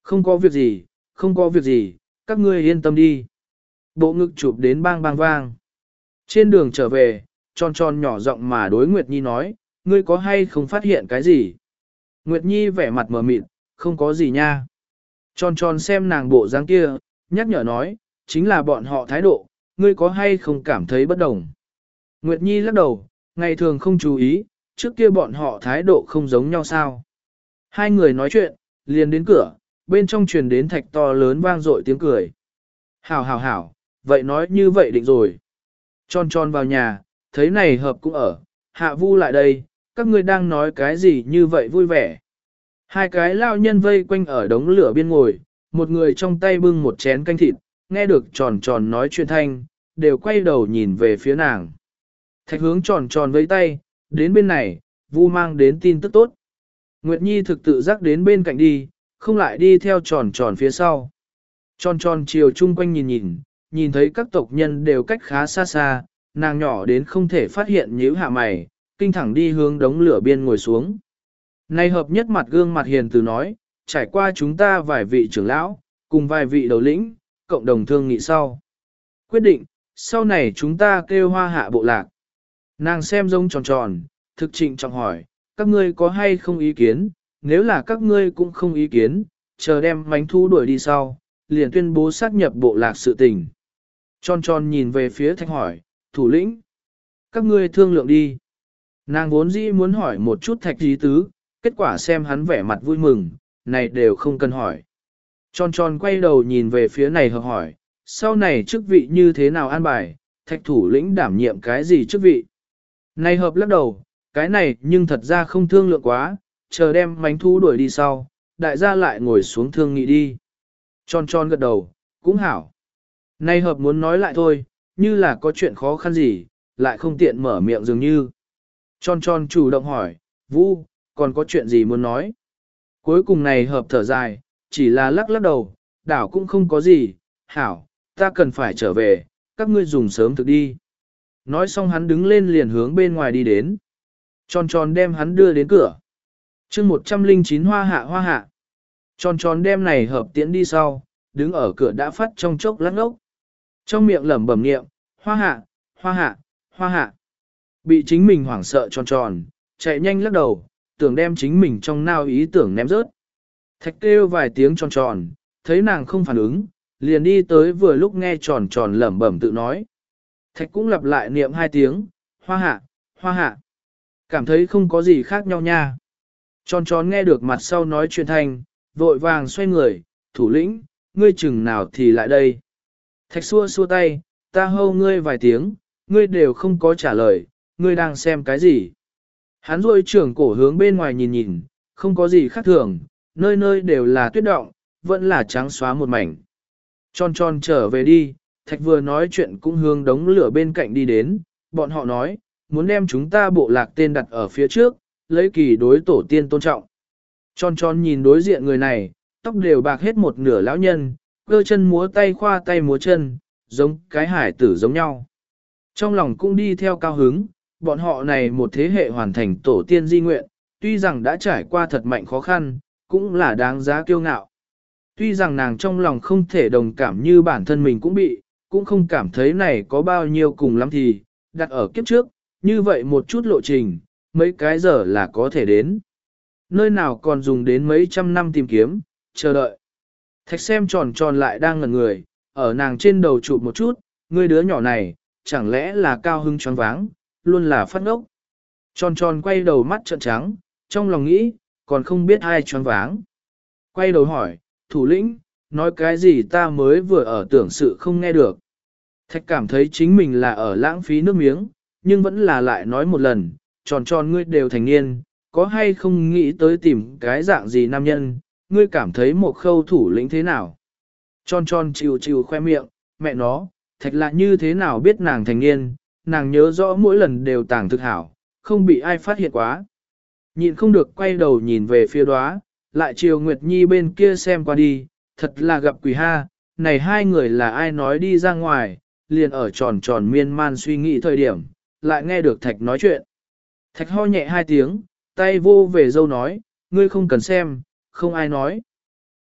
Không có việc gì, không có việc gì, các ngươi yên tâm đi. Bộ ngực chụp đến bang bang vang. Trên đường trở về, tròn tròn nhỏ giọng mà đối Nguyệt Nhi nói, ngươi có hay không phát hiện cái gì? Nguyệt Nhi vẻ mặt mờ mịt, không có gì nha. Tròn tròn xem nàng bộ dáng kia, nhắc nhở nói, chính là bọn họ thái độ, ngươi có hay không cảm thấy bất đồng? Nguyệt Nhi lắc đầu, ngày thường không chú ý, trước kia bọn họ thái độ không giống nhau sao? Hai người nói chuyện, liền đến cửa, bên trong truyền đến thạch to lớn vang dội tiếng cười. Hảo hảo hảo, vậy nói như vậy định rồi. Tròn tròn vào nhà, thấy này hợp cũng ở, hạ vu lại đây, các ngươi đang nói cái gì như vậy vui vẻ. Hai cái lao nhân vây quanh ở đống lửa biên ngồi, một người trong tay bưng một chén canh thịt, nghe được tròn tròn nói chuyện thanh, đều quay đầu nhìn về phía nàng. Thạch hướng tròn tròn với tay, đến bên này, vu mang đến tin tức tốt. Nguyệt Nhi thực tự giác đến bên cạnh đi, không lại đi theo tròn tròn phía sau. Tròn tròn chiều chung quanh nhìn nhìn, nhìn thấy các tộc nhân đều cách khá xa xa, nàng nhỏ đến không thể phát hiện nhíu hạ mày, kinh thẳng đi hướng đống lửa biên ngồi xuống. Nay hợp nhất mặt gương mặt hiền từ nói, trải qua chúng ta vài vị trưởng lão, cùng vài vị đầu lĩnh, cộng đồng thương nghị sau. Quyết định, sau này chúng ta kêu hoa hạ bộ lạc. Nàng xem rông tròn tròn, thực trịnh trọng hỏi, các ngươi có hay không ý kiến, nếu là các ngươi cũng không ý kiến, chờ đem mánh thu đuổi đi sau, liền tuyên bố xác nhập bộ lạc sự tình. Tròn tròn nhìn về phía thạch hỏi, thủ lĩnh, các ngươi thương lượng đi. Nàng vốn dĩ muốn hỏi một chút thạch ý tứ, kết quả xem hắn vẻ mặt vui mừng, này đều không cần hỏi. Tròn tròn quay đầu nhìn về phía này hợp hỏi, sau này chức vị như thế nào an bài, thạch thủ lĩnh đảm nhiệm cái gì chức vị. Này hợp lắc đầu, cái này nhưng thật ra không thương lượng quá, chờ đem mánh thu đuổi đi sau, đại gia lại ngồi xuống thương nghị đi. Tròn tròn gật đầu, cũng hảo. Này hợp muốn nói lại thôi, như là có chuyện khó khăn gì, lại không tiện mở miệng dường như. Tròn tròn chủ động hỏi, Vũ, còn có chuyện gì muốn nói? Cuối cùng này hợp thở dài, chỉ là lắc lắc đầu, đảo cũng không có gì, hảo, ta cần phải trở về, các ngươi dùng sớm thực đi. Nói xong hắn đứng lên liền hướng bên ngoài đi đến. Tròn tròn đem hắn đưa đến cửa. chương một trăm linh chín hoa hạ hoa hạ. Tròn tròn đem này hợp tiễn đi sau, đứng ở cửa đã phát trong chốc lắc ngốc. Trong miệng lẩm bẩm niệm, hoa hạ, hoa hạ, hoa hạ. Bị chính mình hoảng sợ tròn tròn, chạy nhanh lắc đầu, tưởng đem chính mình trong nao ý tưởng ném rớt. Thạch kêu vài tiếng tròn tròn, thấy nàng không phản ứng, liền đi tới vừa lúc nghe tròn tròn lẩm bẩm tự nói. Thạch cũng lặp lại niệm hai tiếng, hoa hạ, hoa hạ. Cảm thấy không có gì khác nhau nha. Tròn tròn nghe được mặt sau nói chuyện thanh, vội vàng xoay người, thủ lĩnh, ngươi chừng nào thì lại đây. Thạch xua xua tay, ta hâu ngươi vài tiếng, ngươi đều không có trả lời, ngươi đang xem cái gì. Hắn rôi trưởng cổ hướng bên ngoài nhìn nhìn, không có gì khác thường, nơi nơi đều là tuyết động, vẫn là trắng xóa một mảnh. Tròn tròn trở về đi, Thạch vừa nói chuyện cũng hướng đống lửa bên cạnh đi đến, bọn họ nói, muốn đem chúng ta bộ lạc tên đặt ở phía trước, lấy kỳ đối tổ tiên tôn trọng. Tròn tròn nhìn đối diện người này, tóc đều bạc hết một nửa lão nhân, cơ chân múa tay khoa tay múa chân, giống cái hải tử giống nhau. Trong lòng cũng đi theo cao hứng, bọn họ này một thế hệ hoàn thành tổ tiên di nguyện, tuy rằng đã trải qua thật mạnh khó khăn, cũng là đáng giá kiêu ngạo. Tuy rằng nàng trong lòng không thể đồng cảm như bản thân mình cũng bị, cũng không cảm thấy này có bao nhiêu cùng lắm thì, đặt ở kiếp trước, như vậy một chút lộ trình, mấy cái giờ là có thể đến. Nơi nào còn dùng đến mấy trăm năm tìm kiếm, chờ đợi. Thạch xem tròn tròn lại đang ngẩn người, ở nàng trên đầu chụp một chút, người đứa nhỏ này, chẳng lẽ là cao hưng choáng váng, luôn là phát ngốc. Tròn tròn quay đầu mắt trợn trắng, trong lòng nghĩ, còn không biết ai choáng váng. Quay đầu hỏi, thủ lĩnh, nói cái gì ta mới vừa ở tưởng sự không nghe được. Thạch cảm thấy chính mình là ở lãng phí nước miếng, nhưng vẫn là lại nói một lần, tròn tròn ngươi đều thành niên, có hay không nghĩ tới tìm cái dạng gì nam nhân, ngươi cảm thấy một khâu thủ lĩnh thế nào. Tròn tròn chịu chịu khoe miệng, mẹ nó, Thạch là như thế nào biết nàng thành niên, nàng nhớ rõ mỗi lần đều tàng thực hảo, không bị ai phát hiện quá. Nhịn không được quay đầu nhìn về phía đó, lại chiều Nguyệt Nhi bên kia xem qua đi, thật là gặp quỷ ha, này hai người là ai nói đi ra ngoài, liền ở tròn tròn miên man suy nghĩ thời điểm, lại nghe được Thạch nói chuyện. Thạch ho nhẹ hai tiếng, tay vô về dâu nói, ngươi không cần xem, không ai nói.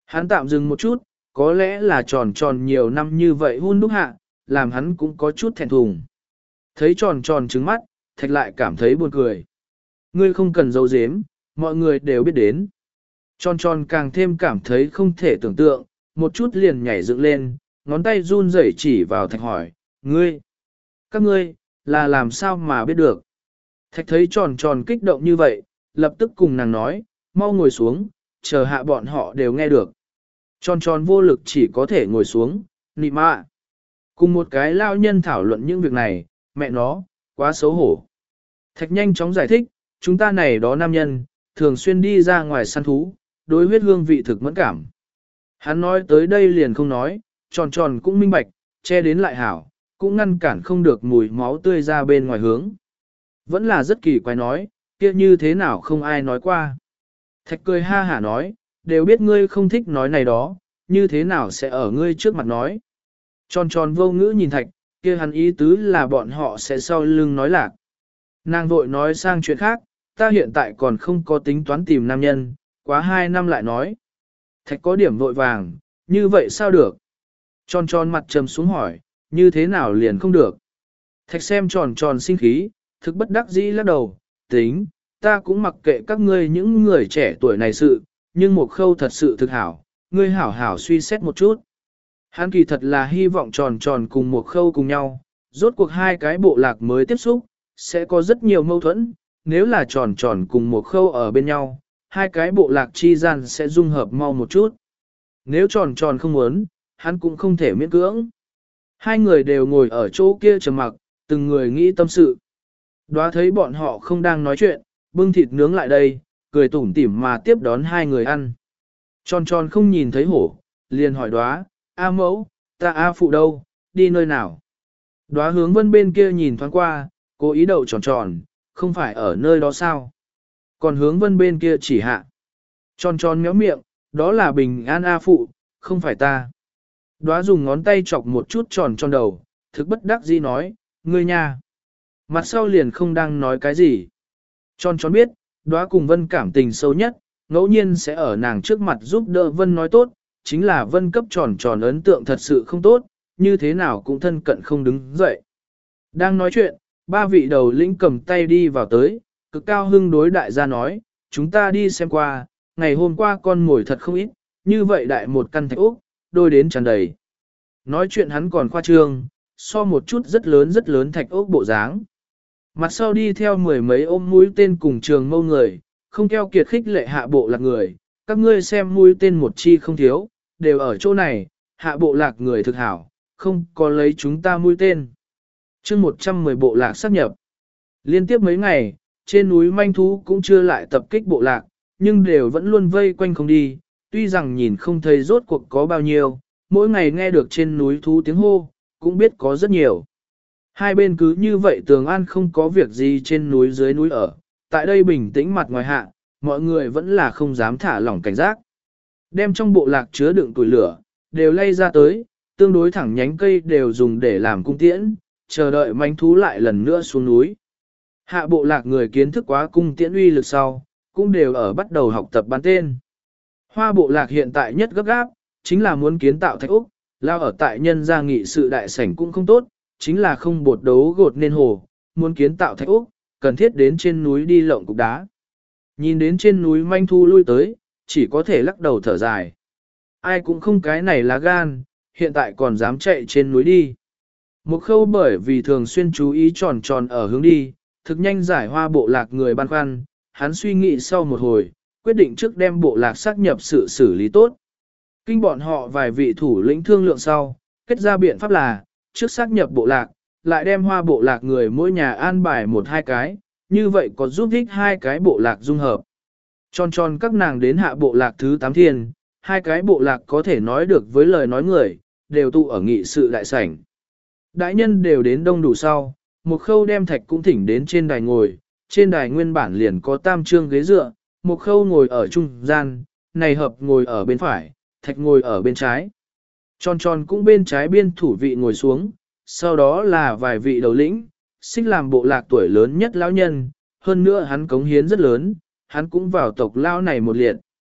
Hắn tạm dừng một chút, có lẽ là tròn tròn nhiều năm như vậy hun đúc hạ, làm hắn cũng có chút thẹn thùng. Thấy tròn tròn trứng mắt, thạch lại cảm thấy buồn cười. Ngươi không cần giấu giếm, mọi người đều biết đến. Tròn tròn càng thêm cảm thấy không thể tưởng tượng, một chút liền nhảy dựng lên, ngón tay run rẩy chỉ vào thạch hỏi, ngươi, các ngươi, là làm sao mà biết được. Thạch thấy tròn tròn kích động như vậy, lập tức cùng nàng nói, mau ngồi xuống, chờ hạ bọn họ đều nghe được. Tròn tròn vô lực chỉ có thể ngồi xuống, nị mạ. Cùng một cái lao nhân thảo luận những việc này, mẹ nó, quá xấu hổ. Thạch nhanh chóng giải thích, chúng ta này đó nam nhân, thường xuyên đi ra ngoài săn thú, đối huyết hương vị thực mẫn cảm. Hắn nói tới đây liền không nói, tròn tròn cũng minh bạch, che đến lại hảo, cũng ngăn cản không được mùi máu tươi ra bên ngoài hướng. Vẫn là rất kỳ quái nói, kia như thế nào không ai nói qua. Thạch cười ha hả nói, đều biết ngươi không thích nói này đó, như thế nào sẽ ở ngươi trước mặt nói. Tròn tròn vô ngữ nhìn thạch, kia hắn ý tứ là bọn họ sẽ sau lưng nói lạc. Nàng vội nói sang chuyện khác, ta hiện tại còn không có tính toán tìm nam nhân, quá hai năm lại nói. Thạch có điểm vội vàng, như vậy sao được? Tròn tròn mặt trầm xuống hỏi, như thế nào liền không được? Thạch xem tròn tròn sinh khí, thực bất đắc dĩ lắc đầu, tính, ta cũng mặc kệ các ngươi những người trẻ tuổi này sự, nhưng một khâu thật sự thực hảo, ngươi hảo hảo suy xét một chút. Hắn kỳ thật là hy vọng tròn tròn cùng một khâu cùng nhau, rốt cuộc hai cái bộ lạc mới tiếp xúc, sẽ có rất nhiều mâu thuẫn, nếu là tròn tròn cùng một khâu ở bên nhau, hai cái bộ lạc chi gian sẽ dung hợp mau một chút. Nếu tròn tròn không muốn, hắn cũng không thể miễn cưỡng. Hai người đều ngồi ở chỗ kia trầm mặc, từng người nghĩ tâm sự. Đoá thấy bọn họ không đang nói chuyện, bưng thịt nướng lại đây, cười tủm tỉm mà tiếp đón hai người ăn. Tròn tròn không nhìn thấy hổ, liền hỏi Đoá, A mẫu, ta A phụ đâu, đi nơi nào? Đoá hướng vân bên kia nhìn thoáng qua, cố ý đậu tròn tròn, không phải ở nơi đó sao? Còn hướng vân bên kia chỉ hạ. Tròn tròn méo miệng, đó là bình an A phụ, không phải ta. Đoá dùng ngón tay chọc một chút tròn tròn đầu, thực bất đắc dĩ nói, ngươi nha. Mặt sau liền không đang nói cái gì. Tròn tròn biết, Đoá cùng Vân cảm tình sâu nhất, ngẫu nhiên sẽ ở nàng trước mặt giúp đỡ Vân nói tốt, chính là Vân cấp tròn tròn ấn tượng thật sự không tốt, như thế nào cũng thân cận không đứng dậy. Đang nói chuyện, ba vị đầu lĩnh cầm tay đi vào tới, cực cao hưng đối đại gia nói, chúng ta đi xem qua, ngày hôm qua con mồi thật không ít, như vậy đại một căn thạch úc, đôi đến tràn đầy. Nói chuyện hắn còn khoa trương, so một chút rất lớn rất lớn thạch ốc bộ dáng. Mặt sau đi theo mười mấy ôm mũi tên cùng trường mâu người, không keo kiệt khích lệ hạ bộ lạc người, các ngươi xem mũi tên một chi không thiếu, đều ở chỗ này, hạ bộ lạc người thực hảo, không có lấy chúng ta mũi tên. chương một trăm mười bộ lạc sáp nhập. Liên tiếp mấy ngày, trên núi manh thú cũng chưa lại tập kích bộ lạc, nhưng đều vẫn luôn vây quanh không đi, tuy rằng nhìn không thấy rốt cuộc có bao nhiêu, mỗi ngày nghe được trên núi thú tiếng hô, cũng biết có rất nhiều. Hai bên cứ như vậy tường an không có việc gì trên núi dưới núi ở, tại đây bình tĩnh mặt ngoài hạ, mọi người vẫn là không dám thả lỏng cảnh giác. Đem trong bộ lạc chứa đựng tuổi lửa, đều lay ra tới, tương đối thẳng nhánh cây đều dùng để làm cung tiễn, chờ đợi manh thú lại lần nữa xuống núi. Hạ bộ lạc người kiến thức quá cung tiễn uy lực sau, cũng đều ở bắt đầu học tập bắn tên. Hoa bộ lạc hiện tại nhất gấp gáp, chính là muốn kiến tạo thạch úc, lao ở tại nhân gia nghị sự đại sảnh cũng không tốt, chính là không bột đấu gột nên hồ, muốn kiến tạo thạch úc, cần thiết đến trên núi đi lộng cục đá. Nhìn đến trên núi manh thu lui tới, chỉ có thể lắc đầu thở dài. Ai cũng không cái này lá gan, hiện tại còn dám chạy trên núi đi. Một khâu bởi vì thường xuyên chú ý tròn tròn ở hướng đi, thực nhanh giải hoa bộ lạc người băn khoăn, hắn suy nghĩ sau một hồi, quyết định trước đem bộ lạc xác nhập sự xử lý tốt. Kinh bọn họ vài vị thủ lĩnh thương lượng sau, kết ra biện pháp là, trước xác nhập bộ lạc, lại đem hoa bộ lạc người mỗi nhà an bài một hai cái, như vậy có giúp ích hai cái bộ lạc dung hợp. Tròn tròn các nàng đến hạ bộ lạc thứ tám thiên, hai cái bộ lạc có thể nói được với lời nói người, đều tụ ở nghị sự đại sảnh. Đại nhân đều đến đông đủ sau, một khâu đem thạch cũng thỉnh đến trên đài ngồi, trên đài nguyên bản liền có tam trương ghế dựa, một khâu ngồi ở trung gian, này hợp ngồi ở bên phải, thạch ngồi ở bên trái. Tròn tròn cũng bên trái biên thủ vị ngồi xuống, sau đó là vài vị đầu lĩnh, xích làm bộ lạc tuổi lớn nhất lão nhân, hơn nữa hắn cống hiến rất lớn, hắn cũng vào tộc lao này một liệt.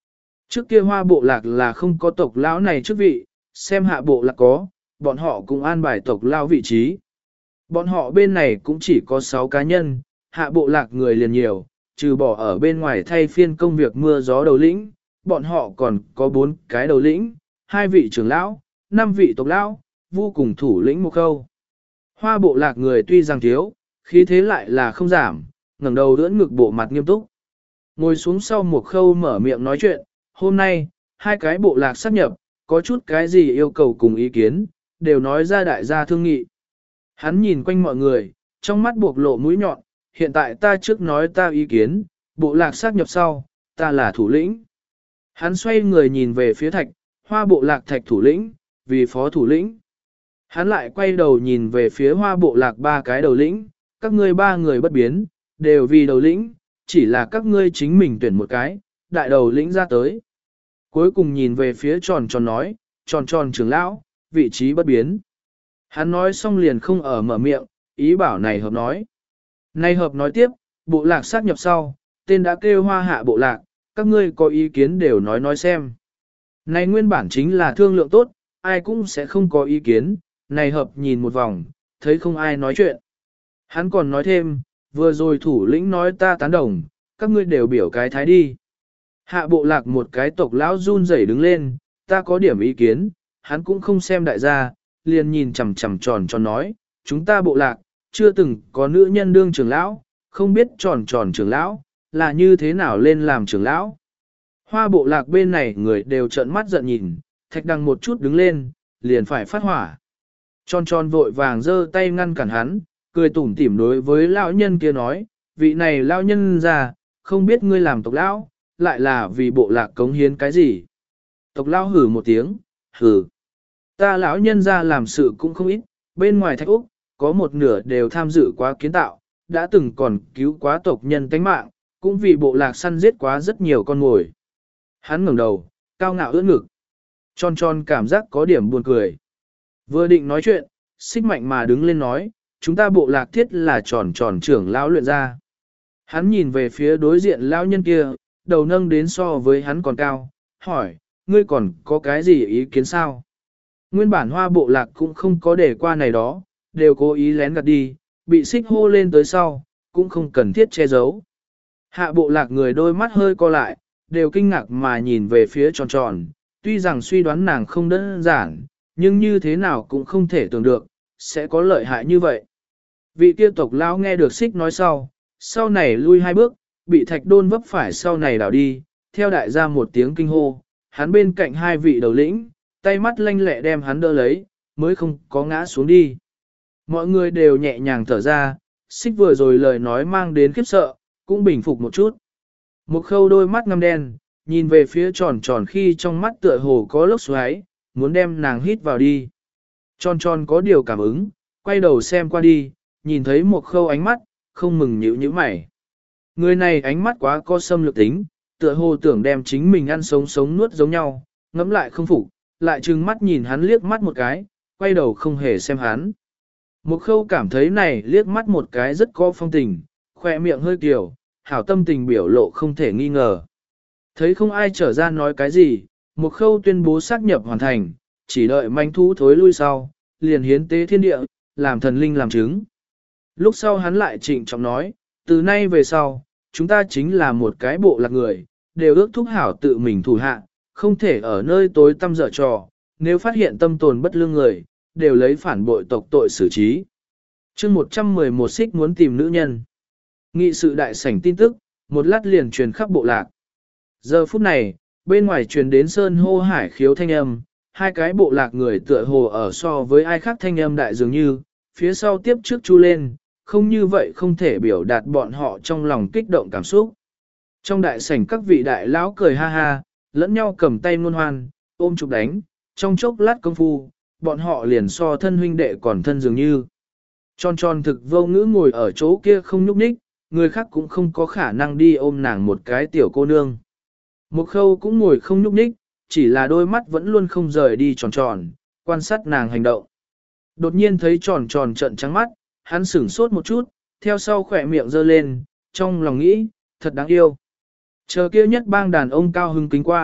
Trước kia hoa bộ lạc là không có tộc lão này chức vị, xem hạ bộ lạc có, bọn họ cũng an bài tộc lão vị trí. Bọn họ bên này cũng chỉ có sáu cá nhân, hạ bộ lạc người liền nhiều, trừ bỏ ở bên ngoài thay phiên công việc mưa gió đầu lĩnh, bọn họ còn có bốn cái đầu lĩnh, hai vị trưởng lão, năm vị tộc lão, vô cùng thủ lĩnh một khâu. Hoa bộ lạc người tuy rằng thiếu, khí thế lại là không giảm, ngẩng đầu đỡ ngực bộ mặt nghiêm túc. Ngồi xuống sau một khâu mở miệng nói chuyện, hôm nay, hai cái bộ lạc sáp nhập, có chút cái gì yêu cầu cùng ý kiến, đều nói ra đại gia thương nghị. Hắn nhìn quanh mọi người, trong mắt buộc lộ mũi nhọn, hiện tại ta trước nói ta ý kiến, bộ lạc sáp nhập sau, ta là thủ lĩnh. Hắn xoay người nhìn về phía thạch, hoa bộ lạc thạch thủ lĩnh, vì phó thủ lĩnh. Hắn lại quay đầu nhìn về phía hoa bộ lạc ba cái đầu lĩnh, các ngươi ba người bất biến, đều vì đầu lĩnh, chỉ là các ngươi chính mình tuyển một cái, đại đầu lĩnh ra tới. Cuối cùng nhìn về phía tròn tròn nói, tròn tròn trưởng lão, vị trí bất biến. Hắn nói xong liền không ở mở miệng, ý bảo này hợp nói. Này hợp nói tiếp, bộ lạc sát nhập sau, tên đã kêu hoa hạ bộ lạc, các ngươi có ý kiến đều nói nói xem. Này nguyên bản chính là thương lượng tốt, ai cũng sẽ không có ý kiến, này hợp nhìn một vòng, thấy không ai nói chuyện. Hắn còn nói thêm, vừa rồi thủ lĩnh nói ta tán đồng, các ngươi đều biểu cái thái đi. Hạ bộ lạc một cái tộc lão run rẩy đứng lên, ta có điểm ý kiến, hắn cũng không xem đại gia, liền nhìn chằm chằm tròn tròn nói, chúng ta bộ lạc, chưa từng có nữ nhân đương trưởng lão, không biết tròn tròn trưởng lão, là như thế nào lên làm trưởng lão. Hoa bộ lạc bên này người đều trợn mắt giận nhìn, thạch đằng một chút đứng lên, liền phải phát hỏa. Tròn tròn vội vàng giơ tay ngăn cản hắn, cười tủm tỉm đối với lão nhân kia nói, vị này lão nhân già, không biết ngươi làm tộc lão, lại là vì bộ lạc cống hiến cái gì. Tộc lão hử một tiếng, hử. Ta lão nhân ra làm sự cũng không ít, bên ngoài thạch Úc, có một nửa đều tham dự quá kiến tạo, đã từng còn cứu quá tộc nhân tánh mạng, cũng vì bộ lạc săn giết quá rất nhiều con mồi. Hắn ngẩng đầu, cao ngạo ưỡn ngực. Tròn tròn cảm giác có điểm buồn cười. Vừa định nói chuyện, xích mạnh mà đứng lên nói, chúng ta bộ lạc thiết là tròn tròn trưởng lão luyện ra. Hắn nhìn về phía đối diện lão nhân kia, đầu nâng đến so với hắn còn cao, hỏi, ngươi còn có cái gì ý kiến sao? Nguyên bản hoa bộ lạc cũng không có để qua này đó, đều cố ý lén gạt đi, bị xích hô lên tới sau, cũng không cần thiết che giấu. Hạ bộ lạc người đôi mắt hơi co lại, đều kinh ngạc mà nhìn về phía tròn tròn, tuy rằng suy đoán nàng không đơn giản, nhưng như thế nào cũng không thể tưởng được, sẽ có lợi hại như vậy. Vị kia tộc lão nghe được xích nói sau, sau này lui hai bước, bị thạch đôn vấp phải sau này đảo đi, theo đại gia một tiếng kinh hô, hắn bên cạnh hai vị đầu lĩnh, tay mắt lanh lẹ đem hắn đỡ lấy, mới không có ngã xuống đi. Mọi người đều nhẹ nhàng thở ra, xích vừa rồi lời nói mang đến khiếp sợ, cũng bình phục một chút. Một khâu đôi mắt ngăm đen, nhìn về phía tròn tròn khi trong mắt tựa hồ có lốc xoáy, muốn đem nàng hít vào đi. Tròn tròn có điều cảm ứng, quay đầu xem qua đi, nhìn thấy một khâu ánh mắt, không mừng nhíu nhíu mày. Người này ánh mắt quá có xâm lược tính, tựa hồ tưởng đem chính mình ăn sống sống nuốt giống nhau, ngẫm lại không phục, lại trừng mắt nhìn hắn liếc mắt một cái, quay đầu không hề xem hắn. Một khâu cảm thấy này liếc mắt một cái rất có phong tình, khoe miệng hơi kiều, hảo tâm tình biểu lộ không thể nghi ngờ. Thấy không ai trở ra nói cái gì, một khâu tuyên bố xác nhập hoàn thành, chỉ đợi manh thú thối lui sau, liền hiến tế thiên địa, làm thần linh làm chứng. Lúc sau hắn lại trịnh trọng nói, từ nay về sau, chúng ta chính là một cái bộ lạc người, đều ước thúc hảo tự mình thủ hạ, không thể ở nơi tối tăm dở trò, nếu phát hiện tâm tồn bất lương người, đều lấy phản bội tộc tội xử trí. chương một trăm mười một xích muốn tìm nữ nhân. Nghị sự đại sảnh tin tức, một lát liền truyền khắp bộ lạc. Giờ phút này, bên ngoài truyền đến sơn hô hải khiếu thanh âm, hai cái bộ lạc người tựa hồ ở so với ai khác thanh âm đại dường như, phía sau tiếp trước chu lên, không như vậy không thể biểu đạt bọn họ trong lòng kích động cảm xúc. Trong đại sảnh các vị đại lão cười ha ha, lẫn nhau cầm tay ngôn hoan, ôm chụp đánh, trong chốc lát công phu, bọn họ liền so thân huynh đệ còn thân dường như. Tròn tròn thực vô ngữ ngồi ở chỗ kia không nhúc nhích, người khác cũng không có khả năng đi ôm nàng một cái tiểu cô nương. Một khâu cũng ngồi không nhúc nhích, chỉ là đôi mắt vẫn luôn không rời đi tròn tròn, quan sát nàng hành động. Đột nhiên thấy tròn tròn trợn trắng mắt, hắn sửng sốt một chút, theo sau khỏe miệng giơ lên, trong lòng nghĩ, thật đáng yêu. Chờ kia nhất bang đàn ông cao hưng kính qua,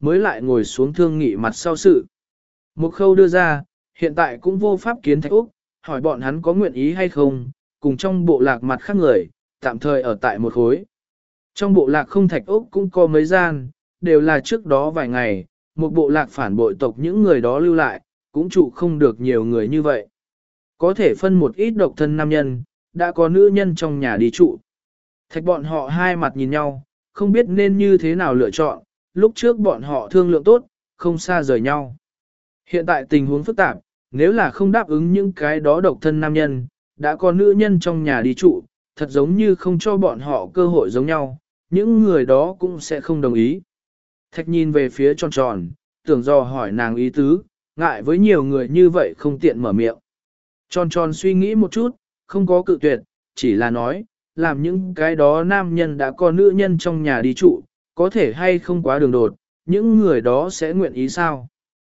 mới lại ngồi xuống thương nghị mặt sau sự. Một khâu đưa ra, hiện tại cũng vô pháp kiến Thạch Úc, hỏi bọn hắn có nguyện ý hay không, cùng trong bộ lạc mặt khác người, tạm thời ở tại một khối. Trong bộ lạc không Thạch Úc cũng có mấy gian, đều là trước đó vài ngày, một bộ lạc phản bội tộc những người đó lưu lại, cũng trụ không được nhiều người như vậy. Có thể phân một ít độc thân nam nhân, đã có nữ nhân trong nhà đi trụ. Thạch bọn họ hai mặt nhìn nhau, không biết nên như thế nào lựa chọn, lúc trước bọn họ thương lượng tốt, không xa rời nhau. Hiện tại tình huống phức tạp, nếu là không đáp ứng những cái đó độc thân nam nhân, đã có nữ nhân trong nhà đi trụ, thật giống như không cho bọn họ cơ hội giống nhau, những người đó cũng sẽ không đồng ý. Thạch nhìn về phía tròn tròn, tưởng do hỏi nàng ý tứ, ngại với nhiều người như vậy không tiện mở miệng. Tròn tròn suy nghĩ một chút, không có cự tuyệt, chỉ là nói, làm những cái đó nam nhân đã có nữ nhân trong nhà đi trụ, có thể hay không quá đường đột, những người đó sẽ nguyện ý sao?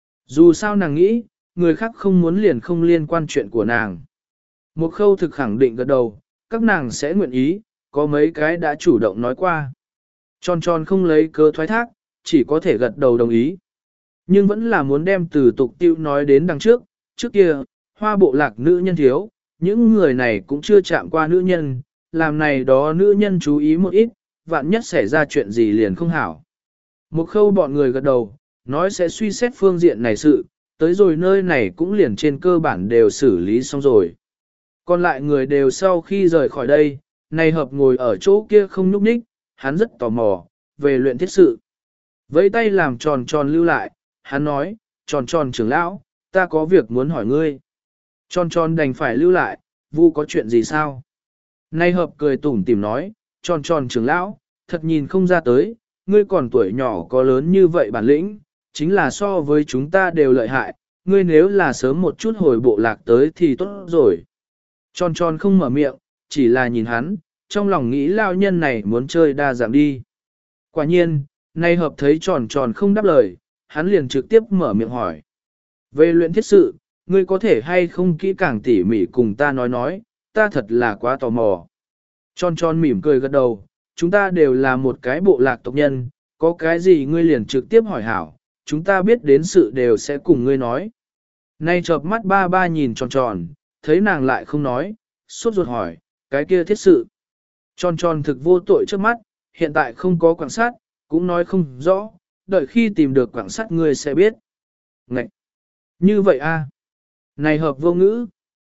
Dù sao nàng nghĩ, người khác không muốn liền không liên quan chuyện của nàng. Một khâu thực khẳng định gật đầu, các nàng sẽ nguyện ý, có mấy cái đã chủ động nói qua. Tròn tròn không lấy cớ thoái thác, chỉ có thể gật đầu đồng ý. Nhưng vẫn là muốn đem từ tục tiêu nói đến đằng trước, trước kia, hoa bộ lạc nữ nhân thiếu, những người này cũng chưa chạm qua nữ nhân, làm này đó nữ nhân chú ý một ít, vạn nhất xảy ra chuyện gì liền không hảo. Một khâu bọn người gật đầu, nói sẽ suy xét phương diện này sự, tới rồi nơi này cũng liền trên cơ bản đều xử lý xong rồi. Còn lại người đều sau khi rời khỏi đây, này hợp ngồi ở chỗ kia không nhúc nhích, hắn rất tò mò, về luyện thiết sự. Vẫy tay làm tròn tròn lưu lại, hắn nói, tròn tròn trưởng lão, ta có việc muốn hỏi ngươi. Tròn tròn đành phải lưu lại, vu có chuyện gì sao? Nay hợp cười tủm tỉm nói, tròn tròn trưởng lão, thật nhìn không ra tới, ngươi còn tuổi nhỏ có lớn như vậy bản lĩnh, chính là so với chúng ta đều lợi hại, ngươi nếu là sớm một chút hồi bộ lạc tới thì tốt rồi. Tròn tròn không mở miệng, chỉ là nhìn hắn, trong lòng nghĩ lao nhân này muốn chơi đa dạng đi. Quả nhiên, nay hợp thấy tròn tròn không đáp lời, hắn liền trực tiếp mở miệng hỏi. Về luyện thiết sự, ngươi có thể hay không kỹ càng tỉ mỉ cùng ta nói nói, ta thật là quá tò mò. Tròn tròn mỉm cười gật đầu, chúng ta đều là một cái bộ lạc tộc nhân, có cái gì ngươi liền trực tiếp hỏi hảo, chúng ta biết đến sự đều sẽ cùng ngươi nói. Nay chợp mắt ba ba nhìn tròn tròn, thấy nàng lại không nói, sốt ruột hỏi, cái kia thiết sự. Tròn tròn thực vô tội trước mắt, hiện tại không có quảng sát, cũng nói không rõ, đợi khi tìm được quảng sát ngươi sẽ biết. Ngậy! Như vậy a? Này hợp vô ngữ.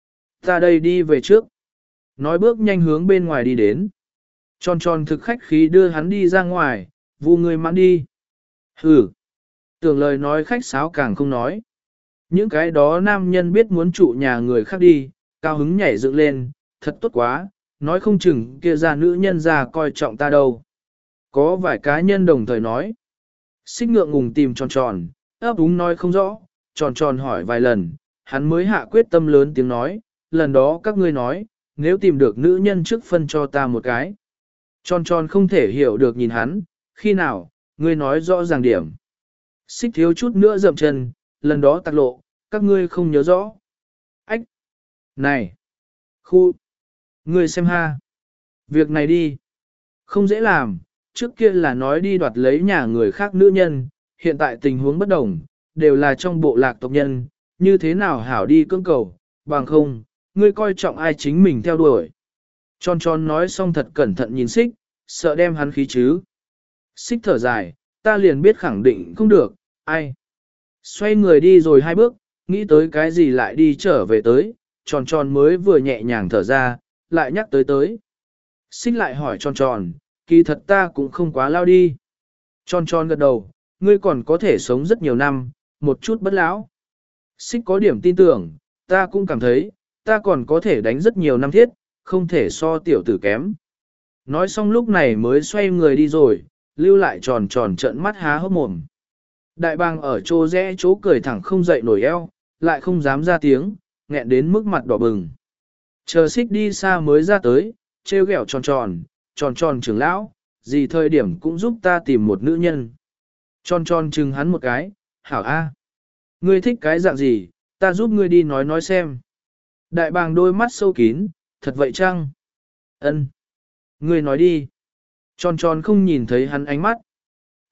Ta đây đi về trước. Nói bước nhanh hướng bên ngoài đi đến. Tròn tròn thực khách khí đưa hắn đi ra ngoài, vu người mãn đi. Hừ. Tưởng lời nói khách sáo càng không nói. Những cái đó nam nhân biết muốn trụ nhà người khác đi, cao hứng nhảy dựng lên, thật tốt quá, nói không chừng kia ra nữ nhân ra coi trọng ta đâu. Có vài cá nhân đồng thời nói. Xích ngượng ngùng tìm tròn tròn, ấp úng nói không rõ, tròn tròn hỏi vài lần, hắn mới hạ quyết tâm lớn tiếng nói, lần đó các ngươi nói, nếu tìm được nữ nhân trước phân cho ta một cái. Tròn tròn không thể hiểu được nhìn hắn, khi nào, ngươi nói rõ ràng điểm. Xích thiếu chút nữa dậm chân, lần đó tạc lộ, các ngươi không nhớ rõ. Ách! Này! Khu! Ngươi xem ha! Việc này đi! Không dễ làm, trước kia là nói đi đoạt lấy nhà người khác nữ nhân, hiện tại tình huống bất đồng, đều là trong bộ lạc tộc nhân, như thế nào hảo đi cưỡng cầu, bằng không, ngươi coi trọng ai chính mình theo đuổi. Tròn tròn nói xong thật cẩn thận nhìn xích, sợ đem hắn khí chứ. Xích thở dài, ta liền biết khẳng định không được, ai. Xoay người đi rồi hai bước, nghĩ tới cái gì lại đi trở về tới, tròn tròn mới vừa nhẹ nhàng thở ra, lại nhắc tới tới. Xích lại hỏi tròn tròn, kỳ thật ta cũng không quá lao đi. Tròn tròn gật đầu, ngươi còn có thể sống rất nhiều năm, một chút bất lão. Xích có điểm tin tưởng, ta cũng cảm thấy, ta còn có thể đánh rất nhiều năm thiết, không thể so tiểu tử kém. Nói xong lúc này mới xoay người đi rồi, lưu lại tròn tròn trợn mắt há hốc mồm. Đại bàng ở chỗ rẽ chỗ cười thẳng không dậy nổi eo, lại không dám ra tiếng, nghẹn đến mức mặt đỏ bừng. Chờ xích đi xa mới ra tới, trêu ghẹo tròn tròn, tròn tròn trưởng lão, gì thời điểm cũng giúp ta tìm một nữ nhân. Tròn tròn chừng hắn một cái, hảo a, ngươi thích cái dạng gì, ta giúp ngươi đi nói nói xem. Đại bàng đôi mắt sâu kín, thật vậy chăng? Ân, ngươi nói đi. Tròn tròn không nhìn thấy hắn ánh mắt.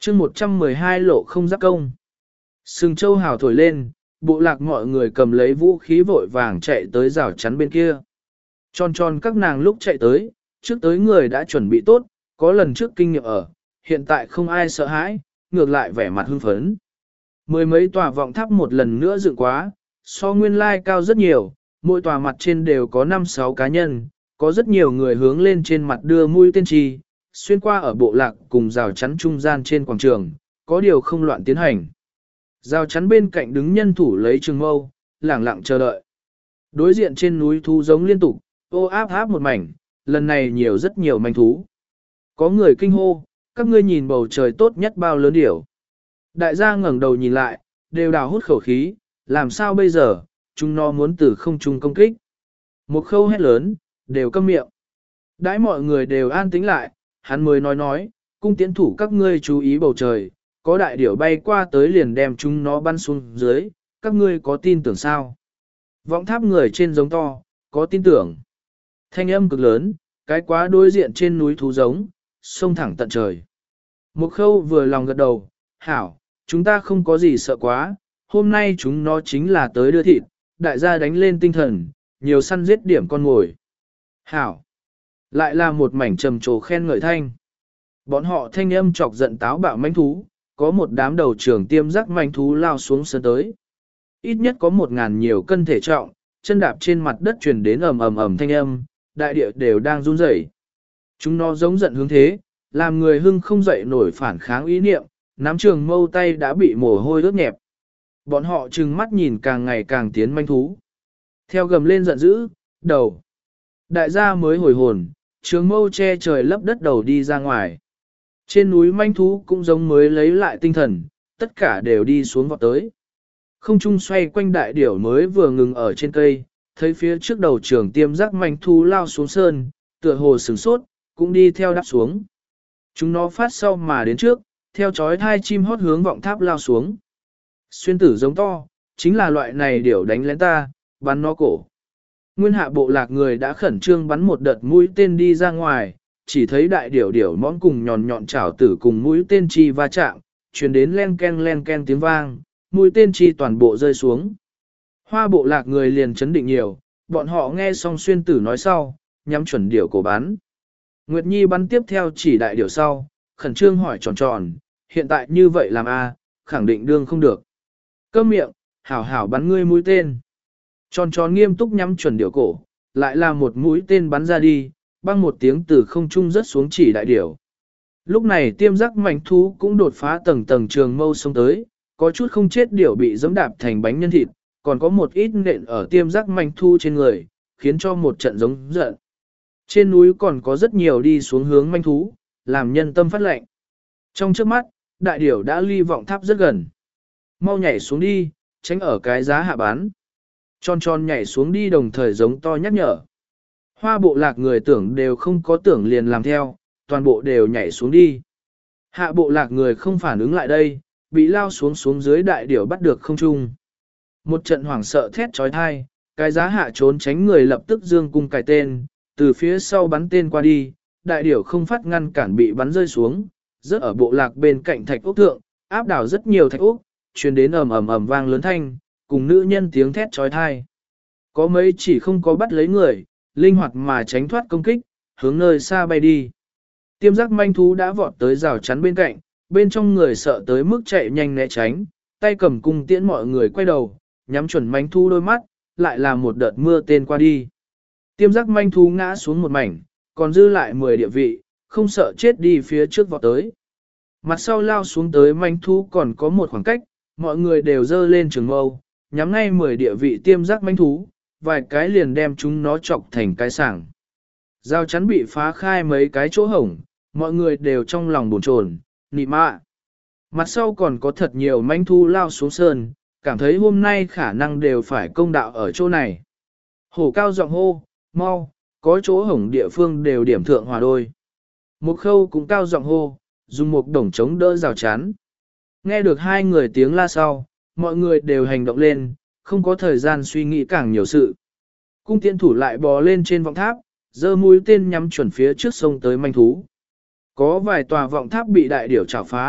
chương một trăm mười hai lộ không giáp công. Sừng châu hào thổi lên, bộ lạc mọi người cầm lấy vũ khí vội vàng chạy tới rào chắn bên kia. Tròn tròn các nàng lúc chạy tới, trước tới người đã chuẩn bị tốt, có lần trước kinh nghiệm ở, hiện tại không ai sợ hãi, ngược lại vẻ mặt hưng phấn. Mười mấy tòa vọng tháp một lần nữa dựng quá, so nguyên lai cao rất nhiều, mỗi tòa mặt trên đều có năm sáu cá nhân, có rất nhiều người hướng lên trên mặt đưa mũi tên trì, xuyên qua ở bộ lạc cùng rào chắn trung gian trên quảng trường, có điều không loạn tiến hành. Rào chắn bên cạnh đứng nhân thủ lấy trường mâu, lẳng lặng chờ đợi. Đối diện trên núi thú giống liên tục, ô áp áp một mảnh, lần này nhiều rất nhiều manh thú. Có người kinh hô, các ngươi nhìn bầu trời tốt nhất bao lớn điểu. Đại gia ngẩng đầu nhìn lại, đều đào hút khẩu khí, làm sao bây giờ, chúng nó muốn từ không trung công kích. Một khâu hét lớn, đều câm miệng. Đãi mọi người đều an tĩnh lại, hắn mới nói nói, cung tiến thủ các ngươi chú ý bầu trời, có đại điểu bay qua tới liền đem chúng nó bắn xuống dưới, các ngươi có tin tưởng sao? Vọng tháp người trên giống to, có tin tưởng. Thanh âm cực lớn, cái quá đối diện trên núi thú giống, sông thẳng tận trời. Một khâu vừa lòng gật đầu, hảo, chúng ta không có gì sợ quá, hôm nay chúng nó chính là tới đưa thịt, đại gia đánh lên tinh thần, nhiều săn giết điểm con ngồi. Hảo, lại là một mảnh trầm trồ khen ngợi thanh. Bọn họ thanh âm chọc giận táo bạo manh thú, có một đám đầu trưởng tiêm rắc manh thú lao xuống sân tới. Ít nhất có một ngàn nhiều cân thể trọng, chân đạp trên mặt đất truyền đến ầm ầm ầm thanh âm, đại địa đều đang run rẩy. Chúng nó giống giận hướng thế, làm người hưng không dậy nổi phản kháng ý niệm, nắm trường mâu tay đã bị mồ hôi ướt nhẹp. Bọn họ trừng mắt nhìn càng ngày càng tiến manh thú. Theo gầm lên giận dữ, đầu. Đại gia mới hồi hồn, trường mâu che trời lấp đất đầu đi ra ngoài. Trên núi manh thú cũng giống mới lấy lại tinh thần, tất cả đều đi xuống vọt tới. Không trung xoay quanh đại điểu mới vừa ngừng ở trên cây, thấy phía trước đầu trường tiêm giác manh thú lao xuống sơn, tựa hồ sửng sốt, cũng đi theo đáp xuống. Chúng nó phát sau mà đến trước, theo chói thai chim hót hướng vọng tháp lao xuống. Xuyên tử giống to, chính là loại này điểu đánh lén ta, bắn nó cổ. Nguyên hạ bộ lạc người đã khẩn trương bắn một đợt mũi tên đi ra ngoài, chỉ thấy đại điểu điểu món cùng nhọn nhọn chảo tử cùng mũi tên chi va chạm, truyền đến len ken len ken tiếng vang, mũi tên chi toàn bộ rơi xuống. Hoa bộ lạc người liền chấn định nhiều, bọn họ nghe xong xuyên tử nói sau, nhắm chuẩn điểu cổ bắn. Nguyệt Nhi bắn tiếp theo chỉ đại điểu sau, khẩn trương hỏi tròn tròn, hiện tại như vậy làm a, khẳng định đương không được. Câm miệng, hảo hảo bắn ngươi mũi tên. Tròn tròn nghiêm túc nhắm chuẩn điểu cổ, lại là một mũi tên bắn ra đi, băng một tiếng từ không trung rớt xuống chỉ đại điểu. Lúc này tiêm giác mảnh thú cũng đột phá tầng tầng trường mâu xông tới, có chút không chết điểu bị giẫm đạp thành bánh nhân thịt, còn có một ít nện ở tiêm giác mảnh thú trên người, khiến cho một trận giống giận. Trên núi còn có rất nhiều đi xuống hướng manh thú, làm nhân tâm phát lệnh. Trong trước mắt, đại điểu đã ly vọng tháp rất gần. Mau nhảy xuống đi, tránh ở cái giá hạ bán. Tròn tròn nhảy xuống đi đồng thời giống to nhắc nhở. Hoa bộ lạc người tưởng đều không có tưởng liền làm theo, toàn bộ đều nhảy xuống đi. Hạ bộ lạc người không phản ứng lại đây, bị lao xuống xuống dưới đại điểu bắt được không trung. Một trận hoảng sợ thét trói thai, cái giá hạ trốn tránh người lập tức dương cung cài tên, từ phía sau bắn tên qua đi, đại điểu không phát ngăn cản bị bắn rơi xuống, rớt ở bộ lạc bên cạnh thạch ốc thượng, áp đảo rất nhiều thạch ốc, truyền đến ầm ầm ầm vang lớn thanh, cùng nữ nhân tiếng thét trói thai. Có mấy chỉ không có bắt lấy người, linh hoạt mà tránh thoát công kích, hướng nơi xa bay đi. Tiêm giác manh thú đã vọt tới rào chắn bên cạnh, bên trong người sợ tới mức chạy nhanh né tránh, tay cầm cung tiễn mọi người quay đầu, nhắm chuẩn manh thú đôi mắt, lại là một đợt mưa tên qua đi. Tiêm giác manh thú ngã xuống một mảnh, còn dư lại mười địa vị, không sợ chết đi phía trước vọt tới. Mặt sau lao xuống tới manh thú còn có một khoảng cách, mọi người đều dơ lên trường mâu, nhắm ngay mười địa vị tiêm giác manh thú, vài cái liền đem chúng nó chọc thành cái sảng. Giao chắn bị phá khai mấy cái chỗ hổng, mọi người đều trong lòng buồn chồn, nị mạ. Mặt sau còn có thật nhiều manh thú lao xuống sơn, cảm thấy hôm nay khả năng đều phải công đạo ở chỗ này. Hổ cao giọng hô, mau, có chỗ hổng địa phương đều điểm thượng hòa đôi. Một khâu cũng cao giọng hô, dùng một đồng chống đỡ rào chắn. Nghe được hai người tiếng la sau, mọi người đều hành động lên, không có thời gian suy nghĩ càng nhiều sự. Cung tiễn thủ lại bò lên trên vọng tháp, giơ mũi tên nhắm chuẩn phía trước sông tới manh thú. Có vài tòa vọng tháp bị đại điểu chảo phá,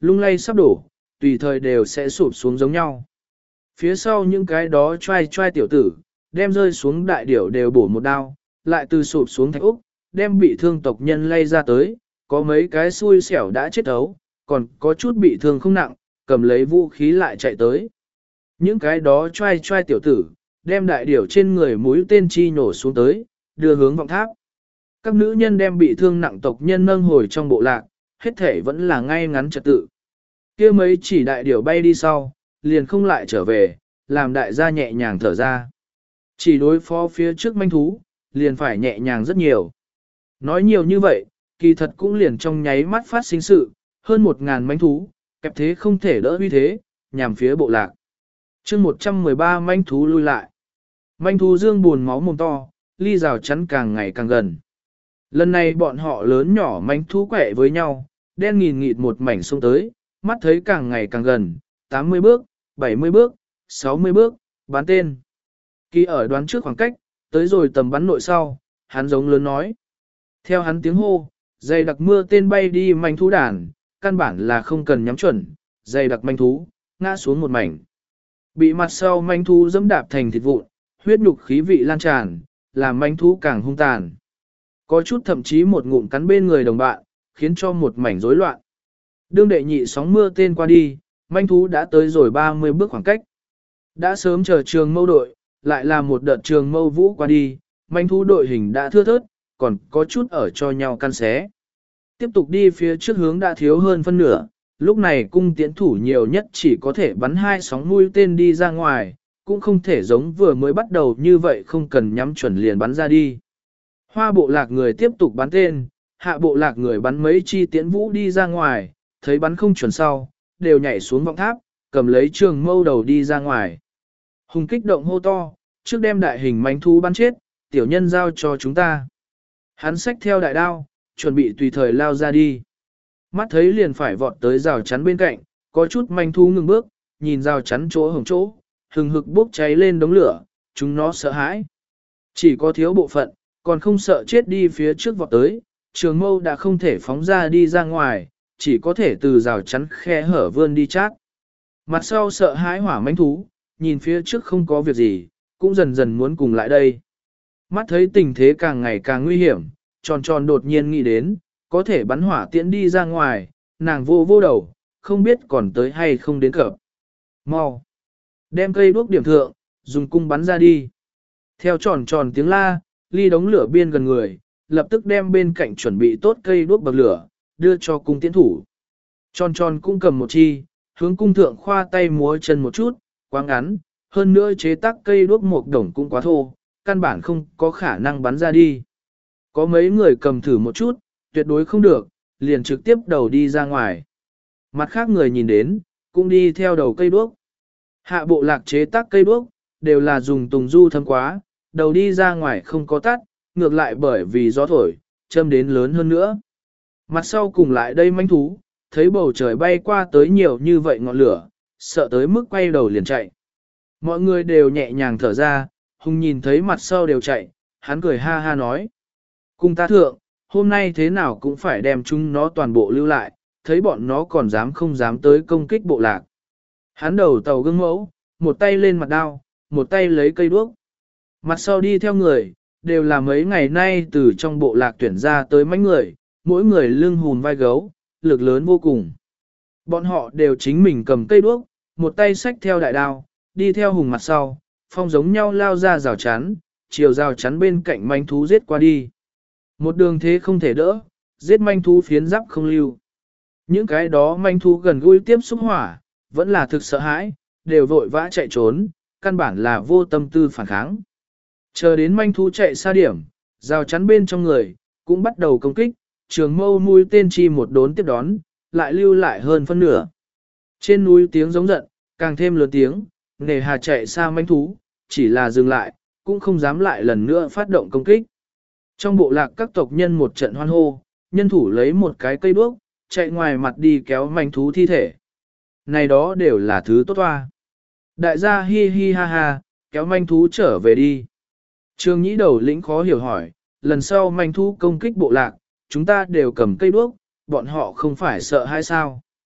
lung lay sắp đổ, tùy thời đều sẽ sụp xuống giống nhau. Phía sau những cái đó trai trai tiểu tử, đem rơi xuống đại điểu đều bổ một đao, lại từ sụp xuống thạch úc, đem bị thương tộc nhân lay ra tới, có mấy cái xui xẻo đã chết ấu, còn có chút bị thương không nặng, cầm lấy vũ khí lại chạy tới. Những cái đó trai trai tiểu tử, đem đại điểu trên người mũi tên chi nổ xuống tới, đưa hướng vọng tháp. Các nữ nhân đem bị thương nặng tộc nhân nâng hồi trong bộ lạc, hết thể vẫn là ngay ngắn trật tự. Kia mấy chỉ đại điểu bay đi sau, liền không lại trở về, làm đại gia nhẹ nhàng thở ra. Chỉ đối phó phía trước manh thú, liền phải nhẹ nhàng rất nhiều. Nói nhiều như vậy, kỳ thật cũng liền trong nháy mắt phát sinh sự, hơn một ngàn manh thú, kẹp thế không thể đỡ uy thế, nhằm phía bộ lạc. chương một trăm mười ba manh thú lui lại. Manh thú dương buồn máu mồm to, ly rào chắn càng ngày càng gần. Lần này bọn họ lớn nhỏ manh thú quẹ với nhau, đen nghìn nghịt một mảnh xông tới, mắt thấy càng ngày càng gần, tám mươi bước, bảy mươi bước, sáu mươi bước, bắn tên. Kỳ ở đoán trước khoảng cách, tới rồi tầm bắn nội sau, hắn giống lớn nói. Theo hắn tiếng hô, dày đặc mưa tên bay đi manh thú đàn, căn bản là không cần nhắm chuẩn, dày đặc manh thú, ngã xuống một mảnh. Bị mặt sau manh thú dẫm đạp thành thịt vụn, huyết nhục khí vị lan tràn, làm manh thú càng hung tàn. Có chút thậm chí một ngụm cắn bên người đồng bạn, khiến cho một mảnh rối loạn. Đương đệ nhị sóng mưa tên qua đi, manh thú đã tới rồi ba mươi bước khoảng cách. Đã sớm chờ trường mâu đội, lại là một đợt trường mâu vũ qua đi, manh thú đội hình đã thưa thớt, còn có chút ở cho nhau căn xé. Tiếp tục đi phía trước hướng đã thiếu hơn phân nửa, lúc này cung tiễn thủ nhiều nhất chỉ có thể bắn hai sóng mũi tên đi ra ngoài, cũng không thể giống vừa mới bắt đầu như vậy không cần nhắm chuẩn liền bắn ra đi. Hoa bộ lạc người tiếp tục bắn tên, hạ bộ lạc người bắn mấy chi tiễn vũ đi ra ngoài, thấy bắn không chuẩn sau, đều nhảy xuống vọng tháp, cầm lấy trường mâu đầu đi ra ngoài. Hùng kích động hô to, trước đem đại hình mánh thú bắn chết, tiểu nhân giao cho chúng ta. Hắn xách theo đại đao, chuẩn bị tùy thời lao ra đi. Mắt thấy liền phải vọt tới rào chắn bên cạnh, có chút manh thú ngừng bước, nhìn rào chắn chỗ hồng chỗ, hừng hực bốc cháy lên đống lửa, chúng nó sợ hãi. Chỉ có thiếu bộ phận, còn không sợ chết đi phía trước vọt tới, trường mâu đã không thể phóng ra đi ra ngoài, chỉ có thể từ rào chắn khe hở vươn đi chát. Mặt sau sợ hãi hỏa manh thú, nhìn phía trước không có việc gì, cũng dần dần muốn cùng lại đây. Mắt thấy tình thế càng ngày càng nguy hiểm, tròn tròn đột nhiên nghĩ đến, có thể bắn hỏa tiễn đi ra ngoài, nàng vô vô đầu, không biết còn tới hay không đến cập. Mau! Đem cây đuốc điểm thượng, dùng cung bắn ra đi. Theo tròn tròn tiếng la, ly đống lửa biên gần người, lập tức đem bên cạnh chuẩn bị tốt cây đuốc bậc lửa, đưa cho cung tiễn thủ. Tròn tròn cũng cầm một chi, hướng cung thượng khoa tay múa chân một chút, quá ngắn, hơn nữa chế tác cây đuốc một đồng cũng quá thô, căn bản không có khả năng bắn ra đi. Có mấy người cầm thử một chút, tuyệt đối không được, liền trực tiếp đầu đi ra ngoài. Mặt khác người nhìn đến, cũng đi theo đầu cây đuốc. Hạ bộ lạc chế tác cây đuốc, đều là dùng tùng du thâm quá, đầu đi ra ngoài không có tắt, ngược lại bởi vì gió thổi, châm đến lớn hơn nữa. Mặt sau cùng lại đây manh thú, thấy bầu trời bay qua tới nhiều như vậy ngọn lửa, sợ tới mức quay đầu liền chạy. Mọi người đều nhẹ nhàng thở ra, Hùng nhìn thấy mặt sau đều chạy, hắn cười ha ha nói. Cùng ta thượng, hôm nay thế nào cũng phải đem chúng nó toàn bộ lưu lại, thấy bọn nó còn dám không dám tới công kích bộ lạc. Hắn đầu tàu gương mẫu, một tay lên mặt đao, một tay lấy cây đuốc. Mặt sau đi theo người, đều là mấy ngày nay từ trong bộ lạc tuyển ra tới mấy người, mỗi người lưng hùn vai gấu, lực lớn vô cùng. Bọn họ đều chính mình cầm cây đuốc, một tay xách theo đại đao, đi theo Hùng mặt sau, phong giống nhau lao ra rào chắn, chiều rào chắn bên cạnh manh thú giết qua đi. Một đường thế không thể đỡ, giết manh thú phiến giáp không lưu. Những cái đó manh thú gần gũi tiếp xúc hỏa, vẫn là thực sợ hãi, đều vội vã chạy trốn, căn bản là vô tâm tư phản kháng. Chờ đến manh thú chạy xa điểm, rào chắn bên trong người, cũng bắt đầu công kích, trường mâu mũi tên chi một đốn tiếp đón, lại lưu lại hơn phân nửa. Trên núi tiếng giống giận, càng thêm lớn tiếng, nề hà chạy xa manh thú, chỉ là dừng lại, cũng không dám lại lần nữa phát động công kích. Trong bộ lạc các tộc nhân một trận hoan hô, nhân thủ lấy một cái cây đuốc, chạy ngoài mặt đi kéo manh thú thi thể. Này đó đều là thứ tốt toa. Đại gia hi hi ha ha, kéo manh thú trở về đi. Trương Nhĩ đầu lĩnh khó hiểu hỏi, lần sau manh thú công kích bộ lạc, chúng ta đều cầm cây đuốc, bọn họ không phải sợ hay sao?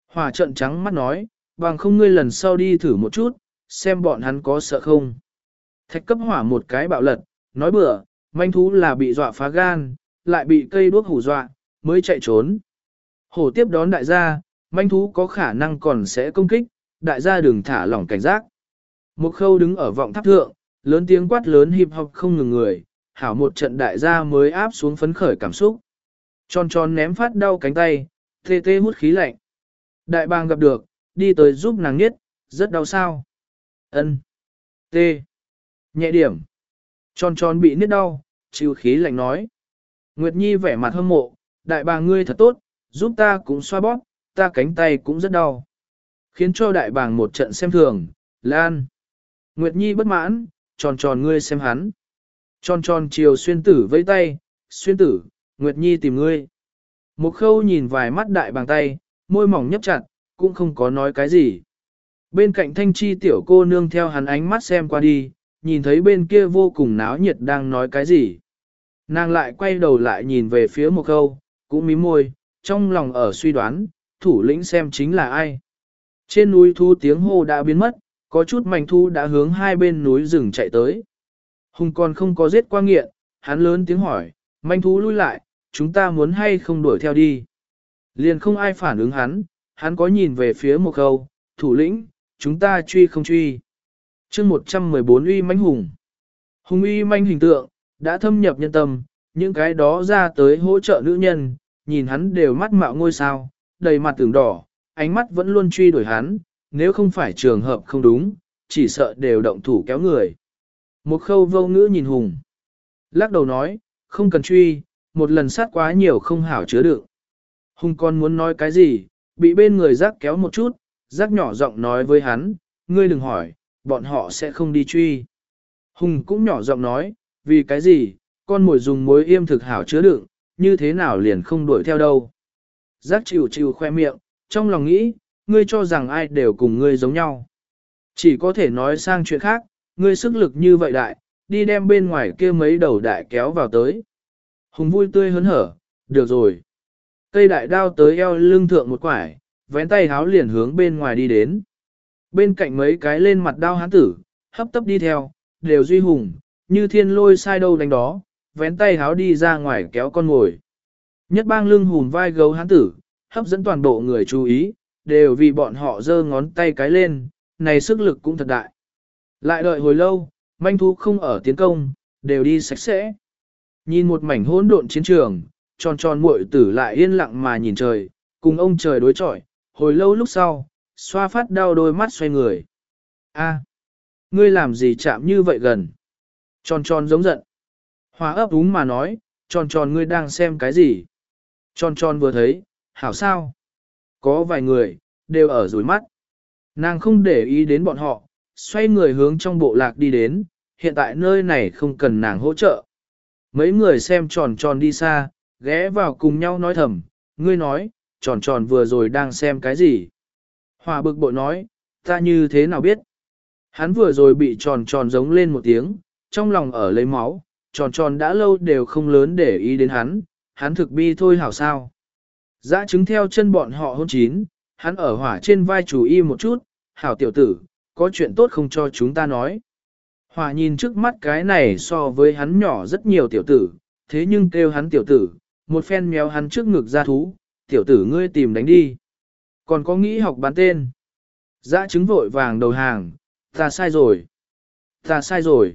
Hỏa trợn trắng mắt nói, bằng không ngươi lần sau đi thử một chút, xem bọn hắn có sợ không. Thạch cấp hỏa một cái bạo lật, nói bừa, manh thú là bị dọa phá gan, lại bị cây đuốc hù dọa, mới chạy trốn. Hổ tiếp đón đại gia, manh thú có khả năng còn sẽ công kích, đại gia đừng thả lỏng cảnh giác. Một khâu đứng ở vọng tháp thượng, lớn tiếng quát lớn hiệp học không ngừng người, hảo một trận đại gia mới áp xuống phấn khởi cảm xúc. Tròn tròn ném phát đau cánh tay, tê tê hút khí lạnh. Đại bàng gặp được, đi tới giúp nàng niết, rất đau sao. Ân, tê, nhẹ điểm. Tròn tròn bị niết đau, chịu khí lạnh nói. Nguyệt Nhi vẻ mặt hâm mộ, đại bàng ngươi thật tốt, giúp ta cũng xoa bóp, ta cánh tay cũng rất đau. Khiến cho đại bàng một trận xem thường, Lan. Nguyệt Nhi bất mãn, tròn tròn ngươi xem hắn. Tròn tròn chiều xuyên tử vẫy tay, xuyên tử, Nguyệt Nhi tìm ngươi. Một khâu nhìn vài mắt đại bàng tay, môi mỏng nhấp chặt, cũng không có nói cái gì. Bên cạnh thanh chi tiểu cô nương theo hắn ánh mắt xem qua đi, nhìn thấy bên kia vô cùng náo nhiệt đang nói cái gì. Nàng lại quay đầu lại nhìn về phía một khâu, cũng mím môi, trong lòng ở suy đoán, thủ lĩnh xem chính là ai. Trên núi thu tiếng hô đã biến mất, có chút mảnh thu đã hướng hai bên núi rừng chạy tới. Hùng còn không có giết qua nghiện, hắn lớn tiếng hỏi, manh thú lui lại, chúng ta muốn hay không đuổi theo đi. Liền không ai phản ứng hắn, hắn có nhìn về phía một khâu, thủ lĩnh, chúng ta truy không truy. chương một trăm mười bốn uy manh hùng. Hùng uy manh hình tượng, đã thâm nhập nhân tâm, những cái đó ra tới hỗ trợ nữ nhân, nhìn hắn đều mắt mạo ngôi sao, đầy mặt tưởng đỏ, ánh mắt vẫn luôn truy đuổi hắn, nếu không phải trường hợp không đúng, chỉ sợ đều động thủ kéo người. Một khâu vô ngữ nhìn Hùng. Lắc đầu nói, không cần truy, một lần sát quá nhiều không hảo chứa đựng. Hùng còn muốn nói cái gì, bị bên người giác kéo một chút, giác nhỏ giọng nói với hắn, ngươi đừng hỏi, bọn họ sẽ không đi truy. Hùng cũng nhỏ giọng nói, vì cái gì, con mồi dùng mối yêm thực hảo chứa đựng, như thế nào liền không đuổi theo đâu. Giác chịu chịu khoe miệng, trong lòng nghĩ, ngươi cho rằng ai đều cùng ngươi giống nhau. Chỉ có thể nói sang chuyện khác, ngươi sức lực như vậy đại, đi đem bên ngoài kia mấy đầu đại kéo vào tới. Hùng vui tươi hớn hở, được rồi. Cây đại đao tới eo lưng thượng một quải, vén tay háo liền hướng bên ngoài đi đến. Bên cạnh mấy cái lên mặt đao hán tử, hấp tấp đi theo, đều duy hùng, như thiên lôi sai đâu đánh đó, vén tay háo đi ra ngoài kéo con ngồi. Nhất bang lưng hùn vai gấu hán tử, hấp dẫn toàn bộ người chú ý, đều vì bọn họ giơ ngón tay cái lên, này sức lực cũng thật đại. Lại đợi hồi lâu, manh thú không ở tiến công, đều đi sạch sẽ. Nhìn một mảnh hỗn độn chiến trường, tròn tròn muội tử lại yên lặng mà nhìn trời, cùng ông trời đối chọi, hồi lâu lúc sau, xoa phát đau đôi mắt xoay người. A, ngươi làm gì chạm như vậy gần? Tròn tròn giống giận. Hòa ấp úng mà nói, tròn tròn ngươi đang xem cái gì? Tròn tròn vừa thấy, hảo sao? Có vài người, đều ở rủi mắt. Nàng không để ý đến bọn họ, xoay người hướng trong bộ lạc đi đến, hiện tại nơi này không cần nàng hỗ trợ. Mấy người xem tròn tròn đi xa, ghé vào cùng nhau nói thầm, ngươi nói, tròn tròn vừa rồi đang xem cái gì? Hòa bực bội nói, ta như thế nào biết? Hắn vừa rồi bị tròn tròn giống lên một tiếng, trong lòng ở lấy máu, tròn tròn đã lâu đều không lớn để ý đến hắn, hắn thực bi thôi hảo sao. Dã trứng theo chân bọn họ hôn chín, hắn ở hỏa trên vai chủ y một chút, hảo tiểu tử, có chuyện tốt không cho chúng ta nói. Hỏa nhìn trước mắt cái này so với hắn nhỏ rất nhiều tiểu tử, thế nhưng kêu hắn tiểu tử, một phen méo hắn trước ngực ra thú, tiểu tử ngươi tìm đánh đi. Còn có nghĩ học bán tên. Dã trứng vội vàng đầu hàng, ta sai rồi. Ta sai rồi.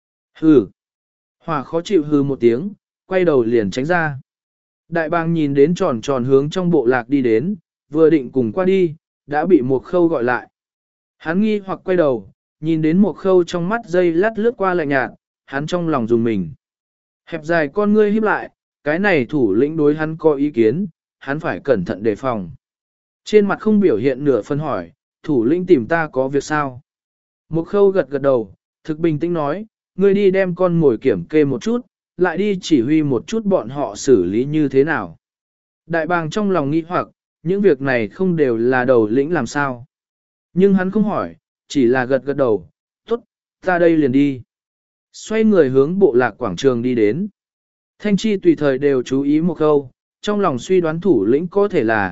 Hừ. Hỏa khó chịu hừ một tiếng, quay đầu liền tránh ra. Đại bàng nhìn đến tròn tròn hướng trong bộ lạc đi đến, vừa định cùng qua đi, đã bị một khâu gọi lại. Hắn nghi hoặc quay đầu, nhìn đến một khâu trong mắt dây lát lướt qua lạnh nhạt, hắn trong lòng dùng mình. Hẹp dài con ngươi híp lại, cái này thủ lĩnh đối hắn có ý kiến, hắn phải cẩn thận đề phòng. Trên mặt không biểu hiện nửa phân hỏi, thủ lĩnh tìm ta có việc sao? Một khâu gật gật đầu, thực bình tĩnh nói, ngươi đi đem con mồi kiểm kê một chút, lại đi chỉ huy một chút bọn họ xử lý như thế nào. Đại bàng trong lòng nghi hoặc, những việc này không đều là đầu lĩnh làm sao. Nhưng hắn không hỏi, chỉ là gật gật đầu, tốt, ta đây liền đi. Xoay người hướng bộ lạc quảng trường đi đến. Thanh chi tùy thời đều chú ý một câu, trong lòng suy đoán thủ lĩnh có thể là,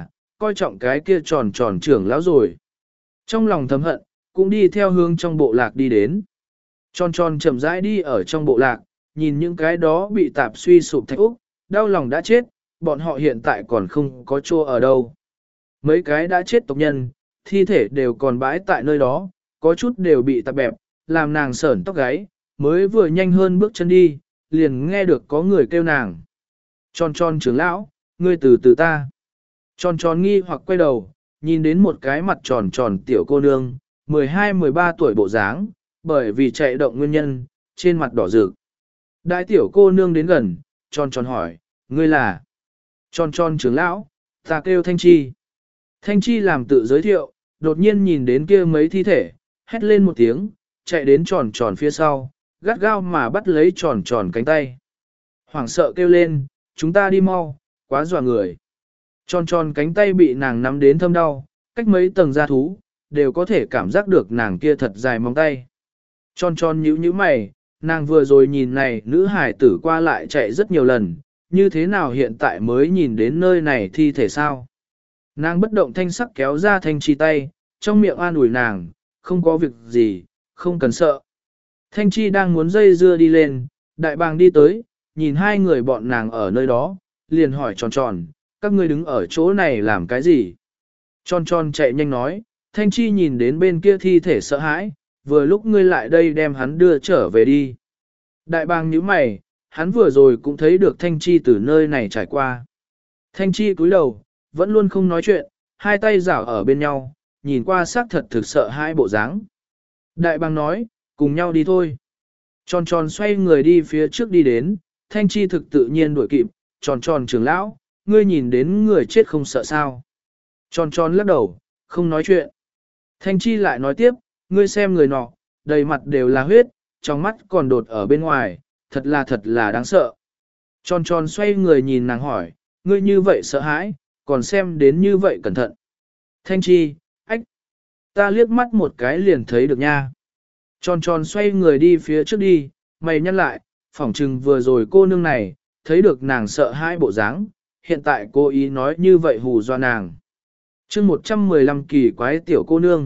coi trọng cái kia tròn tròn trưởng lão rồi. Trong lòng thầm hận, cũng đi theo hướng trong bộ lạc đi đến. Tròn tròn chậm rãi đi ở trong bộ lạc, nhìn những cái đó bị tạp suy sụp thạch úc, đau lòng đã chết, bọn họ hiện tại còn không có chỗ ở đâu. Mấy cái đã chết tộc nhân, thi thể đều còn bãi tại nơi đó, có chút đều bị tạp bẹp, làm nàng sởn tóc gáy, mới vừa nhanh hơn bước chân đi, liền nghe được có người kêu nàng. Tròn tròn trưởng lão, ngươi từ từ ta. Tròn tròn nghi hoặc quay đầu, nhìn đến một cái mặt tròn tròn tiểu cô nương, mười hai mười ba tuổi bộ dáng, bởi vì chạy động nguyên nhân, trên mặt đỏ rực. Đại tiểu cô nương đến gần, tròn tròn hỏi, ngươi là? Tròn tròn trưởng lão, ta kêu Thanh Chi. Thanh Chi làm tự giới thiệu, đột nhiên nhìn đến kia mấy thi thể, hét lên một tiếng, chạy đến tròn tròn phía sau, gắt gao mà bắt lấy tròn tròn cánh tay. Hoảng sợ kêu lên, chúng ta đi mau, quá dọa người. Tròn tròn cánh tay bị nàng nắm đến thâm đau, cách mấy tầng da thú, đều có thể cảm giác được nàng kia thật dài móng tay. Tròn tròn nhíu nhíu mày, nàng vừa rồi nhìn này nữ hải tử qua lại chạy rất nhiều lần, như thế nào hiện tại mới nhìn đến nơi này thi thể sao? Nàng bất động thanh sắc kéo ra Thanh Chi tay, trong miệng an ủi nàng, không có việc gì, không cần sợ. Thanh Chi đang muốn dây dưa đi lên, đại bàng đi tới, nhìn hai người bọn nàng ở nơi đó, liền hỏi tròn tròn, các ngươi đứng ở chỗ này làm cái gì? Tròn tròn chạy nhanh nói, Thanh Chi nhìn đến bên kia thi thể sợ hãi, vừa lúc ngươi lại đây đem hắn đưa trở về đi. Đại bàng nhíu mày, hắn vừa rồi cũng thấy được Thanh Chi từ nơi này trải qua. Thanh Chi cúi đầu, vẫn luôn không nói chuyện, hai tay giảo ở bên nhau, nhìn qua xác thật thực sợ hai bộ dáng. Đại bàng nói, cùng nhau đi thôi. Tròn tròn xoay người đi phía trước đi đến, Thanh Chi thực tự nhiên đuổi kịp, tròn tròn trưởng lão, ngươi nhìn đến người chết không sợ sao. Tròn tròn lắc đầu, không nói chuyện. Thanh Chi lại nói tiếp, ngươi xem người nọ, đầy mặt đều là huyết, trong mắt còn đột ở bên ngoài, thật là thật là đáng sợ. Tròn tròn xoay người nhìn nàng hỏi, ngươi như vậy sợ hãi, còn xem đến như vậy cẩn thận. Thanh Chi, ách, ta liếc mắt một cái liền thấy được nha. Tròn tròn xoay người đi phía trước đi, mày nhăn lại, phỏng chừng vừa rồi cô nương này, thấy được nàng sợ hãi bộ dáng, hiện tại cô ý nói như vậy hù do nàng. chương một trăm mười lăm kỳ quái tiểu cô nương.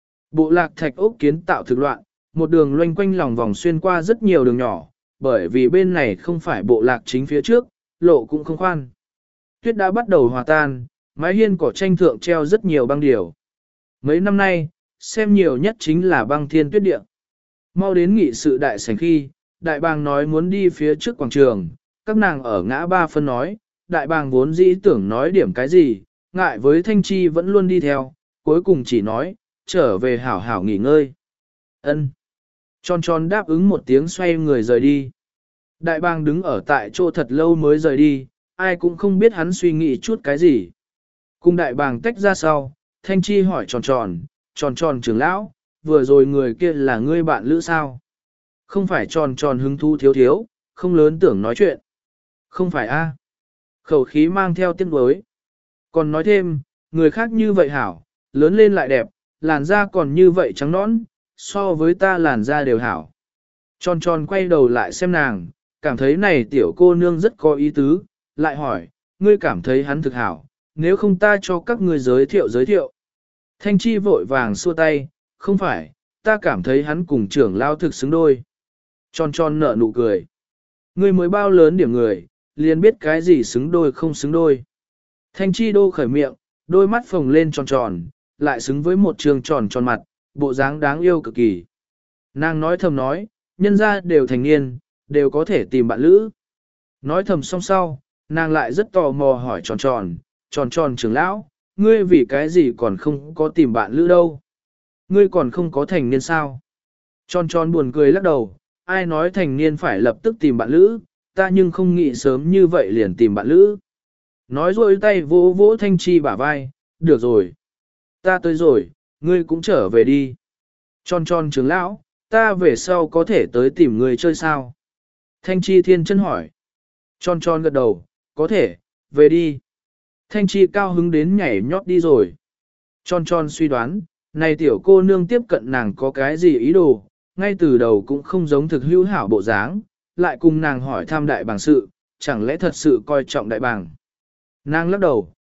Bộ lạc thạch ốc kiến tạo thực loạn, một đường loanh quanh lòng vòng xuyên qua rất nhiều đường nhỏ, bởi vì bên này không phải bộ lạc chính phía trước, lộ cũng không khoan. Tuyết đã bắt đầu hòa tan, mái hiên cỏ tranh thượng treo rất nhiều băng điều. Mấy năm nay, xem nhiều nhất chính là băng thiên tuyết địa. Mau đến nghị sự đại sảnh khi, đại bàng nói muốn đi phía trước quảng trường, các nàng ở ngã ba phân nói, đại bàng vốn dĩ tưởng nói điểm cái gì, ngại với Thanh Chi vẫn luôn đi theo, cuối cùng chỉ nói, trở về hảo hảo nghỉ ngơi. Ân. Tròn tròn đáp ứng một tiếng xoay người rời đi. Đại bàng đứng ở tại chỗ thật lâu mới rời đi, ai cũng không biết hắn suy nghĩ chút cái gì. Cùng đại bàng tách ra sau, Thanh Chi hỏi tròn tròn, tròn tròn trưởng lão, vừa rồi người kia là ngươi bạn lữ sao? Không phải tròn tròn hứng thú thiếu thiếu, không lớn tưởng nói chuyện. Không phải a? Khẩu khí mang theo tiếng đối. Còn nói thêm, người khác như vậy hảo, lớn lên lại đẹp, làn da còn như vậy trắng nõn, so với ta làn da đều hảo. Tròn tròn quay đầu lại xem nàng, cảm thấy này tiểu cô nương rất có ý tứ, lại hỏi, ngươi cảm thấy hắn thực hảo, nếu không ta cho các ngươi giới thiệu giới thiệu. Thanh Chi vội vàng xua tay, không phải, ta cảm thấy hắn cùng trưởng lao thực xứng đôi. Tròn tròn nở nụ cười. Ngươi mới bao lớn điểm người, liền biết cái gì xứng đôi không xứng đôi. Thanh Chi đô khởi miệng, đôi mắt phồng lên tròn tròn, lại xứng với một trường tròn tròn mặt, bộ dáng đáng yêu cực kỳ. Nàng nói thầm nói, nhân ra đều thành niên, đều có thể tìm bạn lữ. Nói thầm xong sau, nàng lại rất tò mò hỏi tròn tròn, tròn tròn trưởng lão, ngươi vì cái gì còn không có tìm bạn lữ đâu? Ngươi còn không có thành niên sao? Tròn tròn buồn cười lắc đầu, ai nói thành niên phải lập tức tìm bạn lữ, ta nhưng không nghĩ sớm như vậy liền tìm bạn lữ. Nói rồi tay vỗ vỗ Thanh Chi bả vai, được rồi. Ta tới rồi, ngươi cũng trở về đi. Tròn tròn trưởng lão, ta về sau có thể tới tìm ngươi chơi sao? Thanh Chi thiên chân hỏi. Tròn tròn gật đầu, có thể, về đi. Thanh Chi cao hứng đến nhảy nhót đi rồi. Tròn tròn suy đoán, này tiểu cô nương tiếp cận nàng có cái gì ý đồ, ngay từ đầu cũng không giống thực hữu hảo bộ dáng, lại cùng nàng hỏi thăm đại bàng sự, chẳng lẽ thật sự coi trọng đại bàng. Nàng lắc đầu,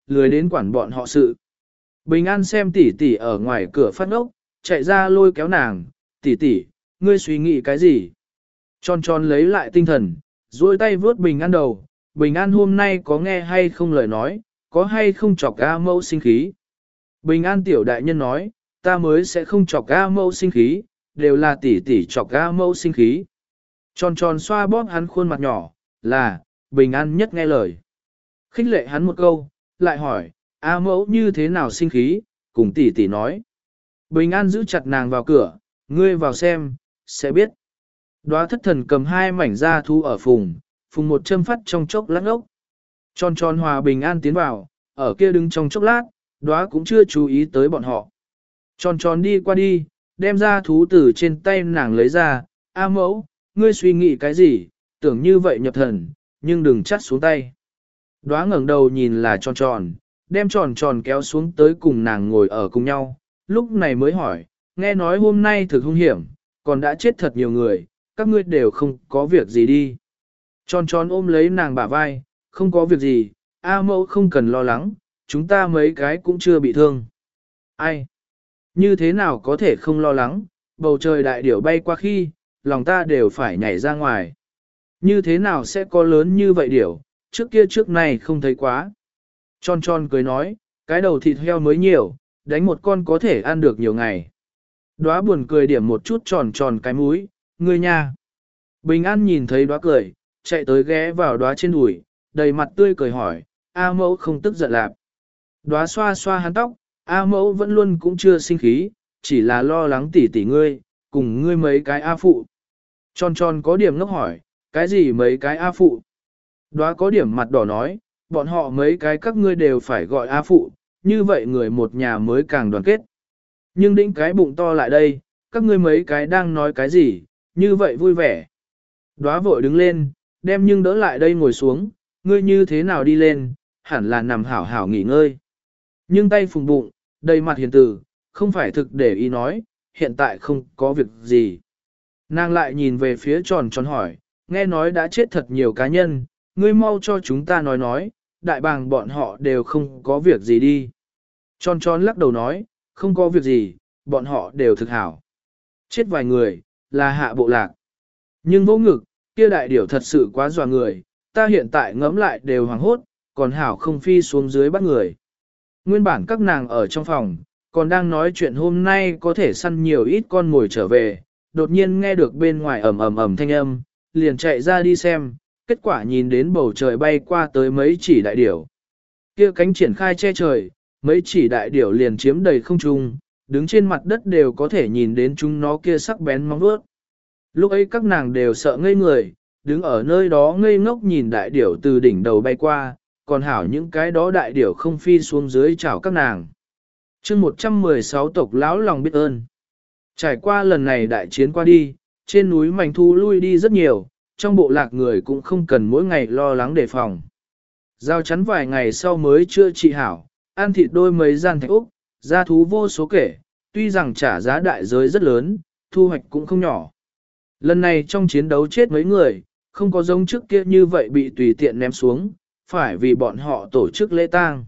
lười đến quản bọn họ sự. Bình An xem tỷ tỷ ở ngoài cửa phát ốc, chạy ra lôi kéo nàng, tỷ tỷ, ngươi suy nghĩ cái gì? Tròn tròn lấy lại tinh thần, duỗi tay vướt Bình An đầu, Bình An hôm nay có nghe hay không lời nói, có hay không chọc A mẫu sinh khí? Bình An tiểu đại nhân nói, ta mới sẽ không chọc A mẫu sinh khí, đều là tỷ tỷ chọc A mẫu sinh khí. Tròn tròn xoa bóp hắn khuôn mặt nhỏ, là, Bình An nhất nghe lời. Khích lệ hắn một câu, lại hỏi, A mẫu như thế nào sinh khí, cùng tỷ tỷ nói. Bình An giữ chặt nàng vào cửa, ngươi vào xem, sẽ biết. Đóa thất thần cầm hai mảnh da thu ở phùng, phùng một châm phát trong chốc lát ốc. Tròn tròn hòa Bình An tiến vào, ở kia đứng trong chốc lát, đóa cũng chưa chú ý tới bọn họ. Tròn tròn đi qua đi, đem ra thú từ trên tay nàng lấy ra, A mẫu, ngươi suy nghĩ cái gì, tưởng như vậy nhập thần, nhưng đừng chắt xuống tay. Đóa ngẩng đầu nhìn là tròn tròn, đem tròn tròn kéo xuống tới cùng nàng ngồi ở cùng nhau, lúc này mới hỏi, nghe nói hôm nay thực hung hiểm, còn đã chết thật nhiều người, các ngươi đều không có việc gì đi. Tròn tròn ôm lấy nàng bả vai, không có việc gì, A mẫu không cần lo lắng, chúng ta mấy cái cũng chưa bị thương. Ai? Như thế nào có thể không lo lắng, bầu trời đại điểu bay qua khi, lòng ta đều phải nhảy ra ngoài. Như thế nào sẽ có lớn như vậy điểu, trước kia trước này không thấy quá. Tròn tròn cười nói, cái đầu thịt heo mới nhiều, đánh một con có thể ăn được nhiều ngày. Đóa buồn cười điểm một chút tròn tròn cái mũi, ngươi nha. Bình An nhìn thấy đóa cười, chạy tới ghé vào đóa trên đùi, đầy mặt tươi cười hỏi, A mẫu không tức giận lạp. Đóa xoa xoa hắn tóc, A mẫu vẫn luôn cũng chưa sinh khí, chỉ là lo lắng tỉ tỉ ngươi, cùng ngươi mấy cái A phụ. Tròn tròn có điểm ngốc hỏi, cái gì mấy cái A phụ? Đóa có điểm mặt đỏ nói, bọn họ mấy cái các ngươi đều phải gọi A phụ, như vậy người một nhà mới càng đoàn kết. Nhưng đĩnh cái bụng to lại đây, các ngươi mấy cái đang nói cái gì, như vậy vui vẻ. Đóa vội đứng lên, đem nhưng đỡ lại đây ngồi xuống, ngươi như thế nào đi lên, hẳn là nằm hảo hảo nghỉ ngơi. Nhưng tay phùng bụng, đầy mặt hiền từ, không phải thực để ý nói, hiện tại không có việc gì. Nàng lại nhìn về phía tròn tròn hỏi, nghe nói đã chết thật nhiều cá nhân, ngươi mau cho chúng ta nói nói, đại bàng bọn họ đều không có việc gì đi. Tròn tròn lắc đầu nói, không có việc gì, bọn họ đều thực hảo. Chết vài người, là hạ bộ lạc. Nhưng vô ngực, kia đại điểu thật sự quá dọa người, ta hiện tại ngẫm lại đều hoảng hốt, còn hảo không phi xuống dưới bắt người. Nguyên bản các nàng ở trong phòng, còn đang nói chuyện hôm nay có thể săn nhiều ít con mồi trở về, đột nhiên nghe được bên ngoài ầm ầm ầm thanh âm, liền chạy ra đi xem, kết quả nhìn đến bầu trời bay qua tới mấy chỉ đại điểu. Kia cánh triển khai che trời, mấy chỉ đại điểu liền chiếm đầy không trung, đứng trên mặt đất đều có thể nhìn đến chúng nó kia sắc bén móng vuốt. Lúc ấy các nàng đều sợ ngây người, đứng ở nơi đó ngây ngốc nhìn đại điểu từ đỉnh đầu bay qua, còn hảo những cái đó đại điểu không phi xuống dưới chảo các nàng. chương một trăm mười sáu tộc lão lòng biết ơn. Trải qua lần này đại chiến qua đi, trên núi mảnh thu lui đi rất nhiều, trong bộ lạc người cũng không cần mỗi ngày lo lắng đề phòng. Giao chắn vài ngày sau mới chưa trị hảo, ăn thịt đôi mấy gian thạch úc, gia thú vô số kể, tuy rằng trả giá đại giới rất lớn, thu hoạch cũng không nhỏ. Lần này trong chiến đấu chết mấy người, không có giống trước kia như vậy bị tùy tiện ném xuống, phải vì bọn họ tổ chức lễ tang.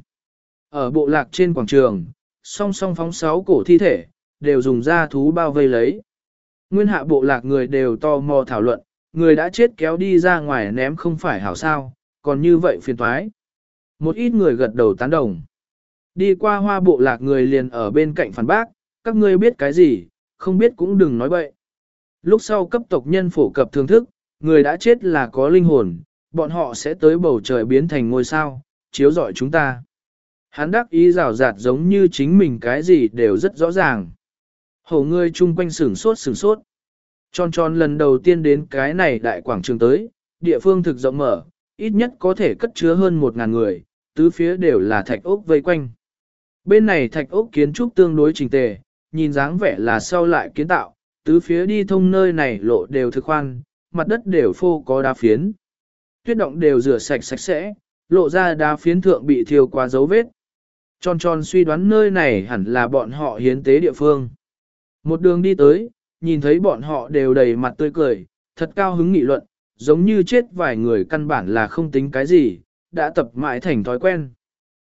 Ở bộ lạc trên quảng trường, song song phóng sáu cổ thi thể, đều dùng da thú bao vây lấy. Nguyên hạ bộ lạc người đều tò mò thảo luận, người đã chết kéo đi ra ngoài ném không phải hảo sao, còn như vậy phiền toái. Một ít người gật đầu tán đồng. Đi qua hoa bộ lạc người liền ở bên cạnh phản bác, các ngươi biết cái gì, không biết cũng đừng nói bậy. Lúc sau cấp tộc nhân phổ cập thưởng thức, người đã chết là có linh hồn, bọn họ sẽ tới bầu trời biến thành ngôi sao, chiếu rọi chúng ta. Hắn đắc ý rào rạt giống như chính mình cái gì đều rất rõ ràng. Hổ ngươi chung quanh sửng sốt sửng sốt. Tròn tròn lần đầu tiên đến cái này đại quảng trường tới, địa phương thực rộng mở, ít nhất có thể cất chứa hơn một ngàn người, tứ phía đều là thạch ốc vây quanh. Bên này thạch ốc kiến trúc tương đối chỉnh tề, nhìn dáng vẻ là sau lại kiến tạo, tứ phía đi thông nơi này lộ đều thực khoan, mặt đất đều phô có đá phiến. Tuyết động đều rửa sạch sạch sẽ, lộ ra đá phiến thượng bị thiêu qua dấu vết. Tròn tròn suy đoán nơi này hẳn là bọn họ hiến tế địa phương. Một đường đi tới, nhìn thấy bọn họ đều đầy mặt tươi cười, thật cao hứng nghị luận, giống như chết vài người căn bản là không tính cái gì, đã tập mãi thành thói quen.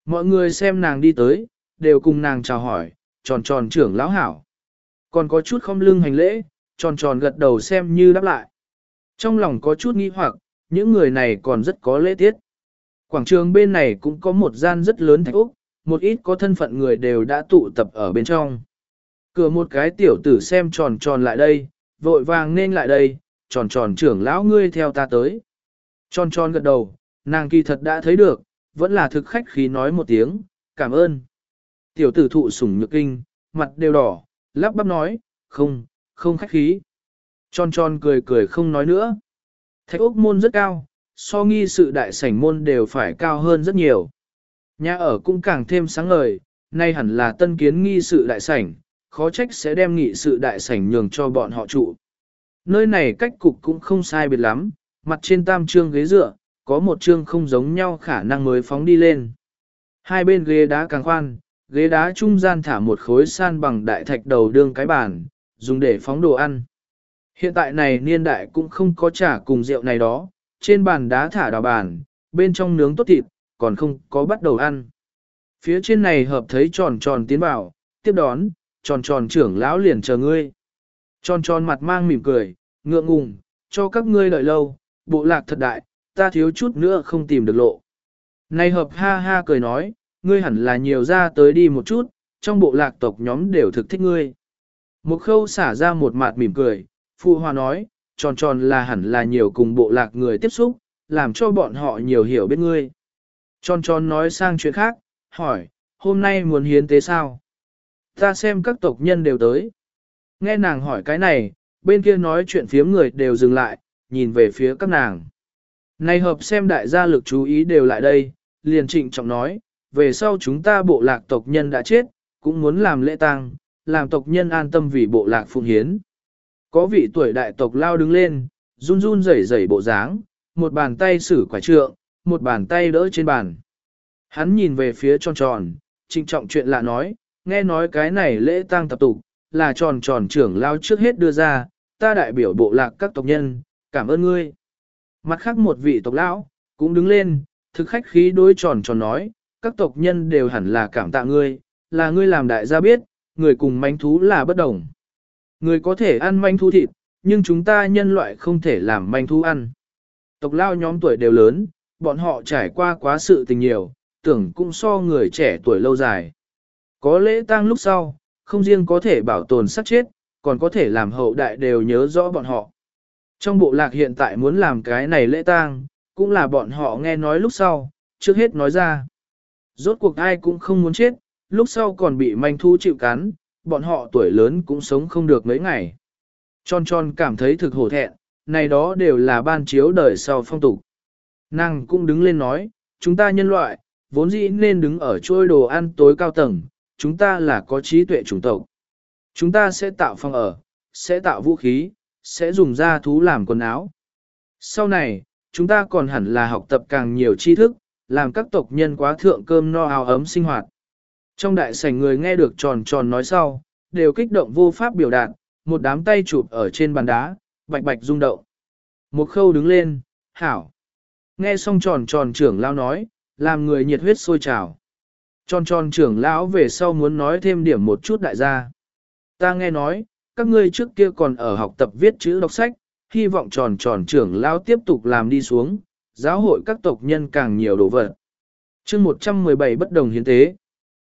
Mọi người xem nàng đi tới, đều cùng nàng chào hỏi, tròn tròn trưởng lão hảo. Còn có chút không lưng hành lễ, tròn tròn gật đầu xem như đáp lại. Trong lòng có chút nghi hoặc, những người này còn rất có lễ tiết. Quảng trường bên này cũng có một gian rất lớn thạch úc, một ít có thân phận người đều đã tụ tập ở bên trong. Cửa một cái tiểu tử xem tròn tròn lại đây, vội vàng nên lại đây, tròn tròn trưởng lão ngươi theo ta tới. Tròn tròn gật đầu, nàng kỳ thật đã thấy được, vẫn là thực khách khí nói một tiếng, cảm ơn. Tiểu tử thụ sủng nhược kinh, mặt đều đỏ, lắp bắp nói, không, không khách khí. Tròn tròn cười cười không nói nữa. Thạch ốc môn rất cao, so nghi sự đại sảnh môn đều phải cao hơn rất nhiều. Nhà ở cũng càng thêm sáng ngời, nay hẳn là tân kiến nghi sự đại sảnh, khó trách sẽ đem nghị sự đại sảnh nhường cho bọn họ trụ. Nơi này cách cục cũng không sai biệt lắm, mặt trên tam trương ghế dựa, có một trương không giống nhau khả năng mới phóng đi lên. Hai bên ghế đá càng khoan, ghế đá trung gian thả một khối san bằng đại thạch đầu đương cái bàn, dùng để phóng đồ ăn. Hiện tại này niên đại cũng không có trà cùng rượu này đó, trên bàn đá thả đào bàn, bên trong nướng tốt thịt, còn không có bắt đầu ăn. Phía trên này hợp thấy tròn tròn tiến vào, tiếp đón, tròn tròn trưởng lão liền chờ ngươi. Tròn tròn mặt mang mỉm cười, ngượng ngùng, cho các ngươi đợi lâu, bộ lạc thật đại, ta thiếu chút nữa không tìm được lộ. Này hợp ha ha cười nói, ngươi hẳn là nhiều ra tới đi một chút, trong bộ lạc tộc nhóm đều thực thích ngươi. Một khâu xả ra một mặt mỉm cười, phụ hòa nói, tròn tròn là hẳn là nhiều cùng bộ lạc người tiếp xúc, làm cho bọn họ nhiều hiểu biết ngươi. Tròn tròn nói sang chuyện khác, hỏi, hôm nay muốn hiến tế sao? Ta xem các tộc nhân đều tới. Nghe nàng hỏi cái này, bên kia nói chuyện phiếm người đều dừng lại, nhìn về phía các nàng. Này hợp xem đại gia lực chú ý đều lại đây, liền trịnh trọng nói, về sau chúng ta bộ lạc tộc nhân đã chết, cũng muốn làm lễ tang, làm tộc nhân an tâm vì bộ lạc phụng hiến. Có vị tuổi đại tộc lao đứng lên, run run rẩy rẩy bộ dáng, một bàn tay sử quả trượng, một bàn tay đỡ trên bàn. Hắn nhìn về phía tròn tròn, trịnh trọng chuyện lạ nói, nghe nói cái này lễ tang tập tục, là tròn tròn trưởng lao trước hết đưa ra, ta đại biểu bộ lạc các tộc nhân, cảm ơn ngươi. Mặt khác một vị tộc lão, cũng đứng lên, thực khách khí đối tròn tròn nói, các tộc nhân đều hẳn là cảm tạ ngươi, là ngươi làm đại gia biết, người cùng manh thú là bất đồng. Người có thể ăn manh thú thịt, nhưng chúng ta nhân loại không thể làm manh thú ăn. Tộc lao nhóm tuổi đều lớn, bọn họ trải qua quá sự tình nhiều, tưởng cũng so người trẻ tuổi lâu dài. Có lễ tang lúc sau, không riêng có thể bảo tồn sát chết, còn có thể làm hậu đại đều nhớ rõ bọn họ. Trong bộ lạc hiện tại muốn làm cái này lễ tang, cũng là bọn họ nghe nói lúc sau, trước hết nói ra. Rốt cuộc ai cũng không muốn chết, lúc sau còn bị manh thú chịu cắn, bọn họ tuổi lớn cũng sống không được mấy ngày. Tròn tròn cảm thấy thực hổ thẹn, này đó đều là ban chiếu đời sau phong tục. Nàng cũng đứng lên nói, chúng ta nhân loại, vốn dĩ nên đứng ở chuôi đồ ăn tối cao tầng, chúng ta là có trí tuệ chủng tộc. Chúng ta sẽ tạo phòng ở, sẽ tạo vũ khí, sẽ dùng da thú làm quần áo. Sau này, chúng ta còn hẳn là học tập càng nhiều tri thức, làm các tộc nhân quá thượng cơm no áo ấm sinh hoạt. Trong đại sảnh người nghe được tròn tròn nói sau, đều kích động vô pháp biểu đạt, một đám tay chụp ở trên bàn đá, bạch bạch rung động. Một khâu đứng lên, hảo. Nghe xong tròn tròn trưởng lão nói, làm người nhiệt huyết sôi trào. Tròn tròn trưởng lão về sau muốn nói thêm điểm một chút đại gia. Ta nghe nói, các ngươi trước kia còn ở học tập viết chữ đọc sách, hy vọng tròn tròn trưởng lão tiếp tục làm đi xuống, giáo hội các tộc nhân càng nhiều đồ vật. Chương một trăm mười bảy bất đồng hiến tế.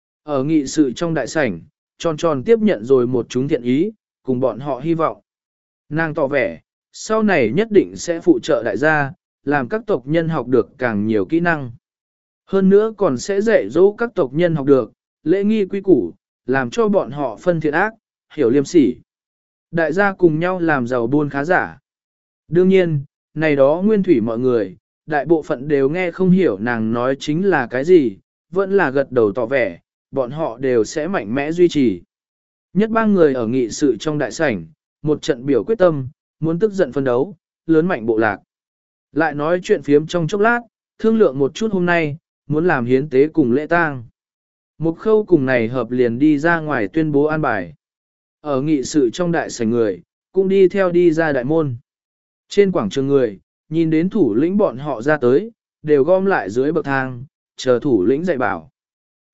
Ở nghị sự trong đại sảnh, tròn tròn tiếp nhận rồi một chúng thiện ý, cùng bọn họ hy vọng. Nàng tỏ vẻ, sau này nhất định sẽ phụ trợ đại gia, làm các tộc nhân học được càng nhiều kỹ năng. Hơn nữa còn sẽ dạy dỗ các tộc nhân học được, lễ nghi quy củ, làm cho bọn họ phân thiện ác, hiểu liêm sỉ. Đại gia cùng nhau làm giàu buôn khá giả. Đương nhiên, này đó nguyên thủy mọi người, đại bộ phận đều nghe không hiểu nàng nói chính là cái gì, vẫn là gật đầu tỏ vẻ, bọn họ đều sẽ mạnh mẽ duy trì. Nhất ba người ở nghị sự trong đại sảnh, một trận biểu quyết tâm, muốn tức giận phân đấu, lớn mạnh bộ lạc. Lại nói chuyện phiếm trong chốc lát, thương lượng một chút hôm nay, muốn làm hiến tế cùng lễ tang. Một khâu cùng này hợp liền đi ra ngoài tuyên bố an bài. Ở nghị sự trong đại sảnh người, cũng đi theo đi ra đại môn. Trên quảng trường người, nhìn đến thủ lĩnh bọn họ ra tới, đều gom lại dưới bậc thang, chờ thủ lĩnh dạy bảo.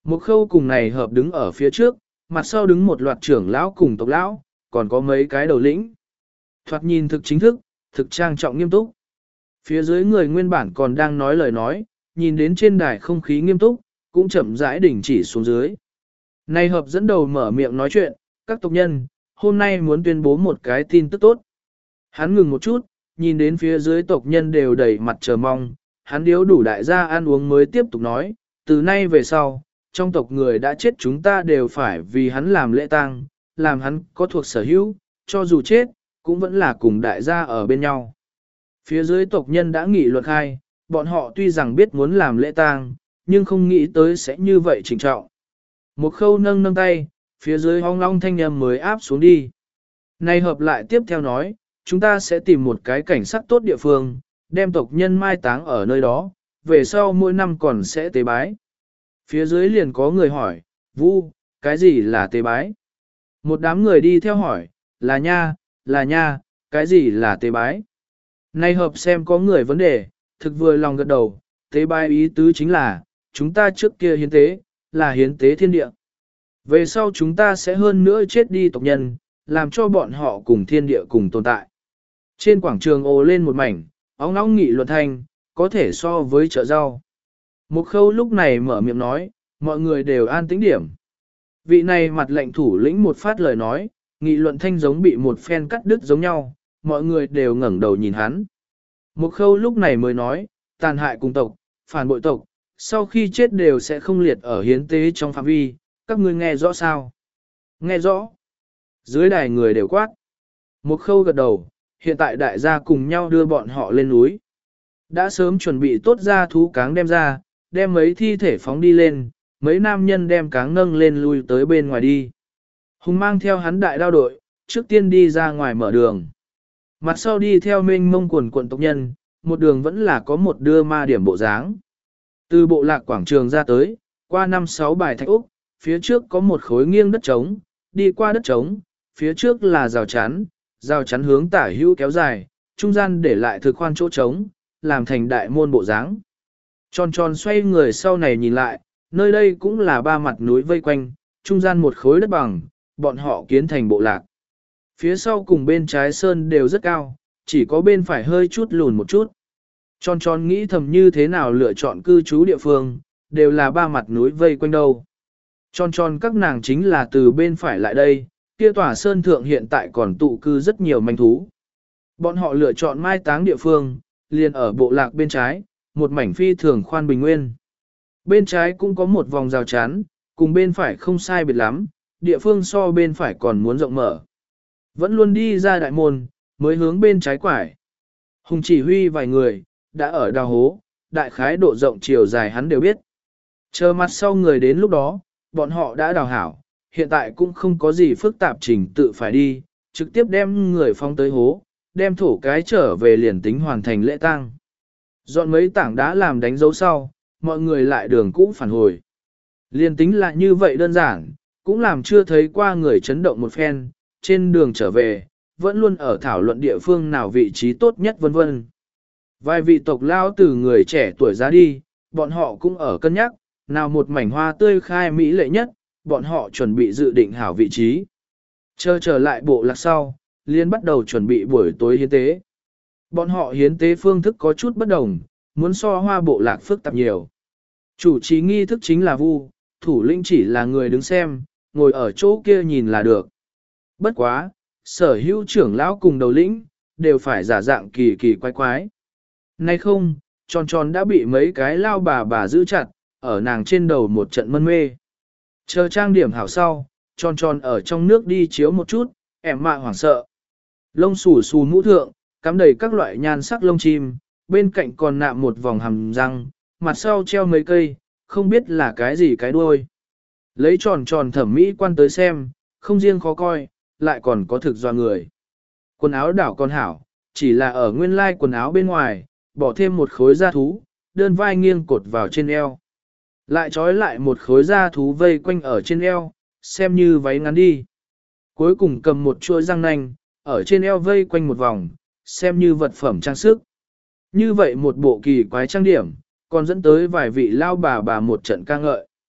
Một khâu cùng này hợp đứng ở phía trước, mặt sau đứng một loạt trưởng lão cùng tộc lão, còn có mấy cái đầu lĩnh. Thoạt nhìn thực chính thức, thực trang trọng nghiêm túc. Phía dưới người nguyên bản còn đang nói lời nói, nhìn đến trên đài không khí nghiêm túc, cũng chậm rãi đình chỉ xuống dưới. Này hợp dẫn đầu mở miệng nói chuyện, các tộc nhân, hôm nay muốn tuyên bố một cái tin tức tốt. Hắn ngừng một chút, nhìn đến phía dưới tộc nhân đều đầy mặt chờ mong, hắn điếu đủ đại gia ăn uống mới tiếp tục nói, từ nay về sau, trong tộc người đã chết chúng ta đều phải vì hắn làm lễ tang, làm hắn có thuộc sở hữu, cho dù chết, cũng vẫn là cùng đại gia ở bên nhau. Phía dưới tộc nhân đã nghị luận khai, bọn họ tuy rằng biết muốn làm lễ tang, nhưng không nghĩ tới sẽ như vậy trịnh trọng. Một khâu nâng nâng tay, phía dưới hong long thanh âm mới áp xuống đi. Này hợp lại tiếp theo nói, chúng ta sẽ tìm một cái cảnh sắc tốt địa phương, đem tộc nhân mai táng ở nơi đó, về sau mỗi năm còn sẽ tế bái. Phía dưới liền có người hỏi, Vu, cái gì là tế bái? Một đám người đi theo hỏi, là nha, là nha, cái gì là tế bái? Này hợp xem có người vấn đề, thực vừa lòng gật đầu, tế bái ý tứ chính là, chúng ta trước kia hiến tế, là hiến tế thiên địa. Về sau chúng ta sẽ hơn nữa chết đi tộc nhân, làm cho bọn họ cùng thiên địa cùng tồn tại. Trên quảng trường ồ lên một mảnh, óng nóng nghị luận thanh, có thể so với chợ rau. Một khâu lúc này mở miệng nói, mọi người đều an tĩnh điểm. Vị này mặt lệnh thủ lĩnh một phát lời nói, nghị luận thanh giống bị một phen cắt đứt giống nhau, mọi người đều ngẩng đầu nhìn hắn. Một khâu lúc này mới nói, tàn hại cùng tộc, phản bội tộc, sau khi chết đều sẽ không liệt ở hiến tế trong phạm vi, các ngươi nghe rõ sao? Nghe rõ. Dưới đài người đều quát. Một khâu gật đầu, hiện tại đại gia cùng nhau đưa bọn họ lên núi. Đã sớm chuẩn bị tốt ra thú cáng đem ra, đem mấy thi thể phóng đi lên, mấy nam nhân đem cáng nâng lên lui tới bên ngoài đi. Hùng mang theo hắn đại đao đội, trước tiên đi ra ngoài mở đường. Mặt sau đi theo mênh mông quần quận tộc nhân, một đường vẫn là có một đưa ma điểm bộ dáng. Từ bộ lạc quảng trường ra tới, qua năm sáu bài thạch úc, phía trước có một khối nghiêng đất trống, đi qua đất trống, phía trước là rào chắn, rào chắn hướng tả hữu kéo dài, trung gian để lại thực khoan chỗ trống, làm thành đại môn bộ dáng. Tròn tròn xoay người sau này nhìn lại, nơi đây cũng là ba mặt núi vây quanh, trung gian một khối đất bằng, bọn họ kiến thành bộ lạc. Phía sau cùng bên trái sơn đều rất cao, chỉ có bên phải hơi chút lùn một chút. Tròn tròn nghĩ thầm như thế nào lựa chọn cư trú địa phương, đều là ba mặt núi vây quanh đâu. Tròn tròn các nàng chính là từ bên phải lại đây, kia tòa sơn thượng hiện tại còn tụ cư rất nhiều manh thú. Bọn họ lựa chọn mai táng địa phương, liền ở bộ lạc bên trái, một mảnh phi thường khoan bình nguyên. Bên trái cũng có một vòng rào chắn, cùng bên phải không sai biệt lắm, địa phương so bên phải còn muốn rộng mở. Vẫn luôn đi ra đại môn, mới hướng bên trái quải. Hùng chỉ huy vài người, đã ở đào hố, đại khái độ rộng chiều dài hắn đều biết. Chờ mặt sau người đến lúc đó, bọn họ đã đào hảo, hiện tại cũng không có gì phức tạp trình tự phải đi, trực tiếp đem người phong tới hố, đem thổ cái trở về liền tính hoàn thành lễ tang. Dọn mấy tảng đá làm đánh dấu sau, mọi người lại đường cũ phản hồi. Liền tính là như vậy đơn giản, cũng làm chưa thấy qua người chấn động một phen, trên đường trở về, vẫn luôn ở thảo luận địa phương nào vị trí tốt nhất vân vân. Vài vị tộc lao từ người trẻ tuổi ra đi, bọn họ cũng ở cân nhắc, nào một mảnh hoa tươi khai mỹ lệ nhất, bọn họ chuẩn bị dự định hảo vị trí. Chờ trở lại bộ lạc sau, liên bắt đầu chuẩn bị buổi tối hiến tế. Bọn họ hiến tế phương thức có chút bất đồng, muốn so hoa bộ lạc phức tạp nhiều. Chủ trì nghi thức chính là Vu, thủ lĩnh chỉ là người đứng xem, ngồi ở chỗ kia nhìn là được. Bất quá, sở hữu trưởng lão cùng đầu lĩnh, đều phải giả dạng kỳ kỳ quái quái. Nay không, tròn tròn đã bị mấy cái lao bà bà giữ chặt, ở nàng trên đầu một trận mân mê. Chờ trang điểm hảo sau, tròn tròn ở trong nước đi chiếu một chút, ẻm mạ hoảng sợ. Lông xù xù mũ thượng, cắm đầy các loại nhan sắc lông chim, bên cạnh còn nạm một vòng hàm răng, mặt sau treo mấy cây, không biết là cái gì cái đuôi. Lấy tròn tròn thẩm mỹ quan tới xem, không riêng khó coi, lại còn có thực do người. Quần áo đảo con hảo, chỉ là ở nguyên lai quần áo bên ngoài, bỏ thêm một khối da thú, đơn vai nghiêng cột vào trên eo. Lại trói lại một khối da thú vây quanh ở trên eo, xem như váy ngắn đi. Cuối cùng cầm một chuỗi răng nanh, ở trên eo vây quanh một vòng, xem như vật phẩm trang sức. Như vậy một bộ kỳ quái trang điểm, còn dẫn tới vài vị lao bà bà một trận ca ngợi.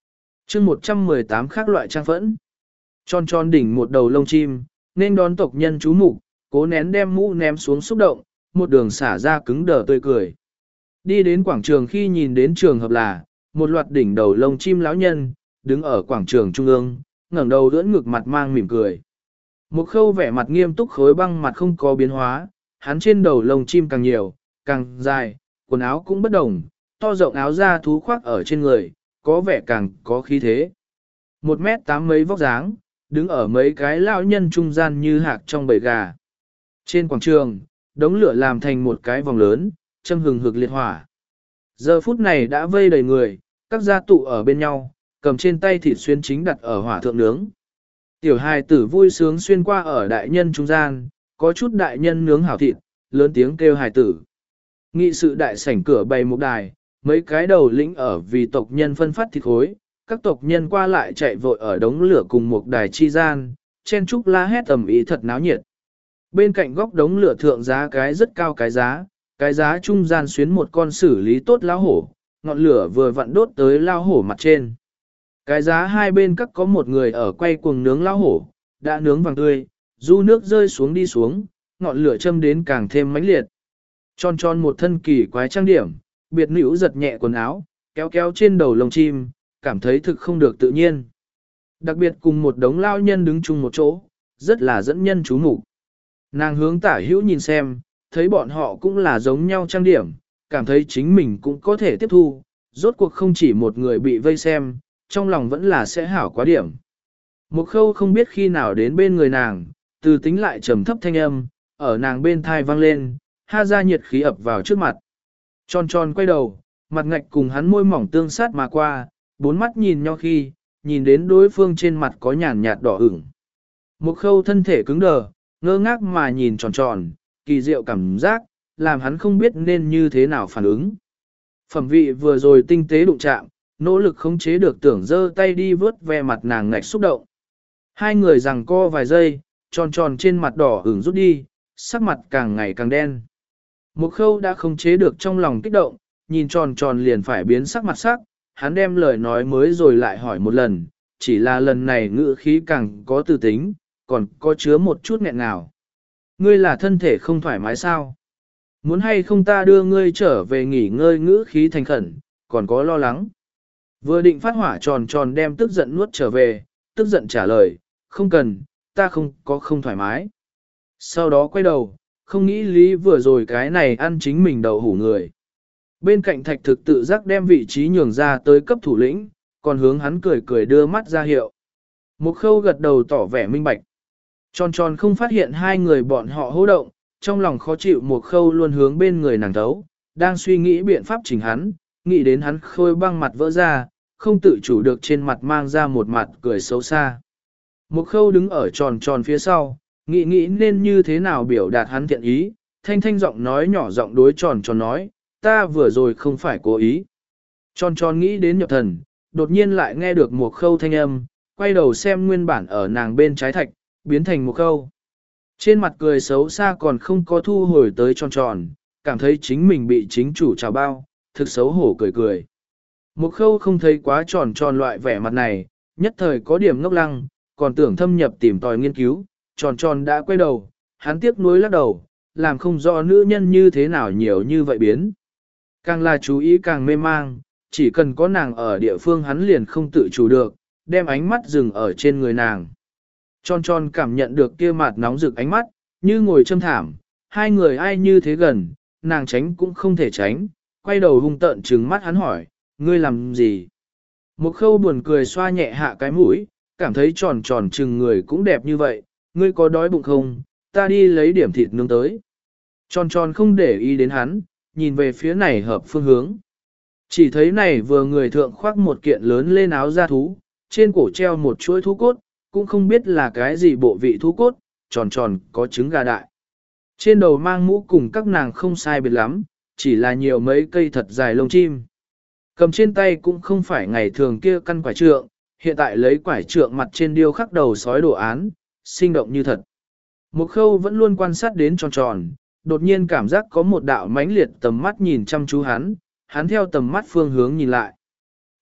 chương một trăm mười tám khác loại trang phẫn. Tròn tròn đỉnh một đầu lông chim, nên đón tộc nhân chú mục, cố nén đem mũ ném xuống xúc động, một đường xả ra cứng đờ tươi cười. Đi đến quảng trường khi nhìn đến trường hợp là, một loạt đỉnh đầu lông chim lão nhân, đứng ở quảng trường trung ương, ngẩng đầu đỡ ngực mặt mang mỉm cười. Một khâu vẻ mặt nghiêm túc khối băng mặt không có biến hóa, hắn trên đầu lông chim càng nhiều, càng dài, quần áo cũng bất đồng, to rộng áo da thú khoác ở trên người, có vẻ càng có khí thế. Một mét tám mấy vóc dáng, đứng ở mấy cái lão nhân trung gian như hạc trong bầy gà. Trên quảng trường, đống lửa làm thành một cái vòng lớn, châm hừng hực liệt hỏa. Giờ phút này đã vây đầy người, các gia tụ ở bên nhau, cầm trên tay thịt xuyên chính đặt ở hỏa thượng nướng. Tiểu hài tử vui sướng xuyên qua ở đại nhân trung gian, có chút đại nhân nướng hảo thịt, lớn tiếng kêu hài tử. Nghị sự đại sảnh cửa bày một đài, mấy cái đầu lĩnh ở vì tộc nhân phân phát thịt khối, các tộc nhân qua lại chạy vội ở đống lửa cùng một đài chi gian, chen trúc la hét tầm ý thật náo nhiệt. Bên cạnh góc đống lửa thượng giá cái rất cao cái giá, cái giá trung gian xuyến một con xử lý tốt lao hổ, ngọn lửa vừa vặn đốt tới lao hổ mặt trên. Cái giá hai bên các có một người ở quay cuồng nướng lao hổ, đã nướng vàng tươi, du nước rơi xuống đi xuống, ngọn lửa châm đến càng thêm mãnh liệt. Tròn tròn một thân kỳ quái trang điểm, biệt nữ giật nhẹ quần áo, kéo kéo trên đầu lông chim, cảm thấy thực không được tự nhiên. Đặc biệt cùng một đống lao nhân đứng chung một chỗ, rất là dẫn nhân chú mục. Nàng hướng tả hữu nhìn xem, thấy bọn họ cũng là giống nhau trang điểm, cảm thấy chính mình cũng có thể tiếp thu, rốt cuộc không chỉ một người bị vây xem, trong lòng vẫn là sẽ hảo quá điểm. Một khâu không biết khi nào đến bên người nàng, từ tính lại trầm thấp thanh âm, ở nàng bên thai vang lên, ha ra nhiệt khí ập vào trước mặt. Tròn tròn quay đầu, mặt ngạch cùng hắn môi mỏng tương sát mà qua, bốn mắt nhìn nhau khi, nhìn đến đối phương trên mặt có nhàn nhạt đỏ ửng. Một khâu thân thể cứng đờ, ngơ ngác mà nhìn tròn tròn, kỳ diệu cảm giác, làm hắn không biết nên như thế nào phản ứng. Phẩm vị vừa rồi tinh tế đụng chạm, nỗ lực khống chế được tưởng giơ tay đi vớt ve mặt nàng ngạch xúc động. Hai người giằng co vài giây, tròn tròn trên mặt đỏ ửng rút đi, sắc mặt càng ngày càng đen. Một khâu đã khống chế được trong lòng kích động, nhìn tròn tròn liền phải biến sắc mặt sắc, hắn đem lời nói mới rồi lại hỏi một lần, chỉ là lần này ngữ khí càng có tư tính, còn có chứa một chút nghẹn ngào. Ngươi là thân thể không thoải mái sao? Muốn hay không ta đưa ngươi trở về nghỉ ngơi ngữ khí thành khẩn, còn có lo lắng. Vừa định phát hỏa tròn tròn đem tức giận nuốt trở về, tức giận trả lời, không cần, ta không có không thoải mái. Sau đó quay đầu, không nghĩ lý vừa rồi cái này ăn chính mình đầu hủ người. Bên cạnh thạch thực tự giác đem vị trí nhường ra tới cấp thủ lĩnh, còn hướng hắn cười cười đưa mắt ra hiệu. Một khâu gật đầu tỏ vẻ minh bạch. Tròn tròn không phát hiện hai người bọn họ hô động, trong lòng khó chịu một khâu luôn hướng bên người nàng thấu, đang suy nghĩ biện pháp chỉnh hắn, nghĩ đến hắn khôi băng mặt vỡ ra, không tự chủ được trên mặt mang ra một mặt cười xấu xa. Một khâu đứng ở tròn tròn phía sau, nghĩ nghĩ nên như thế nào biểu đạt hắn thiện ý, thanh thanh giọng nói nhỏ giọng đối tròn tròn nói, ta vừa rồi không phải cố ý. Tròn tròn nghĩ đến nhập thần, đột nhiên lại nghe được một khâu thanh âm, quay đầu xem nguyên bản ở nàng bên trái thạch, biến thành một khâu. Trên mặt cười xấu xa còn không có thu hồi tới tròn tròn, cảm thấy chính mình bị chính chủ trào bao, thực xấu hổ cười cười. Một khâu không thấy quá tròn tròn loại vẻ mặt này, nhất thời có điểm ngốc lăng, còn tưởng thâm nhập tìm tòi nghiên cứu, tròn tròn đã quay đầu, hắn tiếc nuối lắc đầu, làm không rõ nữ nhân như thế nào nhiều như vậy biến. Càng là chú ý càng mê mang, chỉ cần có nàng ở địa phương hắn liền không tự chủ được, đem ánh mắt dừng ở trên người nàng. Tròn tròn cảm nhận được kia mặt nóng rực ánh mắt, như ngồi châm thảm, hai người ai như thế gần, nàng tránh cũng không thể tránh, quay đầu hung tợn trừng mắt hắn hỏi, ngươi làm gì? Một khâu buồn cười xoa nhẹ hạ cái mũi, cảm thấy tròn tròn trừng người cũng đẹp như vậy, ngươi có đói bụng không, ta đi lấy điểm thịt nướng tới. Tròn tròn không để ý đến hắn, nhìn về phía này hợp phương hướng. Chỉ thấy này vừa người thượng khoác một kiện lớn lên áo da thú, trên cổ treo một chuỗi thú cốt, cũng không biết là cái gì bộ vị thú cốt, tròn tròn có trứng gà đại. Trên đầu mang mũ cùng các nàng không sai biệt lắm, chỉ là nhiều mấy cây thật dài lông chim. Cầm trên tay cũng không phải ngày thường kia căn quải trượng, hiện tại lấy quải trượng mặt trên điêu khắc đầu sói đồ án, sinh động như thật. Một khâu vẫn luôn quan sát đến tròn tròn, đột nhiên cảm giác có một đạo mãnh liệt tầm mắt nhìn chăm chú hắn, hắn theo tầm mắt phương hướng nhìn lại.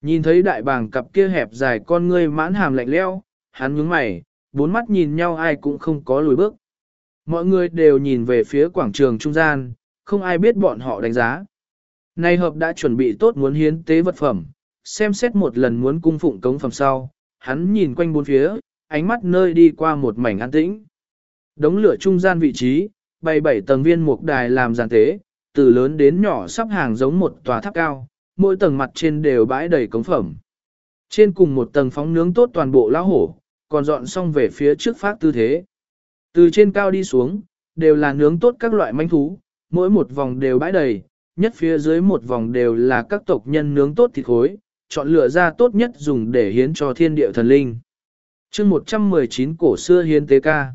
Nhìn thấy đại bàng cặp kia hẹp dài con ngươi mãn hàm lạnh lẽo, hắn nhướng mày, bốn mắt nhìn nhau ai cũng không có lùi bước. Mọi người đều nhìn về phía quảng trường trung gian, không ai biết bọn họ đánh giá. Nay hợp đã chuẩn bị tốt muốn hiến tế vật phẩm, xem xét một lần muốn cung phụng cống phẩm sau, hắn nhìn quanh bốn phía, ánh mắt nơi đi qua một mảnh an tĩnh. Đống lửa trung gian vị trí, bày bảy tầng viên mục đài làm giàn tế, từ lớn đến nhỏ sắp hàng giống một tòa tháp cao, mỗi tầng mặt trên đều bãi đầy cống phẩm. Trên cùng một tầng phóng nướng tốt toàn bộ lão hổ, còn dọn xong về phía trước phát tư thế. Từ trên cao đi xuống, đều là nướng tốt các loại manh thú, mỗi một vòng đều bãi đầy, nhất phía dưới một vòng đều là các tộc nhân nướng tốt thịt khối, chọn lựa ra tốt nhất dùng để hiến cho thiên địa thần linh. chương một trăm mười chín cổ xưa hiến tế ca.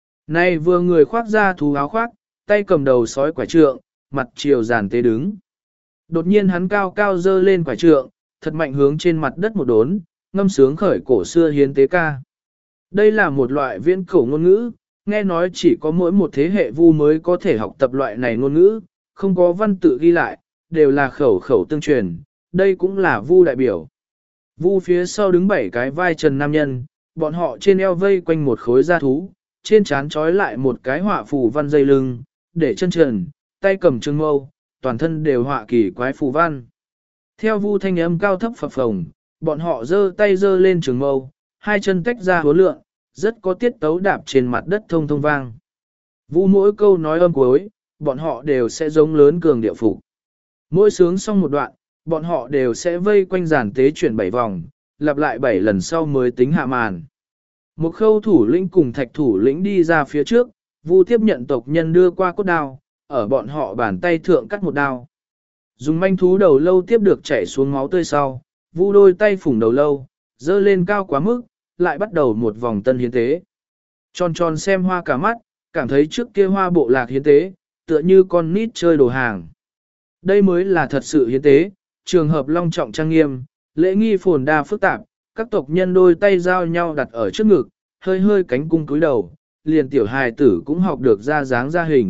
Nay vừa người khoác ra thú áo khoác, tay cầm đầu sói quải trượng, mặt chiều giàn tế đứng. Đột nhiên hắn cao cao dơ lên quải trượng, thật mạnh hướng trên mặt đất một đốn, ngâm sướng khởi cổ xưa hiến tế ca. Đây là một loại viễn cổ ngôn ngữ, nghe nói chỉ có mỗi một thế hệ vu mới có thể học tập loại này ngôn ngữ, không có văn tự ghi lại, đều là khẩu khẩu tương truyền, đây cũng là vu đại biểu. Vu phía sau đứng bảy cái vai trần nam nhân, bọn họ trên eo vây quanh một khối da thú, trên trán trói lại một cái họa phù văn dây lưng, để chân trần, tay cầm trường mâu, toàn thân đều họa kỳ quái phù văn. Theo vu thanh âm cao thấp phập phồng, bọn họ giơ tay giơ lên trường mâu, hai chân tách ra hố lượng, rất có tiết tấu đạp trên mặt đất thông thông vang. Vu mỗi câu nói âm cuối, bọn họ đều sẽ giống lớn cường điệu phục. Mỗi sướng xong một đoạn, bọn họ đều sẽ vây quanh giàn tế chuyển bảy vòng, lặp lại bảy lần sau mới tính hạ màn. Một khâu thủ lĩnh cùng thạch thủ lĩnh đi ra phía trước, Vu tiếp nhận tộc nhân đưa qua cốt đao, ở bọn họ bàn tay thượng cắt một đao. Dùng manh thú đầu lâu tiếp được chảy xuống máu tươi sau, Vu đôi tay phủng đầu lâu, dơ lên cao quá mức, lại bắt đầu một vòng tân hiến tế. Tròn tròn xem hoa cả mắt, cảm thấy trước kia hoa bộ lạc hiến tế, tựa như con nít chơi đồ hàng. Đây mới là thật sự hiến tế, trường hợp long trọng trang nghiêm, lễ nghi phồn đa phức tạp, các tộc nhân đôi tay giao nhau đặt ở trước ngực, hơi hơi cánh cung cúi đầu, liền tiểu hài tử cũng học được ra dáng ra hình.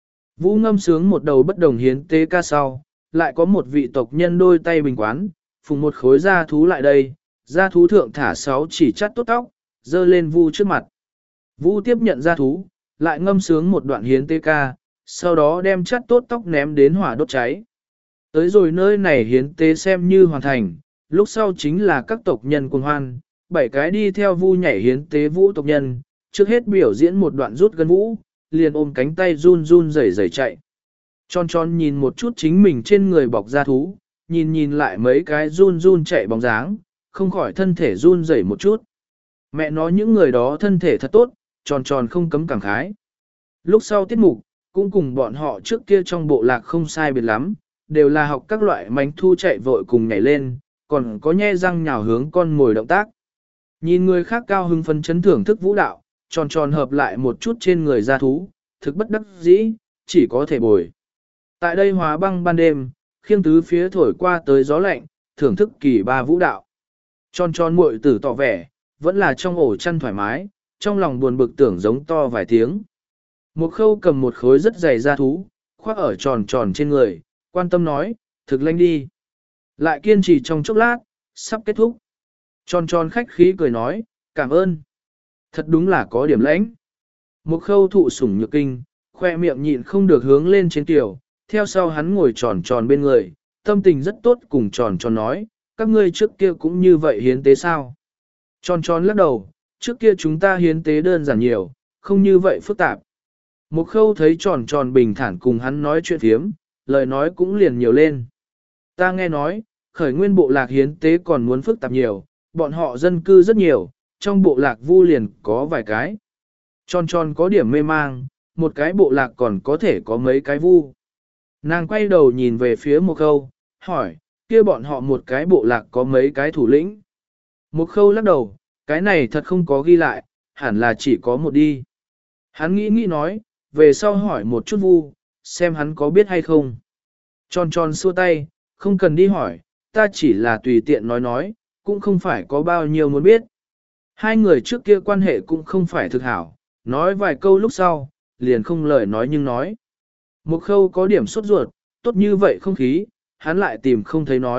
Vũ ngâm sướng một đầu bất đồng hiến tế ca sau, lại có một vị tộc nhân đôi tay bình quán, phùng một khối da thú lại đây, da thú thượng thả sáu chỉ chắt tốt tóc, dơ lên Vu trước mặt. Vu tiếp nhận da thú, lại ngâm sướng một đoạn hiến tế ca, sau đó đem chắt tốt tóc ném đến hỏa đốt cháy. Tới rồi nơi này hiến tế xem như hoàn thành, lúc sau chính là các tộc nhân cùng hoan, bảy cái đi theo Vu nhảy hiến tế vũ tộc nhân, trước hết biểu diễn một đoạn rút gân vũ, liền ôm cánh tay run run rẩy rẩy chạy. Tròn tròn nhìn một chút chính mình trên người bọc da thú, nhìn nhìn lại mấy cái run run chạy bóng dáng, không khỏi thân thể run rẩy một chút. Mẹ nói những người đó thân thể thật tốt, tròn tròn không cấm cảm khái. Lúc sau tiết mục, cũng cùng bọn họ trước kia trong bộ lạc không sai biệt lắm, đều là học các loại mánh thu chạy vội cùng nhảy lên, còn có nhe răng nhào hướng con ngồi động tác. Nhìn người khác cao hưng phấn chấn thưởng thức vũ đạo, tròn tròn hợp lại một chút trên người ra thú, thực bất đắc dĩ, chỉ có thể bồi. Tại đây hóa băng ban đêm, khiêng tứ phía thổi qua tới gió lạnh, thưởng thức kỳ ba vũ đạo. Tròn tròn muội tử tỏ vẻ, vẫn là trong ổ chăn thoải mái, trong lòng buồn bực tưởng giống to vài tiếng. Một khâu cầm một khối rất dày da thú, khoác ở tròn tròn trên người, quan tâm nói, thực lanh đi. Lại kiên trì trong chốc lát, sắp kết thúc. Tròn tròn khách khí cười nói, cảm ơn. Thật đúng là có điểm lãnh. Một khâu thụ sủng nhược kinh, khoe miệng nhịn không được hướng lên trên tiểu, theo sau hắn ngồi tròn tròn bên người, tâm tình rất tốt cùng tròn tròn nói, các ngươi trước kia cũng như vậy hiến tế sao. Tròn tròn lắc đầu, trước kia chúng ta hiến tế đơn giản nhiều, không như vậy phức tạp. Một khâu thấy tròn tròn bình thản cùng hắn nói chuyện thiếm, lời nói cũng liền nhiều lên. Ta nghe nói, khởi nguyên bộ lạc hiến tế còn muốn phức tạp nhiều, bọn họ dân cư rất nhiều, trong bộ lạc vu liền có vài cái. Tròn tròn có điểm mê mang, một cái bộ lạc còn có thể có mấy cái vu. Nàng quay đầu nhìn về phía một khâu, hỏi, kia bọn họ một cái bộ lạc có mấy cái thủ lĩnh. Một khâu lắc đầu, cái này thật không có ghi lại, hẳn là chỉ có một đi. Hắn nghĩ nghĩ nói, về sau hỏi một chút vu, xem hắn có biết hay không. Tròn tròn xua tay, không cần đi hỏi, ta chỉ là tùy tiện nói nói, cũng không phải có bao nhiêu muốn biết. Hai người trước kia quan hệ cũng không phải thực hảo, nói vài câu lúc sau, liền không lời nói nhưng nói. Một khâu có điểm sốt ruột, tốt như vậy không khí, hắn lại tìm không thấy nói,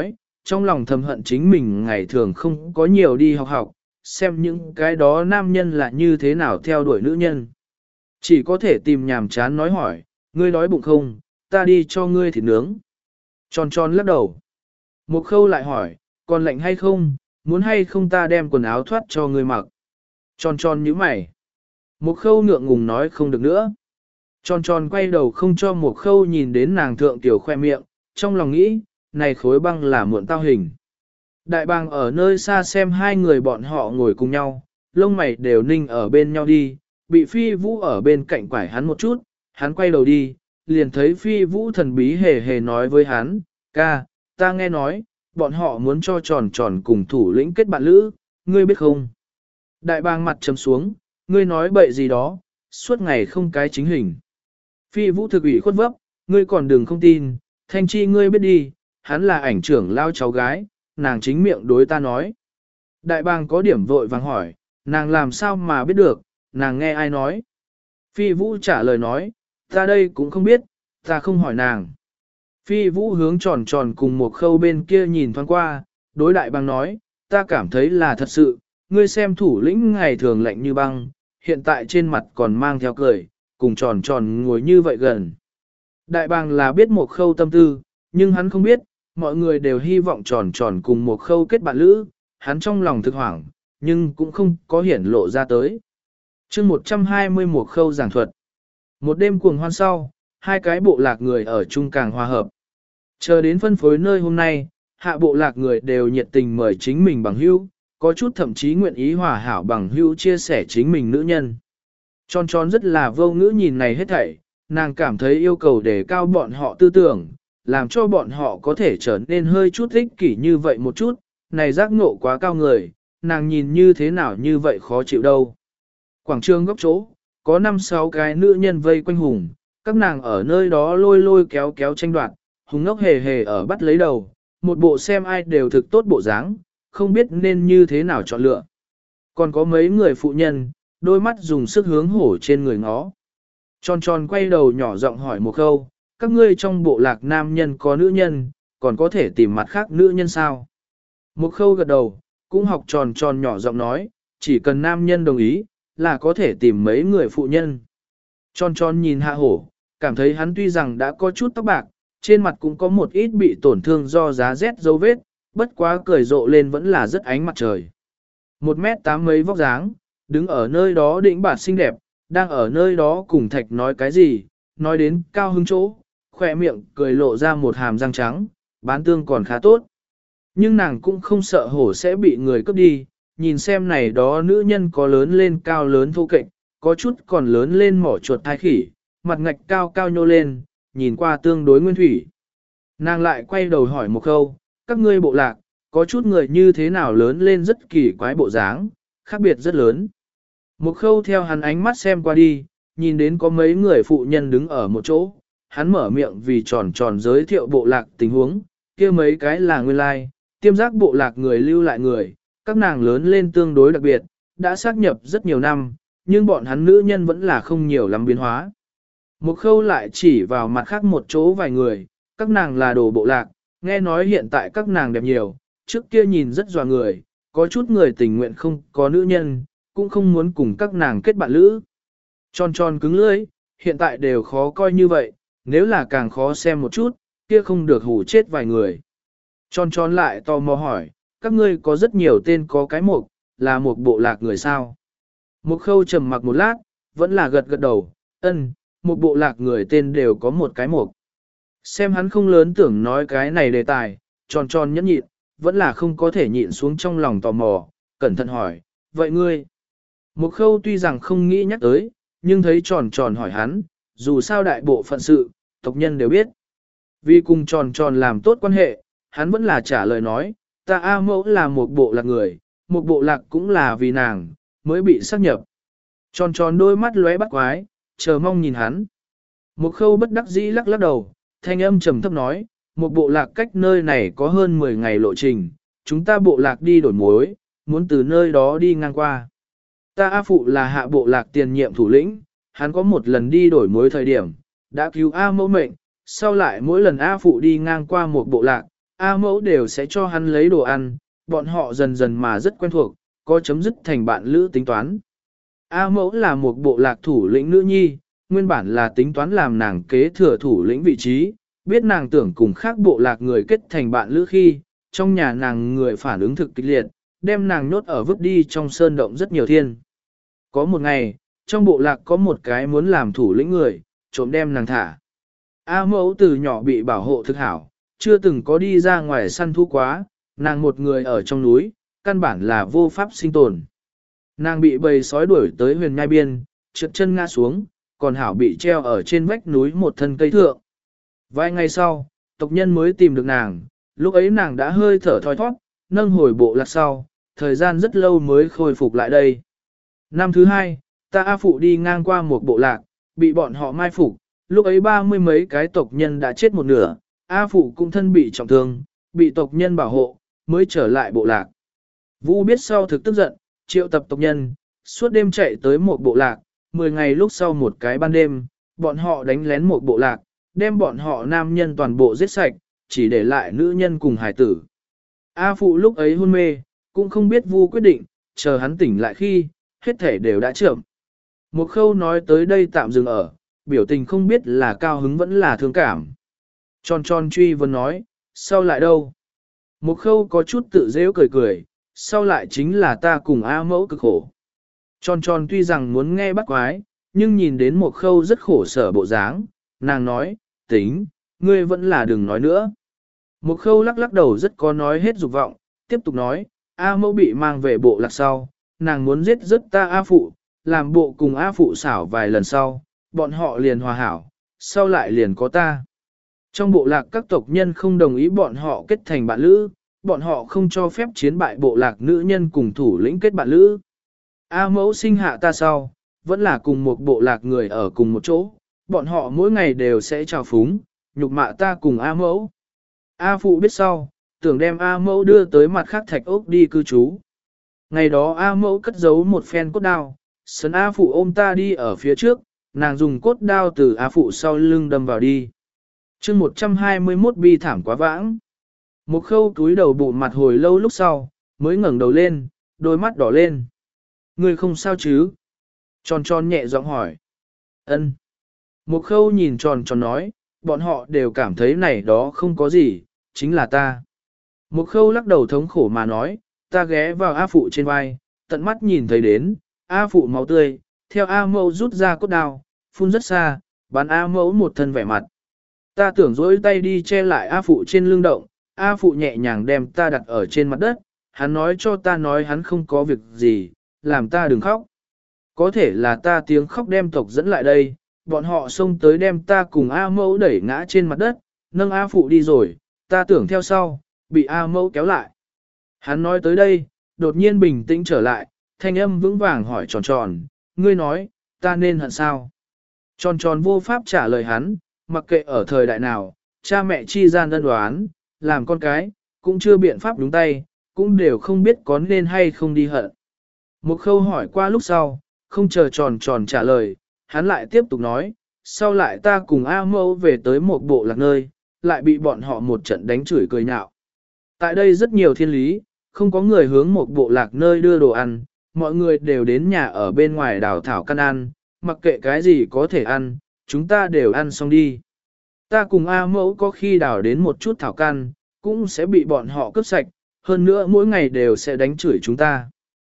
trong lòng thầm hận chính mình ngày thường không có nhiều đi học học, xem những cái đó nam nhân là như thế nào theo đuổi nữ nhân. Chỉ có thể tìm nhàm chán nói hỏi, ngươi đói bụng không, ta đi cho ngươi thịt nướng. Tròn tròn lắc đầu. Một khâu lại hỏi, còn lạnh hay không, muốn hay không ta đem quần áo thoát cho ngươi mặc. Tròn tròn như mày. Một khâu ngượng ngùng nói không được nữa. Tròn tròn quay đầu không cho một khâu nhìn đến nàng thượng tiểu khoe miệng, trong lòng nghĩ, này khối băng là muộn tao hình. Đại bàng ở nơi xa xem hai người bọn họ ngồi cùng nhau, lông mày đều ninh ở bên nhau đi, bị phi vũ ở bên cạnh quải hắn một chút, hắn quay đầu đi, liền thấy phi vũ thần bí hề hề nói với hắn, ca, ta nghe nói, bọn họ muốn cho tròn tròn cùng thủ lĩnh kết bạn lữ, ngươi biết không? Đại bàng mặt trầm xuống, ngươi nói bậy gì đó, suốt ngày không cái chính hình. Phi vũ thực ủy khuất vấp, ngươi còn đừng không tin, thanh chi ngươi biết đi, hắn là ảnh trưởng lao cháu gái, nàng chính miệng đối ta nói. Đại bàng có điểm vội vàng hỏi, nàng làm sao mà biết được, nàng nghe ai nói. Phi vũ trả lời nói, ta đây cũng không biết, ta không hỏi nàng. Phi vũ hướng tròn tròn cùng một khâu bên kia nhìn thoáng qua, đối đại bàng nói, ta cảm thấy là thật sự, ngươi xem thủ lĩnh ngày thường lạnh như băng, hiện tại trên mặt còn mang theo cười, cùng tròn tròn ngồi như vậy gần. Đại bàng là biết một khâu tâm tư, nhưng hắn không biết, mọi người đều hy vọng tròn tròn cùng một khâu kết bạn lữ, hắn trong lòng thực hoảng, nhưng cũng không có hiển lộ ra tới. chương một trăm hai mươi một khâu giảng thuật. Một đêm cuồng hoan sau, hai cái bộ lạc người ở chung càng hòa hợp. Chờ đến phân phối nơi hôm nay, hạ bộ lạc người đều nhiệt tình mời chính mình bằng hữu, có chút thậm chí nguyện ý hòa hảo bằng hữu chia sẻ chính mình nữ nhân. Tròn tròn rất là vô ngữ nhìn này hết thảy, nàng cảm thấy yêu cầu đề cao bọn họ tư tưởng, làm cho bọn họ có thể trở nên hơi chút ích kỷ như vậy một chút, này giác ngộ quá cao người, nàng nhìn như thế nào như vậy khó chịu đâu. Quảng trường góc chỗ, có năm sáu cái nữ nhân vây quanh Hùng, các nàng ở nơi đó lôi lôi kéo kéo tranh đoạt, Hùng ngốc hề hề ở bắt lấy đầu, một bộ xem ai đều thực tốt bộ dáng, không biết nên như thế nào chọn lựa. Còn có mấy người phụ nhân, đôi mắt dùng sức hướng hổ trên người ngó. Tròn tròn quay đầu nhỏ giọng hỏi một câu, các ngươi trong bộ lạc nam nhân có nữ nhân, còn có thể tìm mặt khác nữ nhân sao? Một khâu gật đầu, cũng học tròn tròn nhỏ giọng nói, chỉ cần nam nhân đồng ý, là có thể tìm mấy người phụ nhân. Tròn tròn nhìn hạ hổ, cảm thấy hắn tuy rằng đã có chút tóc bạc, trên mặt cũng có một ít bị tổn thương do giá rét dấu vết, bất quá cười rộ lên vẫn là rất ánh mặt trời. Một mét tám mấy vóc dáng, đứng ở nơi đó đĩnh bạt xinh đẹp, đang ở nơi đó cùng thạch nói cái gì, nói đến cao hứng chỗ, khỏe miệng cười lộ ra một hàm răng trắng, bán tương còn khá tốt. Nhưng nàng cũng không sợ hổ sẽ bị người cướp đi, nhìn xem này đó nữ nhân có lớn lên cao lớn thô kệch, có chút còn lớn lên mỏ chuột thai khỉ, mặt ngạch cao cao nhô lên, nhìn qua tương đối nguyên thủy. Nàng lại quay đầu hỏi một câu, các ngươi bộ lạc, có chút người như thế nào lớn lên rất kỳ quái bộ dáng, khác biệt rất lớn. Một khâu theo hắn ánh mắt xem qua đi, nhìn đến có mấy người phụ nhân đứng ở một chỗ, hắn mở miệng vì tròn tròn giới thiệu bộ lạc tình huống, kia mấy cái là nguyên lai, tiêm giác bộ lạc người lưu lại người, các nàng lớn lên tương đối đặc biệt, đã xác nhập rất nhiều năm, nhưng bọn hắn nữ nhân vẫn là không nhiều lắm biến hóa. Một khâu lại chỉ vào mặt khác một chỗ vài người, các nàng là đồ bộ lạc, nghe nói hiện tại các nàng đẹp nhiều, trước kia nhìn rất dò người, có chút người tình nguyện không có nữ nhân, cũng không muốn cùng các nàng kết bạn lữ. Tròn tròn cứng lưỡi, hiện tại đều khó coi như vậy, nếu là càng khó xem một chút, kia không được hủ chết vài người. Tròn tròn lại tò mò hỏi, các ngươi có rất nhiều tên có cái mục, là một bộ lạc người sao? Một khâu trầm mặc một lát, vẫn là gật gật đầu, ân, một bộ lạc người tên đều có một cái mục. Xem hắn không lớn tưởng nói cái này đề tài, tròn tròn nhẫn nhịn, vẫn là không có thể nhịn xuống trong lòng tò mò, cẩn thận hỏi, vậy ngươi? Một khâu tuy rằng không nghĩ nhắc tới, nhưng thấy tròn tròn hỏi hắn, dù sao đại bộ phận sự, tộc nhân đều biết. Vì cùng tròn tròn làm tốt quan hệ, hắn vẫn là trả lời nói, ta A mẫu là một bộ lạc người, một bộ lạc cũng là vì nàng, mới bị xác nhập. Tròn tròn đôi mắt lóe bắt quái, chờ mong nhìn hắn. Một khâu bất đắc dĩ lắc lắc đầu, thanh âm trầm thấp nói, một bộ lạc cách nơi này có hơn mười ngày lộ trình, chúng ta bộ lạc đi đổi mối, muốn từ nơi đó đi ngang qua. Ta A Phụ là hạ bộ lạc tiền nhiệm thủ lĩnh, hắn có một lần đi đổi mối thời điểm, đã cứu A mẫu mệnh, sau lại mỗi lần A Phụ đi ngang qua một bộ lạc, A mẫu đều sẽ cho hắn lấy đồ ăn, bọn họ dần dần mà rất quen thuộc, có chấm dứt thành bạn lữ tính toán. A mẫu là một bộ lạc thủ lĩnh nữ nhi, nguyên bản là tính toán làm nàng kế thừa thủ lĩnh vị trí, biết nàng tưởng cùng khác bộ lạc người kết thành bạn lữ khi, trong nhà nàng người phản ứng thực kịch liệt, đem nàng nhốt ở vứt đi trong sơn động rất nhiều thiên. Có một ngày, trong bộ lạc có một cái muốn làm thủ lĩnh người, trộm đem nàng thả. A mẫu từ nhỏ bị bảo hộ thực hảo, chưa từng có đi ra ngoài săn thú quá, nàng một người ở trong núi, căn bản là vô pháp sinh tồn. Nàng bị bầy sói đuổi tới huyền nhai biên, trượt chân ngã xuống, còn hảo bị treo ở trên vách núi một thân cây thượng. Vài ngày sau, tộc nhân mới tìm được nàng, lúc ấy nàng đã hơi thở thoi thoát, nâng hồi bộ lạc sau, thời gian rất lâu mới khôi phục lại đây. Năm thứ hai, ta A Phụ đi ngang qua một bộ lạc, bị bọn họ mai phục, lúc ấy ba mươi mấy cái tộc nhân đã chết một nửa, A Phụ cũng thân bị trọng thương, bị tộc nhân bảo hộ, mới trở lại bộ lạc. Vu biết sau thực tức giận, triệu tập tộc nhân, suốt đêm chạy tới một bộ lạc, mười ngày lúc sau một cái ban đêm, bọn họ đánh lén một bộ lạc, đem bọn họ nam nhân toàn bộ giết sạch, chỉ để lại nữ nhân cùng hải tử. A Phụ lúc ấy hôn mê, cũng không biết Vu quyết định, chờ hắn tỉnh lại khi, hết thể đều đã chậm. Một khâu nói tới đây tạm dừng ở, biểu tình không biết là cao hứng vẫn là thương cảm. Tròn tròn truy vấn nói, sau lại đâu? Một khâu có chút tự dễu cười cười, sau lại chính là ta cùng A mẫu cực khổ. Tròn tròn tuy rằng muốn nghe bắt quái, nhưng nhìn đến một khâu rất khổ sở bộ dáng, nàng nói, tính, ngươi vẫn là đừng nói nữa. Một khâu lắc lắc đầu rất có nói hết dục vọng, tiếp tục nói, A mẫu bị mang về bộ lạc sau, nàng muốn giết rất ta A phụ, làm bộ cùng A phụ xảo vài lần sau, bọn họ liền hòa hảo, sau lại liền có ta. Trong bộ lạc các tộc nhân không đồng ý bọn họ kết thành bạn lữ, bọn họ không cho phép chiến bại bộ lạc nữ nhân cùng thủ lĩnh kết bạn lữ. A mẫu sinh hạ ta sau, vẫn là cùng một bộ lạc người ở cùng một chỗ, bọn họ mỗi ngày đều sẽ chào phúng, nhục mạ ta cùng A mẫu. A phụ biết sau, tưởng đem A mẫu đưa tới mặt khác thạch ốc đi cư trú. Ngày đó A mẫu cất giấu một phen cốt đao, sấn A phụ ôm ta đi ở phía trước, nàng dùng cốt đao từ A phụ sau lưng đâm vào đi. chương một trăm hai mươi mốt bi thảm quá vãng. Một khâu túi đầu bụng mặt hồi lâu lúc sau, mới ngẩng đầu lên, đôi mắt đỏ lên. Người không sao chứ? Tròn tròn nhẹ giọng hỏi. Ân. Một khâu nhìn tròn tròn nói, bọn họ đều cảm thấy này đó không có gì, chính là ta. Một khâu lắc đầu thống khổ mà nói, ta ghé vào A phụ trên vai, tận mắt nhìn thấy đến, A phụ máu tươi, theo A mẫu rút ra cốt đao, phun rất xa, bắn A mẫu một thân vẻ mặt. Ta tưởng dỗi tay đi che lại A phụ trên lưng động, A phụ nhẹ nhàng đem ta đặt ở trên mặt đất, hắn nói cho ta nói hắn không có việc gì, làm ta đừng khóc. Có thể là ta tiếng khóc đem tộc dẫn lại đây, bọn họ xông tới đem ta cùng A mẫu đẩy ngã trên mặt đất, nâng A phụ đi rồi, ta tưởng theo sau, bị A mẫu kéo lại. Hắn nói tới đây, đột nhiên bình tĩnh trở lại, thanh âm vững vàng hỏi tròn tròn, ngươi nói, ta nên hận sao? Tròn tròn vô pháp trả lời hắn, mặc kệ ở thời đại nào, cha mẹ chi gian đơn đoán, làm con cái, cũng chưa biện pháp đúng tay, cũng đều không biết có nên hay không đi hận. Một khâu hỏi qua lúc sau, không chờ tròn tròn trả lời, hắn lại tiếp tục nói, sau lại ta cùng A mẫu về tới một bộ lạc nơi, lại bị bọn họ một trận đánh chửi cười nhạo. Tại đây rất nhiều thiên lý, không có người hướng một bộ lạc nơi đưa đồ ăn, mọi người đều đến nhà ở bên ngoài đào thảo căn ăn, mặc kệ cái gì có thể ăn, chúng ta đều ăn xong đi. Ta cùng A mẫu có khi đào đến một chút thảo căn, cũng sẽ bị bọn họ cướp sạch, hơn nữa mỗi ngày đều sẽ đánh chửi chúng ta.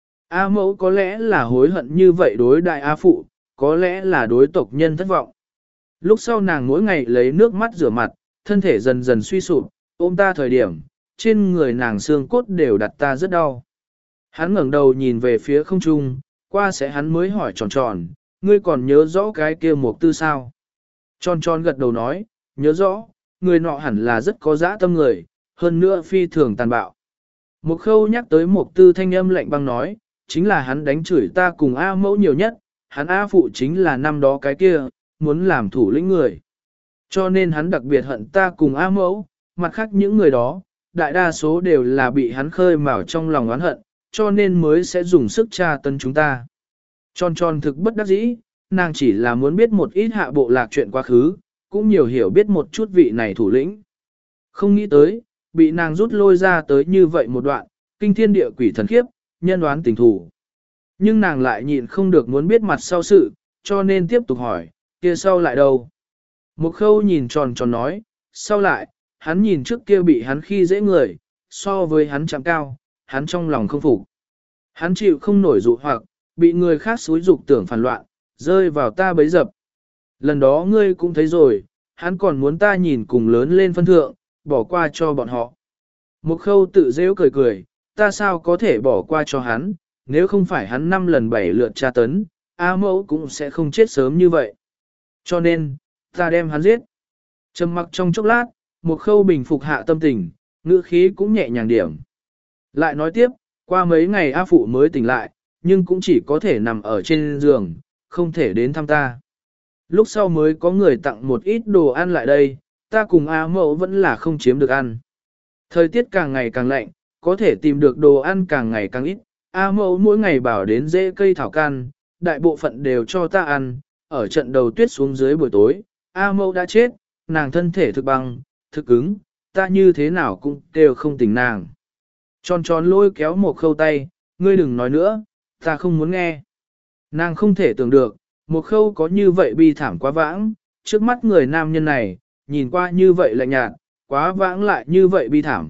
A mẫu có lẽ là hối hận như vậy đối đại A phụ, có lẽ là đối tộc nhân thất vọng. Lúc sau nàng mỗi ngày lấy nước mắt rửa mặt, thân thể dần dần suy sụp, ôm ta thời điểm, trên người nàng xương cốt đều đặt ta rất đau. Hắn ngẩng đầu nhìn về phía không trung, qua sẽ hắn mới hỏi tròn tròn, ngươi còn nhớ rõ cái kia mục tư sao? Tròn tròn gật đầu nói, nhớ rõ, người nọ hẳn là rất có dã tâm người, hơn nữa phi thường tàn bạo. Một khâu nhắc tới mục tư thanh âm lạnh băng nói, chính là hắn đánh chửi ta cùng A mẫu nhiều nhất, hắn A phụ chính là năm đó cái kia, muốn làm thủ lĩnh người. Cho nên hắn đặc biệt hận ta cùng A mẫu, mặt khác những người đó, đại đa số đều là bị hắn khơi mào trong lòng oán hận, cho nên mới sẽ dùng sức tra tấn chúng ta. Tròn tròn thực bất đắc dĩ, nàng chỉ là muốn biết một ít hạ bộ lạc chuyện quá khứ, cũng nhiều hiểu biết một chút vị này thủ lĩnh. Không nghĩ tới, bị nàng rút lôi ra tới như vậy một đoạn, kinh thiên địa quỷ thần khiếp, nhân đoán tình thủ. Nhưng nàng lại nhịn không được muốn biết mặt sau sự, cho nên tiếp tục hỏi, kia sau lại đâu? Một khâu nhìn tròn tròn nói, sau lại, hắn nhìn trước kia bị hắn khi dễ người, so với hắn chạm cao, hắn trong lòng không phục. Hắn chịu không nổi dụ hoặc, bị người khác xúi dục tưởng phản loạn, rơi vào ta bấy dập. Lần đó ngươi cũng thấy rồi, hắn còn muốn ta nhìn cùng lớn lên phân thượng, bỏ qua cho bọn họ. Một khâu tự rêu cười cười, ta sao có thể bỏ qua cho hắn, nếu không phải hắn năm lần bảy lượt tra tấn, A mẫu cũng sẽ không chết sớm như vậy. Cho nên, ta đem hắn giết. Trầm mặc trong chốc lát, một khâu bình phục hạ tâm tình, ngữ khí cũng nhẹ nhàng điểm. Lại nói tiếp, qua mấy ngày A phụ mới tỉnh lại, nhưng cũng chỉ có thể nằm ở trên giường, không thể đến thăm ta. Lúc sau mới có người tặng một ít đồ ăn lại đây, ta cùng A mẫu vẫn là không chiếm được ăn. Thời tiết càng ngày càng lạnh, có thể tìm được đồ ăn càng ngày càng ít. A mẫu mỗi ngày bảo đến rễ cây thảo can, đại bộ phận đều cho ta ăn, ở trận đầu tuyết xuống dưới buổi tối, A mẫu đã chết, nàng thân thể thực băng, thực cứng, ta như thế nào cũng đều không tỉnh nàng. Tròn tròn lôi kéo một khâu tay, ngươi đừng nói nữa, ta không muốn nghe. Nàng không thể tưởng được, một khâu có như vậy bi thảm quá vãng, trước mắt người nam nhân này, nhìn qua như vậy lạnh nhạt, quá vãng lại như vậy bi thảm.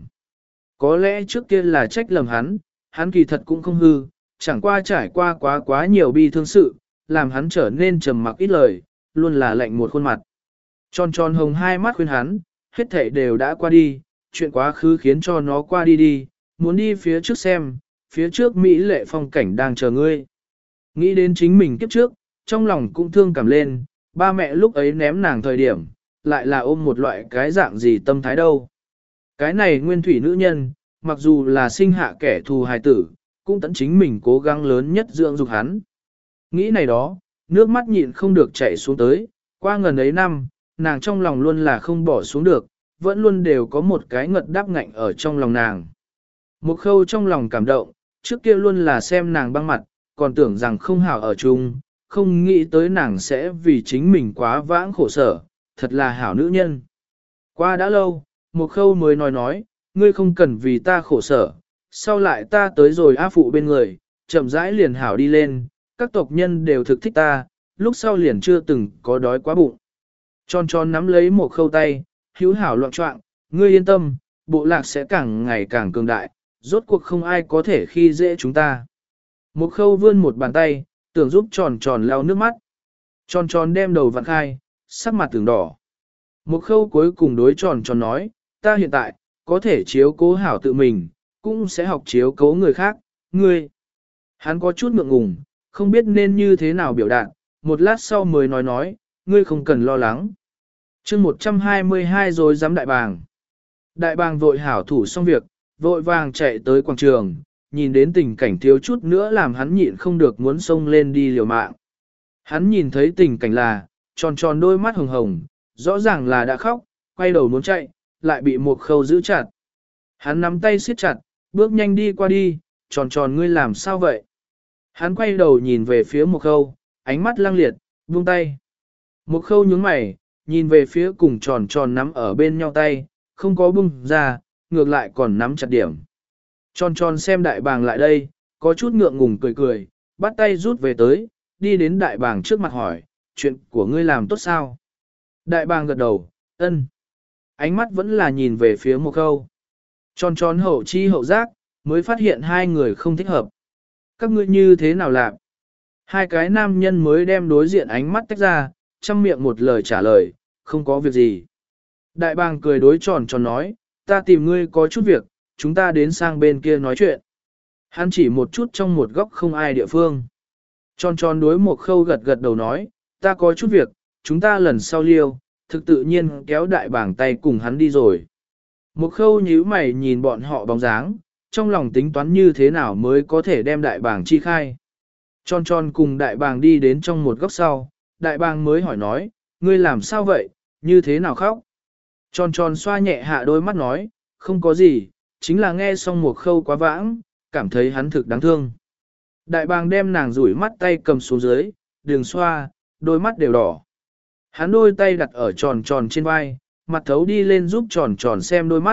Có lẽ trước kia là trách lầm hắn, hắn kỳ thật cũng không hư, chẳng qua trải qua quá quá nhiều bi thương sự, làm hắn trở nên trầm mặc ít lời, luôn là lạnh một khuôn mặt. Tròn tròn hồng hai mắt khuyên hắn, hết thảy đều đã qua đi, chuyện quá khứ khiến cho nó qua đi đi, muốn đi phía trước xem, phía trước Mỹ lệ phong cảnh đang chờ ngươi. Nghĩ đến chính mình kiếp trước, trong lòng cũng thương cảm lên, ba mẹ lúc ấy ném nàng thời điểm, lại là ôm một loại cái dạng gì tâm thái đâu. Cái này nguyên thủy nữ nhân, mặc dù là sinh hạ kẻ thù hài tử, cũng tận chính mình cố gắng lớn nhất dưỡng dục hắn. Nghĩ này đó, nước mắt nhịn không được chảy xuống tới, qua ngần ấy năm, nàng trong lòng luôn là không bỏ xuống được, vẫn luôn đều có một cái ngật đáp ngạnh ở trong lòng nàng. Một khâu trong lòng cảm động, trước kia luôn là xem nàng băng mặt, còn tưởng rằng không hảo ở chung, không nghĩ tới nàng sẽ vì chính mình quá vãng khổ sở, thật là hảo nữ nhân. Qua đã lâu, một khâu mới nói nói, ngươi không cần vì ta khổ sở, sau lại ta tới rồi A phụ bên người, chậm rãi liền hảo đi lên, các tộc nhân đều thực thích ta, lúc sau liền chưa từng có đói quá bụng. Tròn tròn nắm lấy một khâu tay, hữu hảo loạn trọng, ngươi yên tâm, bộ lạc sẽ càng ngày càng cường đại, rốt cuộc không ai có thể khi dễ chúng ta. Một khâu vươn một bàn tay, tưởng giúp tròn tròn lau nước mắt. Tròn tròn đem đầu vặn khai, sắc mặt tưởng đỏ. Một khâu cuối cùng đối tròn tròn nói, ta hiện tại, có thể chiếu cố hảo tự mình, cũng sẽ học chiếu cố người khác, ngươi. Hắn có chút ngượng ngùng, không biết nên như thế nào biểu đạt, một lát sau mới nói nói, ngươi không cần lo lắng. chương một trăm hai mươi hai rồi dám đại bàng. Đại bàng vội hảo thủ xong việc, vội vàng chạy tới quảng trường, nhìn đến tình cảnh thiếu chút nữa làm hắn nhịn không được muốn xông lên đi liều mạng. Hắn nhìn thấy tình cảnh là, tròn tròn đôi mắt hồng hồng, rõ ràng là đã khóc, quay đầu muốn chạy, lại bị một khâu giữ chặt. Hắn nắm tay siết chặt, bước nhanh đi qua đi, tròn tròn ngươi làm sao vậy? Hắn quay đầu nhìn về phía một khâu, ánh mắt lăng liệt, buông tay. Một khâu nhướng mày, nhìn về phía cùng tròn tròn nắm ở bên nhau tay, không có buông ra, ngược lại còn nắm chặt điểm. Tròn tròn xem đại bàng lại đây, có chút ngượng ngùng cười cười, bắt tay rút về tới, đi đến đại bàng trước mặt hỏi, chuyện của ngươi làm tốt sao? Đại bàng gật đầu, ân. Ánh mắt vẫn là nhìn về phía một khâu. Tròn tròn hậu chi hậu giác, mới phát hiện hai người không thích hợp. Các ngươi như thế nào làm? Hai cái nam nhân mới đem đối diện ánh mắt tách ra, chăm miệng một lời trả lời, không có việc gì. Đại bàng cười đối tròn tròn nói, ta tìm ngươi có chút việc, chúng ta đến sang bên kia nói chuyện. Hắn chỉ một chút trong một góc không ai địa phương. Tròn tròn đối một khâu gật gật đầu nói, ta có chút việc, chúng ta lần sau liêu, thực tự nhiên kéo đại bàng tay cùng hắn đi rồi. Một khâu nhíu mày nhìn bọn họ bóng dáng, trong lòng tính toán như thế nào mới có thể đem đại bàng chi khai. Tròn tròn cùng đại bàng đi đến trong một góc sau, đại bàng mới hỏi nói, ngươi làm sao vậy, như thế nào khóc? Tròn tròn xoa nhẹ hạ đôi mắt nói, không có gì, chính là nghe xong một khâu quá vãng, cảm thấy hắn thực đáng thương. Đại bàng đem nàng rủi mắt tay cầm xuống dưới, đường xoa, đôi mắt đều đỏ. Hắn đôi tay đặt ở tròn tròn trên vai, mặt thấu đi lên giúp tròn tròn xem đôi mắt,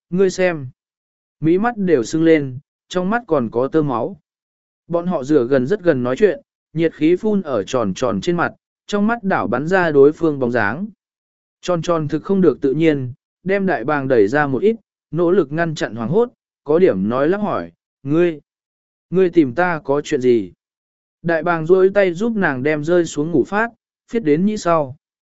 Ngươi xem. Mí mắt đều sưng lên, trong mắt còn có tơ máu. Bọn họ rửa gần rất gần nói chuyện, nhiệt khí phun ở tròn tròn trên mặt, trong mắt đảo bắn ra đối phương bóng dáng. Tròn tròn thực không được tự nhiên, đem đại bàng đẩy ra một ít, nỗ lực ngăn chặn hoàng hốt, có điểm nói lắp hỏi, ngươi, ngươi tìm ta có chuyện gì? Đại bàng duỗi tay giúp nàng đem rơi xuống ngủ phát, phiết đến nhĩ sau.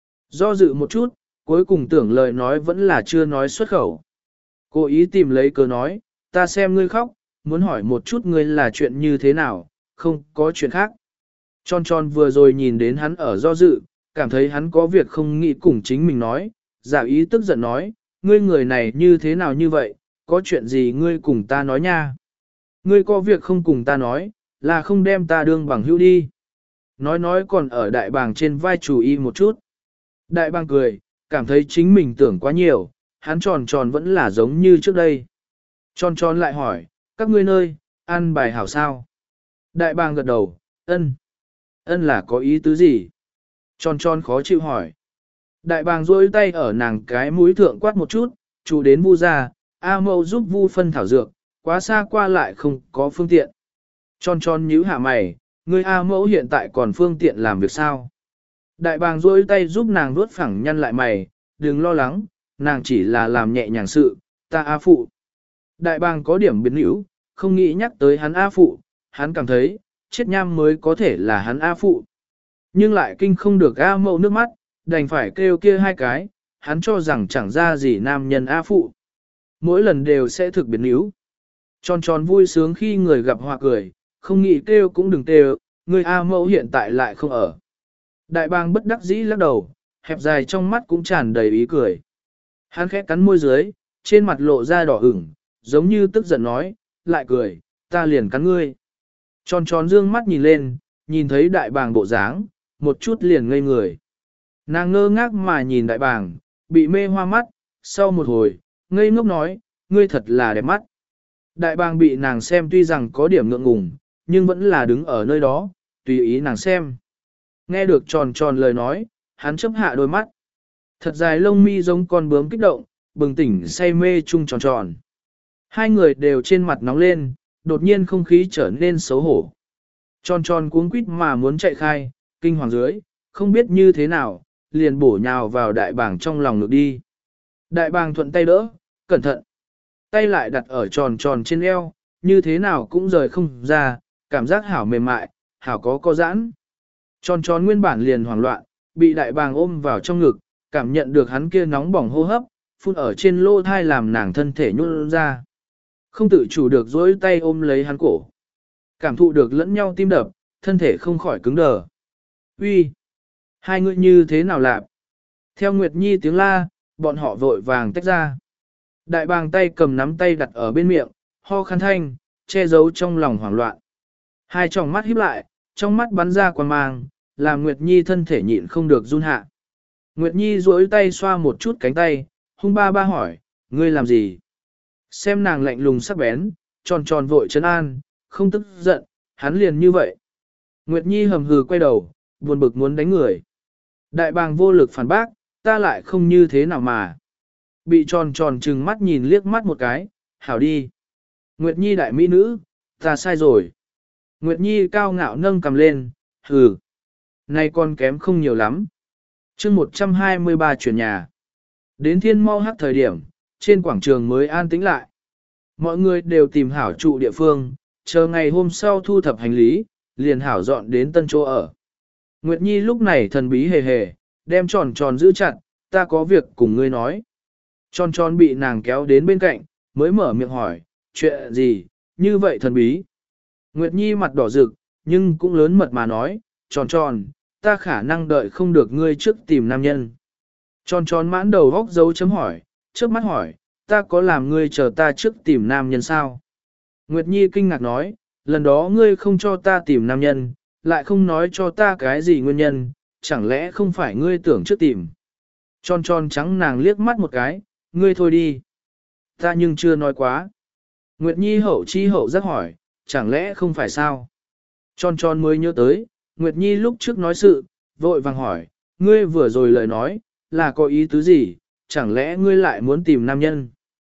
Do dự một chút, cuối cùng tưởng lời nói vẫn là chưa nói xuất khẩu. Cô ý tìm lấy cớ nói, ta xem ngươi khóc, muốn hỏi một chút ngươi là chuyện như thế nào, không có chuyện khác. Tròn tròn vừa rồi nhìn đến hắn ở do dự, cảm thấy hắn có việc không nghĩ cùng chính mình nói, giả ý tức giận nói, ngươi người này như thế nào như vậy, có chuyện gì ngươi cùng ta nói nha. Ngươi có việc không cùng ta nói, là không đem ta đương bằng hữu đi. Nói nói còn ở đại bàng trên vai chủ y một chút. Đại bàng cười, cảm thấy chính mình tưởng quá nhiều, hắn tròn tròn vẫn là giống như trước đây. Tròn tròn lại hỏi, các ngươi nơi, ăn bài hảo sao? Đại bàng gật đầu, ân. Ân là có ý tứ gì? Tròn tròn khó chịu hỏi. Đại bàng duỗi tay ở nàng cái mũi thượng quát một chút, chủ đến vu ra, A mâu giúp vu phân thảo dược, quá xa qua lại không có phương tiện. Tròn tròn nhíu hạ mày, người A mẫu hiện tại còn phương tiện làm việc sao? Đại bàng duỗi tay giúp nàng nuốt phẳng nhăn lại mày, đừng lo lắng, nàng chỉ là làm nhẹ nhàng sự, ta A phụ. Đại bàng có điểm biến hữu, không nghĩ nhắc tới hắn A phụ, hắn cảm thấy, chết nham mới có thể là hắn A phụ. Nhưng lại kinh không được A mẫu nước mắt, đành phải kêu kia hai cái, hắn cho rằng chẳng ra gì nam nhân A phụ. Mỗi lần đều sẽ thực biến hữu. Tròn tròn vui sướng khi người gặp hoa cười, không nghĩ kêu cũng đừng kêu, người A mẫu hiện tại lại không ở. Đại bàng bất đắc dĩ lắc đầu, hẹp dài trong mắt cũng tràn đầy ý cười. Hắn khẽ cắn môi dưới, trên mặt lộ ra đỏ ửng, giống như tức giận nói, lại cười, ta liền cắn ngươi. Tròn tròn dương mắt nhìn lên, nhìn thấy đại bàng bộ dáng, một chút liền ngây người. Nàng ngơ ngác mà nhìn đại bàng, bị mê hoa mắt, sau một hồi, ngây ngốc nói, ngươi thật là đẹp mắt. Đại bàng bị nàng xem tuy rằng có điểm ngượng ngùng, nhưng vẫn là đứng ở nơi đó, tùy ý nàng xem. Nghe được tròn tròn lời nói, hắn chấp hạ đôi mắt. Thật dài lông mi giống con bướm kích động, bừng tỉnh say mê chung tròn tròn. Hai người đều trên mặt nóng lên, đột nhiên không khí trở nên xấu hổ. Tròn tròn cuống quýt mà muốn chạy khai, kinh hoàng dưới, không biết như thế nào, liền bổ nhào vào đại bàng trong lòng ngực đi. Đại bàng thuận tay đỡ, cẩn thận. Tay lại đặt ở tròn tròn trên eo, như thế nào cũng rời không ra, cảm giác hảo mềm mại, hảo có co giãn. Tròn tròn nguyên bản liền hoảng loạn, bị đại bàng ôm vào trong ngực, cảm nhận được hắn kia nóng bỏng hô hấp, phun ở trên lỗ thai làm nàng thân thể nhún ra. Không tự chủ được dối tay ôm lấy hắn cổ. Cảm thụ được lẫn nhau tim đập, thân thể không khỏi cứng đờ. Uy, hai người như thế nào lạp? Theo Nguyệt Nhi tiếng la, bọn họ vội vàng tách ra. Đại bàng tay cầm nắm tay đặt ở bên miệng, ho khăn thanh, che giấu trong lòng hoảng loạn. Hai tròng mắt híp lại, trong mắt bắn ra quang mang, làm Nguyệt Nhi thân thể nhịn không được run hạ. Nguyệt Nhi duỗi tay xoa một chút cánh tay, hung ba ba hỏi, ngươi làm gì? Xem nàng lạnh lùng sắc bén, tròn tròn vội trấn an, không tức giận, hắn liền như vậy. Nguyệt Nhi hầm hừ quay đầu, buồn bực muốn đánh người. Đại bàng vô lực phản bác, ta lại không như thế nào mà. Bị tròn tròn trừng mắt nhìn liếc mắt một cái, hảo đi. Nguyệt Nhi đại mỹ nữ, ta sai rồi. Nguyệt Nhi cao ngạo nâng cầm lên, hừ. Này con kém không nhiều lắm. chương một trăm hai mươi ba chuyển nhà. Đến thiên mau hắc thời điểm, trên quảng trường mới an tĩnh lại. Mọi người đều tìm hảo trụ địa phương, chờ ngày hôm sau thu thập hành lý, liền hảo dọn đến tân chỗ ở. Nguyệt Nhi lúc này thần bí hề hề, đem tròn tròn giữ chặt, ta có việc cùng ngươi nói. Tròn tròn bị nàng kéo đến bên cạnh, mới mở miệng hỏi, chuyện gì, như vậy thần bí. Nguyệt Nhi mặt đỏ rực, nhưng cũng lớn mật mà nói, tròn tròn, ta khả năng đợi không được ngươi trước tìm nam nhân. Tròn tròn mãn đầu góc dấu chấm hỏi, trước mắt hỏi, ta có làm ngươi chờ ta trước tìm nam nhân sao? Nguyệt Nhi kinh ngạc nói, lần đó ngươi không cho ta tìm nam nhân, lại không nói cho ta cái gì nguyên nhân, chẳng lẽ không phải ngươi tưởng trước tìm. Tròn tròn trắng nàng liếc mắt một cái, ngươi thôi đi. Ta nhưng chưa nói quá. Nguyệt Nhi hậu chi hậu giác hỏi, chẳng lẽ không phải sao? Tròn tròn mới nhớ tới, Nguyệt Nhi lúc trước nói sự, vội vàng hỏi, ngươi vừa rồi lời nói, là có ý tứ gì, chẳng lẽ ngươi lại muốn tìm nam nhân?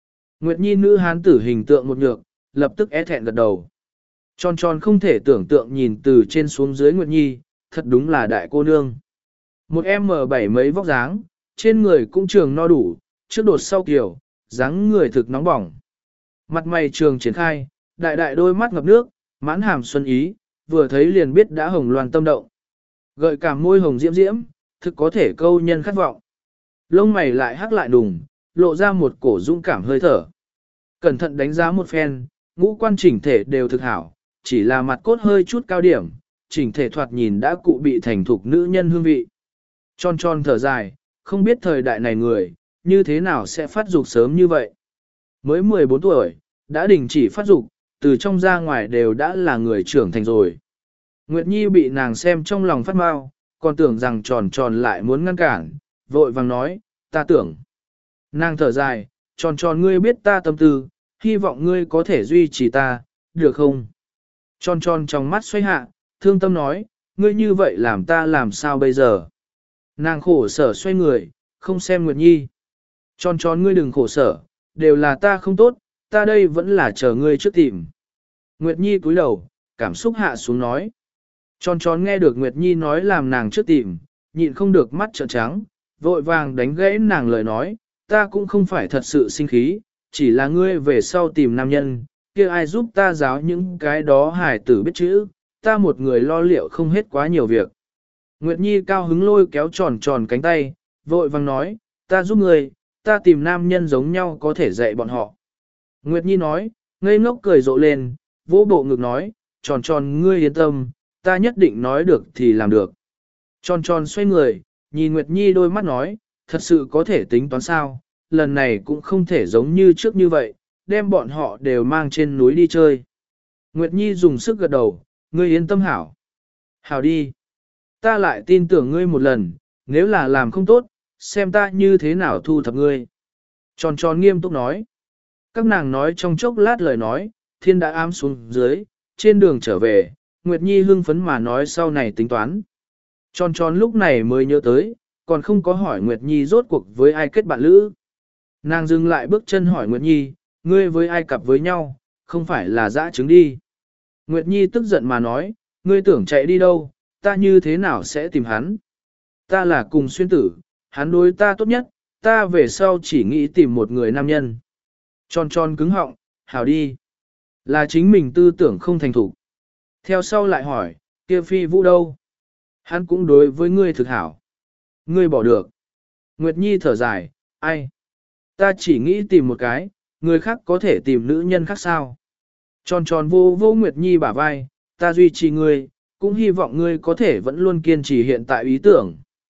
Nguyệt Nhi nữ hán tử hình tượng một nhược, lập tức é thẹn gật đầu. Tròn tròn không thể tưởng tượng nhìn từ trên xuống dưới Nguyệt Nhi, thật đúng là đại cô nương. Một em m bảy mấy vóc dáng, trên người cũng trường no đủ, trước đột sau kiểu, dáng người thực nóng bỏng. Mặt mày trường triển khai, đại đại đôi mắt ngập nước, mãn hàm xuân ý, vừa thấy liền biết đã hồng loan tâm động. Gợi cả môi hồng diễm diễm, thực có thể câu nhân khát vọng. Lông mày lại hắc lại đùng, lộ ra một cổ dũng cảm hơi thở. Cẩn thận đánh giá một phen, ngũ quan chỉnh thể đều thực hảo, chỉ là mặt cốt hơi chút cao điểm, chỉnh thể thoạt nhìn đã cụ bị thành thục nữ nhân hương vị. Tròn tròn thở dài, không biết thời đại này người, như thế nào sẽ phát dục sớm như vậy. Mới mười bốn tuổi, đã đình chỉ phát dục, từ trong ra ngoài đều đã là người trưởng thành rồi. Nguyệt Nhi bị nàng xem trong lòng phát mau, còn tưởng rằng tròn tròn lại muốn ngăn cản, vội vàng nói, ta tưởng. Nàng thở dài, tròn tròn ngươi biết ta tâm tư, hy vọng ngươi có thể duy trì ta, được không? Tròn tròn trong mắt xoay hạ, thương tâm nói, ngươi như vậy làm ta làm sao bây giờ? Nàng khổ sở xoay người, không xem Nguyệt Nhi. Tròn tròn ngươi đừng khổ sở, đều là ta không tốt, ta đây vẫn là chờ ngươi trước tìm. Nguyệt Nhi cúi đầu, cảm xúc hạ xuống nói. Tròn tròn nghe được Nguyệt Nhi nói làm nàng trước tìm, nhịn không được mắt trợn trắng, vội vàng đánh gãy nàng lời nói, ta cũng không phải thật sự sinh khí, chỉ là ngươi về sau tìm nam nhân, kia ai giúp ta giáo những cái đó hài tử biết chữ, ta một người lo liệu không hết quá nhiều việc. Nguyệt Nhi cao hứng lôi kéo tròn tròn cánh tay, vội vàng nói, ta giúp ngươi, ta tìm nam nhân giống nhau có thể dạy bọn họ. Nguyệt Nhi nói, ngây ngốc cười rộ lên, vỗ bộ ngực nói, tròn tròn ngươi yên tâm, ta nhất định nói được thì làm được. Tròn tròn xoay người, nhìn Nguyệt Nhi đôi mắt nói, thật sự có thể tính toán sao, lần này cũng không thể giống như trước như vậy, đem bọn họ đều mang trên núi đi chơi. Nguyệt Nhi dùng sức gật đầu, ngươi yên tâm hảo. Hảo đi. Ta lại tin tưởng ngươi một lần, nếu là làm không tốt, xem ta như thế nào thu thập ngươi. Tròn tròn nghiêm túc nói. Các nàng nói trong chốc lát lời nói, thiên đã ám xuống dưới, trên đường trở về, Nguyệt Nhi hưng phấn mà nói sau này tính toán. Tròn tròn lúc này mới nhớ tới, còn không có hỏi Nguyệt Nhi rốt cuộc với ai kết bạn lữ. Nàng dừng lại bước chân hỏi Nguyệt Nhi, ngươi với ai cặp với nhau, không phải là dã trứng đi. Nguyệt Nhi tức giận mà nói, ngươi tưởng chạy đi đâu, ta như thế nào sẽ tìm hắn. Ta là cùng xuyên tử, hắn đối ta tốt nhất, ta về sau chỉ nghĩ tìm một người nam nhân. Tròn tròn cứng họng, hảo đi. Là chính mình tư tưởng không thành thủ. Theo sau lại hỏi, kia phi vũ đâu? Hắn cũng đối với ngươi thực hảo. Ngươi bỏ được. Nguyệt Nhi thở dài, ai? Ta chỉ nghĩ tìm một cái, người khác có thể tìm nữ nhân khác sao? Tròn tròn vô vô Nguyệt Nhi bả vai, ta duy trì ngươi, cũng hy vọng ngươi có thể vẫn luôn kiên trì hiện tại ý tưởng.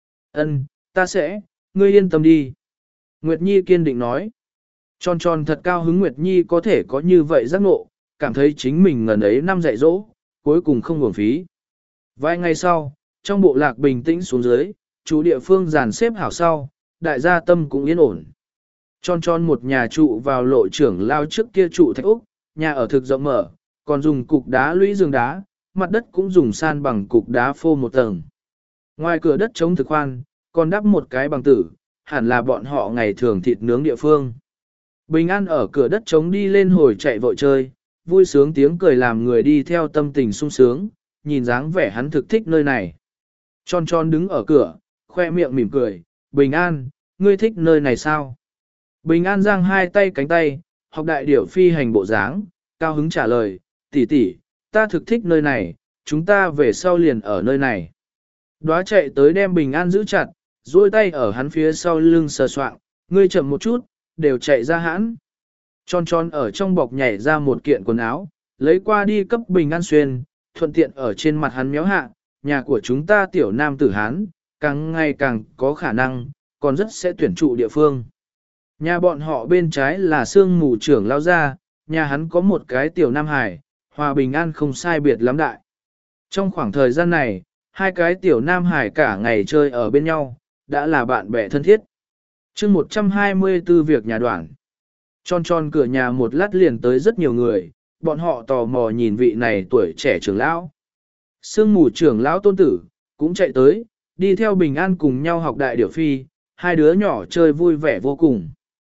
Ân, ta sẽ, ngươi yên tâm đi. Nguyệt Nhi kiên định nói. Tròn tròn thật cao hứng Nguyệt Nhi có thể có như vậy giác ngộ, cảm thấy chính mình ngần ấy năm dạy dỗ, cuối cùng không uổng phí. Vài ngày sau, trong bộ lạc bình tĩnh xuống dưới, chủ địa phương dàn xếp hảo sau, đại gia tâm cũng yên ổn. Tròn tròn một nhà trụ vào lộ trưởng lao trước kia trụ thạch Úc, nhà ở thực rộng mở, còn dùng cục đá lũy giường đá, mặt đất cũng dùng san bằng cục đá phô một tầng. Ngoài cửa đất trống thực khoan, còn đắp một cái bằng tử, hẳn là bọn họ ngày thường thịt nướng địa phương. Bình An ở cửa đất trống đi lên hồi chạy vội chơi, vui sướng tiếng cười làm người đi theo tâm tình sung sướng, nhìn dáng vẻ hắn thực thích nơi này. Tròn tròn đứng ở cửa, khoe miệng mỉm cười, Bình An, ngươi thích nơi này sao? Bình An giang hai tay cánh tay, học đại điểu phi hành bộ dáng, cao hứng trả lời, tỷ tỷ, ta thực thích nơi này, chúng ta về sau liền ở nơi này. Đóa chạy tới đem Bình An giữ chặt, duỗi tay ở hắn phía sau lưng sờ soạng, ngươi chậm một chút, đều chạy ra hãn. Tròn tròn ở trong bọc nhảy ra một kiện quần áo, lấy qua đi cấp Bình An xuyên, thuận tiện ở trên mặt hắn méo hạ, nhà của chúng ta tiểu nam tử Hán, càng ngày càng có khả năng, còn rất sẽ tuyển trụ địa phương. Nhà bọn họ bên trái là sương mù trưởng lao ra, nhà hắn có một cái tiểu nam hải, hòa Bình An không sai biệt lắm đại. Trong khoảng thời gian này, hai cái tiểu nam hải cả ngày chơi ở bên nhau, đã là bạn bè thân thiết. chương một trăm hai mươi tư việc nhà đoàn. Tròn tròn cửa nhà một lát liền tới rất nhiều người, bọn họ tò mò nhìn vị này tuổi trẻ trưởng lão. Sương mù trưởng lão tôn tử, cũng chạy tới, đi theo Bình An cùng nhau học đại điểu phi, hai đứa nhỏ chơi vui vẻ vô cùng.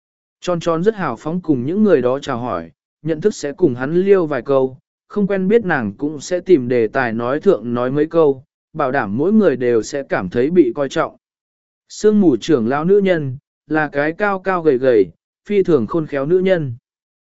Tròn tròn rất hào phóng cùng những người đó chào hỏi, nhận thức sẽ cùng hắn liêu vài câu, không quen biết nàng cũng sẽ tìm đề tài nói thượng nói mấy câu, bảo đảm mỗi người đều sẽ cảm thấy bị coi trọng. Sương mù trưởng lão nữ nhân, là cái cao cao gầy gầy, phi thường khôn khéo nữ nhân.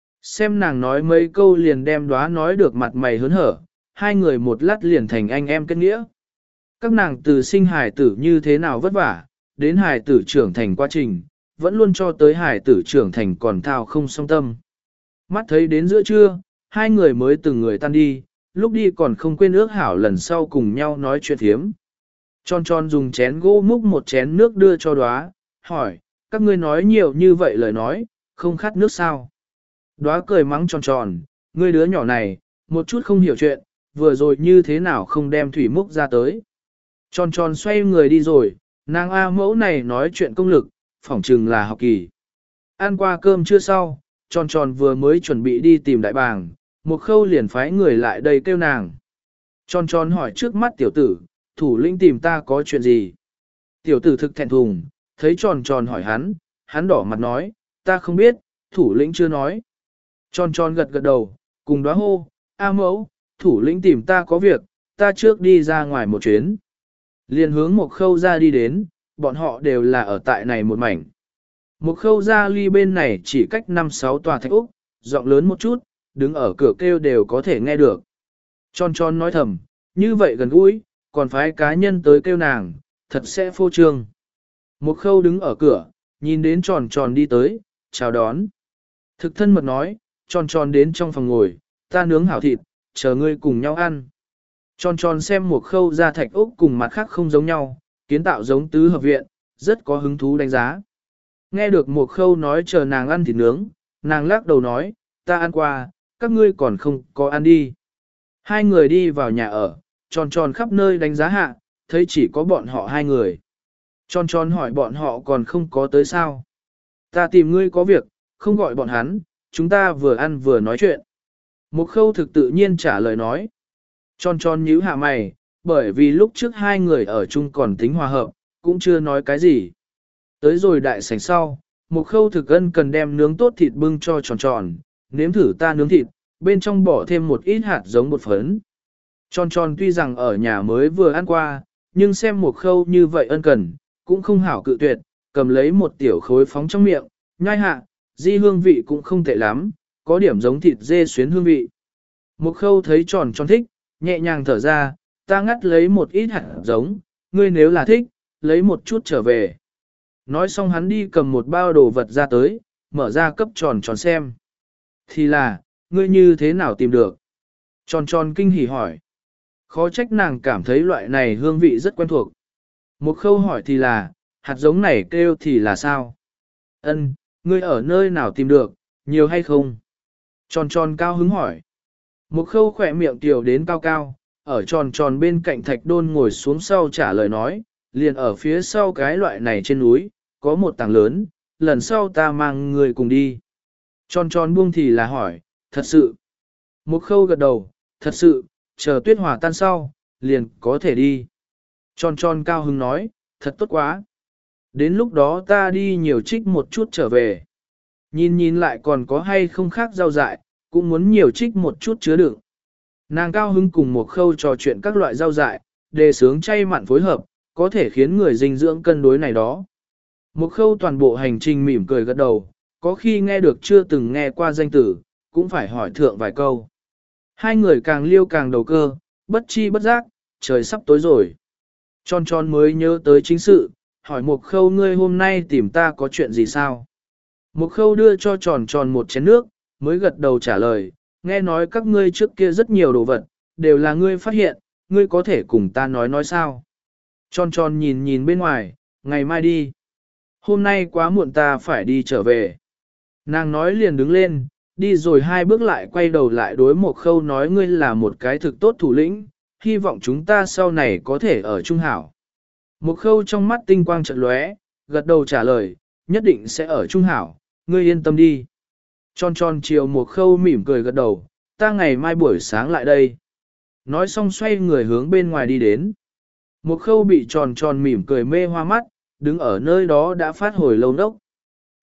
Xem nàng nói mấy câu liền đem đóa nói được mặt mày hớn hở, hai người một lát liền thành anh em kết nghĩa. Các nàng từ sinh hài tử như thế nào vất vả, đến hài tử trưởng thành quá trình, vẫn luôn cho tới hài tử trưởng thành còn thao không song tâm. Mắt thấy đến giữa trưa, hai người mới từng người tan đi, lúc đi còn không quên ước hảo lần sau cùng nhau nói chuyện thiếm. Tròn tròn dùng chén gỗ múc một chén nước đưa cho đóa, hỏi, các ngươi nói nhiều như vậy lời nói, không khát nước sao? Đóa cười mắng tròn tròn, ngươi đứa nhỏ này, một chút không hiểu chuyện, vừa rồi như thế nào không đem thủy múc ra tới. Tròn tròn xoay người đi rồi, nàng A mẫu này nói chuyện công lực, phỏng chừng là học kỳ. Ăn qua cơm chưa sau, tròn tròn vừa mới chuẩn bị đi tìm đại bàng, một khâu liền phái người lại đây kêu nàng. Tròn tròn hỏi trước mắt tiểu tử, thủ lĩnh tìm ta có chuyện gì? Tiểu tử thực thẹn thùng, thấy tròn tròn hỏi hắn, hắn đỏ mặt nói, ta không biết, thủ lĩnh chưa nói. Tròn tròn gật gật đầu, cùng đóa hô, A mẫu, thủ lĩnh tìm ta có việc, ta trước đi ra ngoài một chuyến. Liền hướng một khâu ra đi đến, bọn họ đều là ở tại này một mảnh. Một khâu ra ly bên này chỉ cách năm sáu tòa thạch úc, giọng lớn một chút, đứng ở cửa kêu đều có thể nghe được. Tròn tròn nói thầm, như vậy gần gũi, còn phái cá nhân tới kêu nàng, thật sẽ phô trương. Một khâu đứng ở cửa, nhìn đến tròn tròn đi tới, chào đón. Thực thân mật nói, tròn tròn đến trong phòng ngồi, ta nướng hảo thịt, chờ ngươi cùng nhau ăn. Tròn tròn xem một khâu ra thạch úc cùng mặt khác không giống nhau, kiến tạo giống tứ hợp viện, rất có hứng thú đánh giá. Nghe được một khâu nói chờ nàng ăn thịt nướng, nàng lắc đầu nói, ta ăn qua, các ngươi còn không có ăn đi. Hai người đi vào nhà ở, tròn tròn khắp nơi đánh giá hạ, thấy chỉ có bọn họ hai người. Tròn tròn hỏi bọn họ còn không có tới sao. Ta tìm ngươi có việc, không gọi bọn hắn, chúng ta vừa ăn vừa nói chuyện. Một khâu thực tự nhiên trả lời nói. Tròn tròn nhíu hạ mày, bởi vì lúc trước hai người ở chung còn tính hòa hợp, cũng chưa nói cái gì. Tới rồi đại sảnh sau, một khâu thực ân cần đem nướng tốt thịt bưng cho tròn tròn, nếm thử ta nướng thịt, bên trong bỏ thêm một ít hạt giống bột phấn. Tròn tròn tuy rằng ở nhà mới vừa ăn qua, nhưng xem một khâu như vậy ân cần, cũng không hảo cự tuyệt, cầm lấy một tiểu khối phóng trong miệng, nhai hạ, di hương vị cũng không tệ lắm, có điểm giống thịt dê xuyến hương vị. Một khâu thấy tròn tròn thích, nhẹ nhàng thở ra, ta ngắt lấy một ít hạt giống, ngươi nếu là thích, lấy một chút trở về. Nói xong hắn đi cầm một bao đồ vật ra tới, mở ra cấp tròn tròn xem. Thì là, ngươi như thế nào tìm được? Tròn tròn kinh hỉ hỏi. Khó trách nàng cảm thấy loại này hương vị rất quen thuộc. Một khâu hỏi thì là, hạt giống này kêu thì là sao? Ân, ngươi ở nơi nào tìm được, nhiều hay không? Tròn tròn cao hứng hỏi. Một khâu khỏe miệng tiểu đến cao cao, ở tròn tròn bên cạnh thạch đôn ngồi xuống sau trả lời nói, liền ở phía sau cái loại này trên núi, có một tảng lớn, lần sau ta mang người cùng đi. Tròn tròn buông thì là hỏi, thật sự. Một khâu gật đầu, thật sự, chờ tuyết hòa tan sau, liền có thể đi. Tròn tròn cao hứng nói, thật tốt quá. Đến lúc đó ta đi nhiều trích một chút trở về. Nhìn nhìn lại còn có hay không khác rau dại, cũng muốn nhiều trích một chút chứa đựng. Nàng cao hứng cùng một khâu trò chuyện các loại rau dại, đề sướng chay mặn phối hợp, có thể khiến người dinh dưỡng cân đối này đó. Một khâu toàn bộ hành trình mỉm cười gật đầu, có khi nghe được chưa từng nghe qua danh tử, cũng phải hỏi thượng vài câu. Hai người càng liêu càng đầu cơ, bất chi bất giác, trời sắp tối rồi. Tròn tròn mới nhớ tới chính sự, hỏi một khâu ngươi hôm nay tìm ta có chuyện gì sao? Một khâu đưa cho tròn tròn một chén nước, mới gật đầu trả lời, nghe nói các ngươi trước kia rất nhiều đồ vật, đều là ngươi phát hiện, ngươi có thể cùng ta nói nói sao? Tròn tròn nhìn nhìn bên ngoài, ngày mai đi. Hôm nay quá muộn ta phải đi trở về. Nàng nói liền đứng lên, đi rồi hai bước lại quay đầu lại đối một khâu nói ngươi là một cái thực tốt thủ lĩnh, hy vọng chúng ta sau này có thể ở trung hảo. Một khâu trong mắt tinh quang chợt lóe, gật đầu trả lời, nhất định sẽ ở trung hảo, ngươi yên tâm đi. Tròn tròn chiều một khâu mỉm cười gật đầu, ta ngày mai buổi sáng lại đây. Nói xong xoay người hướng bên ngoài đi đến. Một khâu bị tròn tròn mỉm cười mê hoa mắt, đứng ở nơi đó đã phát hồi lâu nốc.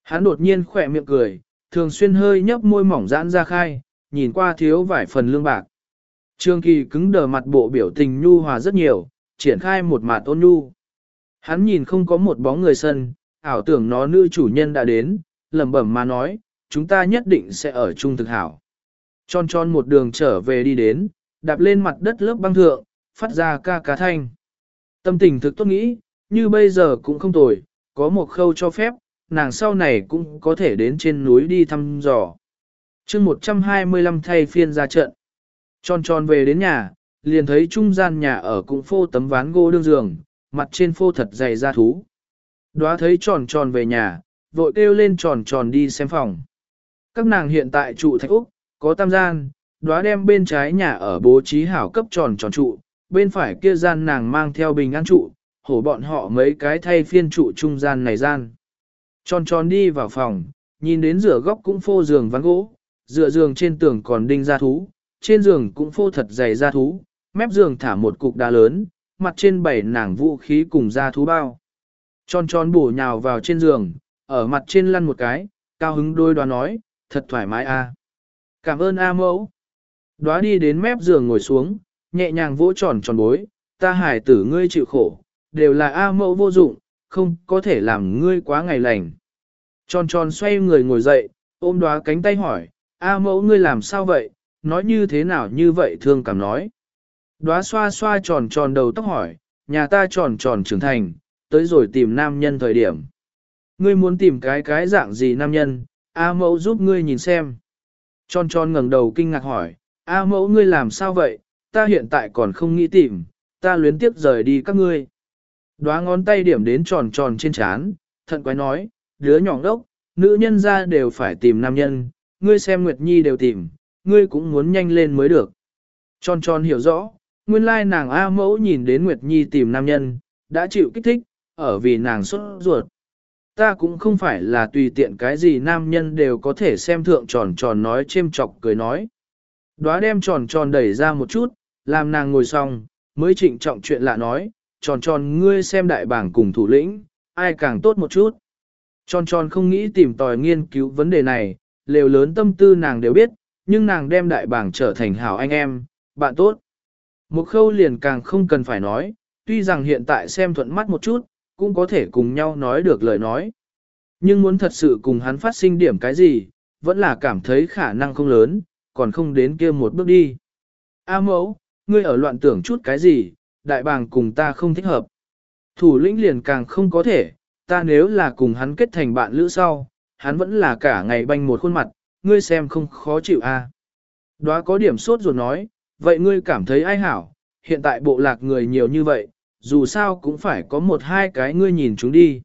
Hắn đột nhiên khỏe miệng cười, thường xuyên hơi nhấp môi mỏng giãn ra khai, nhìn qua thiếu vài phần lương bạc. Trương Kỳ cứng đờ mặt bộ biểu tình nhu hòa rất nhiều, triển khai một mặt ôn nhu. Hắn nhìn không có một bóng người sân, ảo tưởng nó nữ chủ nhân đã đến, lẩm bẩm mà nói, chúng ta nhất định sẽ ở chung thực hảo. Tròn tròn một đường trở về đi đến, đạp lên mặt đất lớp băng thượng, phát ra ca cá thanh. Tâm tình thực tốt nghĩ, như bây giờ cũng không tồi, có một khâu cho phép, nàng sau này cũng có thể đến trên núi đi thăm dò. chương một trăm hai mươi lăm thay phiên ra trận. Tròn tròn về đến nhà, liền thấy trung gian nhà ở cũng phô tấm ván gỗ đương giường, mặt trên phô thật dày da thú. Đóa thấy tròn tròn về nhà, vội kêu lên tròn tròn đi xem phòng. Các nàng hiện tại trụ Thạch Úc, có tam gian, đóa đem bên trái nhà ở bố trí hảo cấp tròn tròn trụ, bên phải kia gian nàng mang theo bình an trụ, hổ bọn họ mấy cái thay phiên trụ trung gian này gian. Tròn tròn đi vào phòng, nhìn đến rửa góc cũng phô giường ván gỗ, dựa giường trên tường còn đinh da thú, trên giường cũng phô thật dày da thú, mép giường thả một cục đá lớn, mặt trên bảy nàng vũ khí cùng da thú bao. Tròn tròn bổ nhào vào trên giường, ở mặt trên lăn một cái, cao hứng đôi đoá nói, thật thoải mái a. Cảm ơn A mẫu. Đoá đi đến mép giường ngồi xuống, nhẹ nhàng vỗ tròn tròn bối, ta hải tử ngươi chịu khổ, đều là A mẫu vô dụng, không có thể làm ngươi quá ngày lành. Tròn tròn xoay người ngồi dậy, ôm Đoá cánh tay hỏi, A mẫu ngươi làm sao vậy, nói như thế nào như vậy thương cảm nói. Đoá xoa xoa tròn tròn đầu tóc hỏi, nhà ta tròn tròn trưởng thành, tới rồi tìm nam nhân thời điểm. Ngươi muốn tìm cái cái dạng gì nam nhân, A mẫu giúp ngươi nhìn xem. Tròn tròn ngẩng đầu kinh ngạc hỏi, A mẫu ngươi làm sao vậy, ta hiện tại còn không nghĩ tìm, ta luyến tiếp rời đi các ngươi. Đoá ngón tay điểm đến tròn tròn trên trán, thận quái nói, đứa nhỏ đốc, nữ nhân ra đều phải tìm nam nhân, ngươi xem Nguyệt Nhi đều tìm, ngươi cũng muốn nhanh lên mới được. Tròn tròn hiểu rõ, nguyên lai nàng A mẫu nhìn đến Nguyệt Nhi tìm nam nhân, đã chịu kích thích, ở vì nàng sốt ruột. Ta cũng không phải là tùy tiện cái gì nam nhân đều có thể xem thượng tròn tròn nói chêm chọc cười nói. Đóa đem tròn tròn đẩy ra một chút, làm nàng ngồi xong, mới trịnh trọng chuyện lạ nói, tròn tròn ngươi xem đại bảng cùng thủ lĩnh, ai càng tốt một chút. Tròn tròn không nghĩ tìm tòi nghiên cứu vấn đề này, lều lớn tâm tư nàng đều biết, nhưng nàng đem đại bảng trở thành hảo anh em, bạn tốt. Một khâu liền càng không cần phải nói, tuy rằng hiện tại xem thuận mắt một chút, cũng có thể cùng nhau nói được lời nói. Nhưng muốn thật sự cùng hắn phát sinh điểm cái gì, vẫn là cảm thấy khả năng không lớn, còn không đến kia một bước đi. A mẫu, ngươi ở loạn tưởng chút cái gì, đại bàng cùng ta không thích hợp. Thủ lĩnh liền càng không có thể, ta nếu là cùng hắn kết thành bạn lữ sau, hắn vẫn là cả ngày banh một khuôn mặt, ngươi xem không khó chịu a. À? Đóa có điểm sốt ruột nói, vậy ngươi cảm thấy ai hảo, hiện tại bộ lạc người nhiều như vậy, dù sao cũng phải có một hai cái ngươi nhìn chúng đi.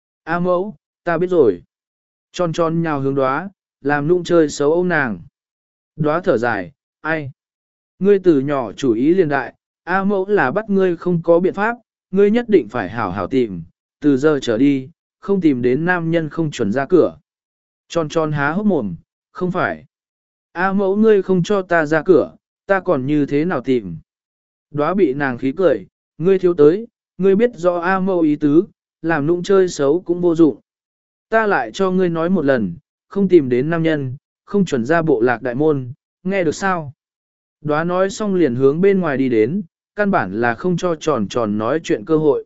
A mẫu, ta biết rồi. Tròn tròn nhào hướng Đóa, làm nụng chơi xấu ông nàng. Đóa thở dài, ai? Ngươi từ nhỏ chủ ý liền đại, A mẫu là bắt ngươi không có biện pháp, ngươi nhất định phải hảo hảo tìm, từ giờ trở đi, không tìm đến nam nhân không chuẩn ra cửa. Tròn tròn há hốc mồm, không phải. A mẫu ngươi không cho ta ra cửa, ta còn như thế nào tìm? Đóa bị nàng khí cười, ngươi thiếu tới, ngươi biết rõ A mẫu ý tứ, làm nụng chơi xấu cũng vô dụng. Ta lại cho ngươi nói một lần, không tìm đến nam nhân, không chuẩn ra bộ lạc đại môn, nghe được sao? Đóa nói xong liền hướng bên ngoài đi đến, căn bản là không cho tròn tròn nói chuyện cơ hội.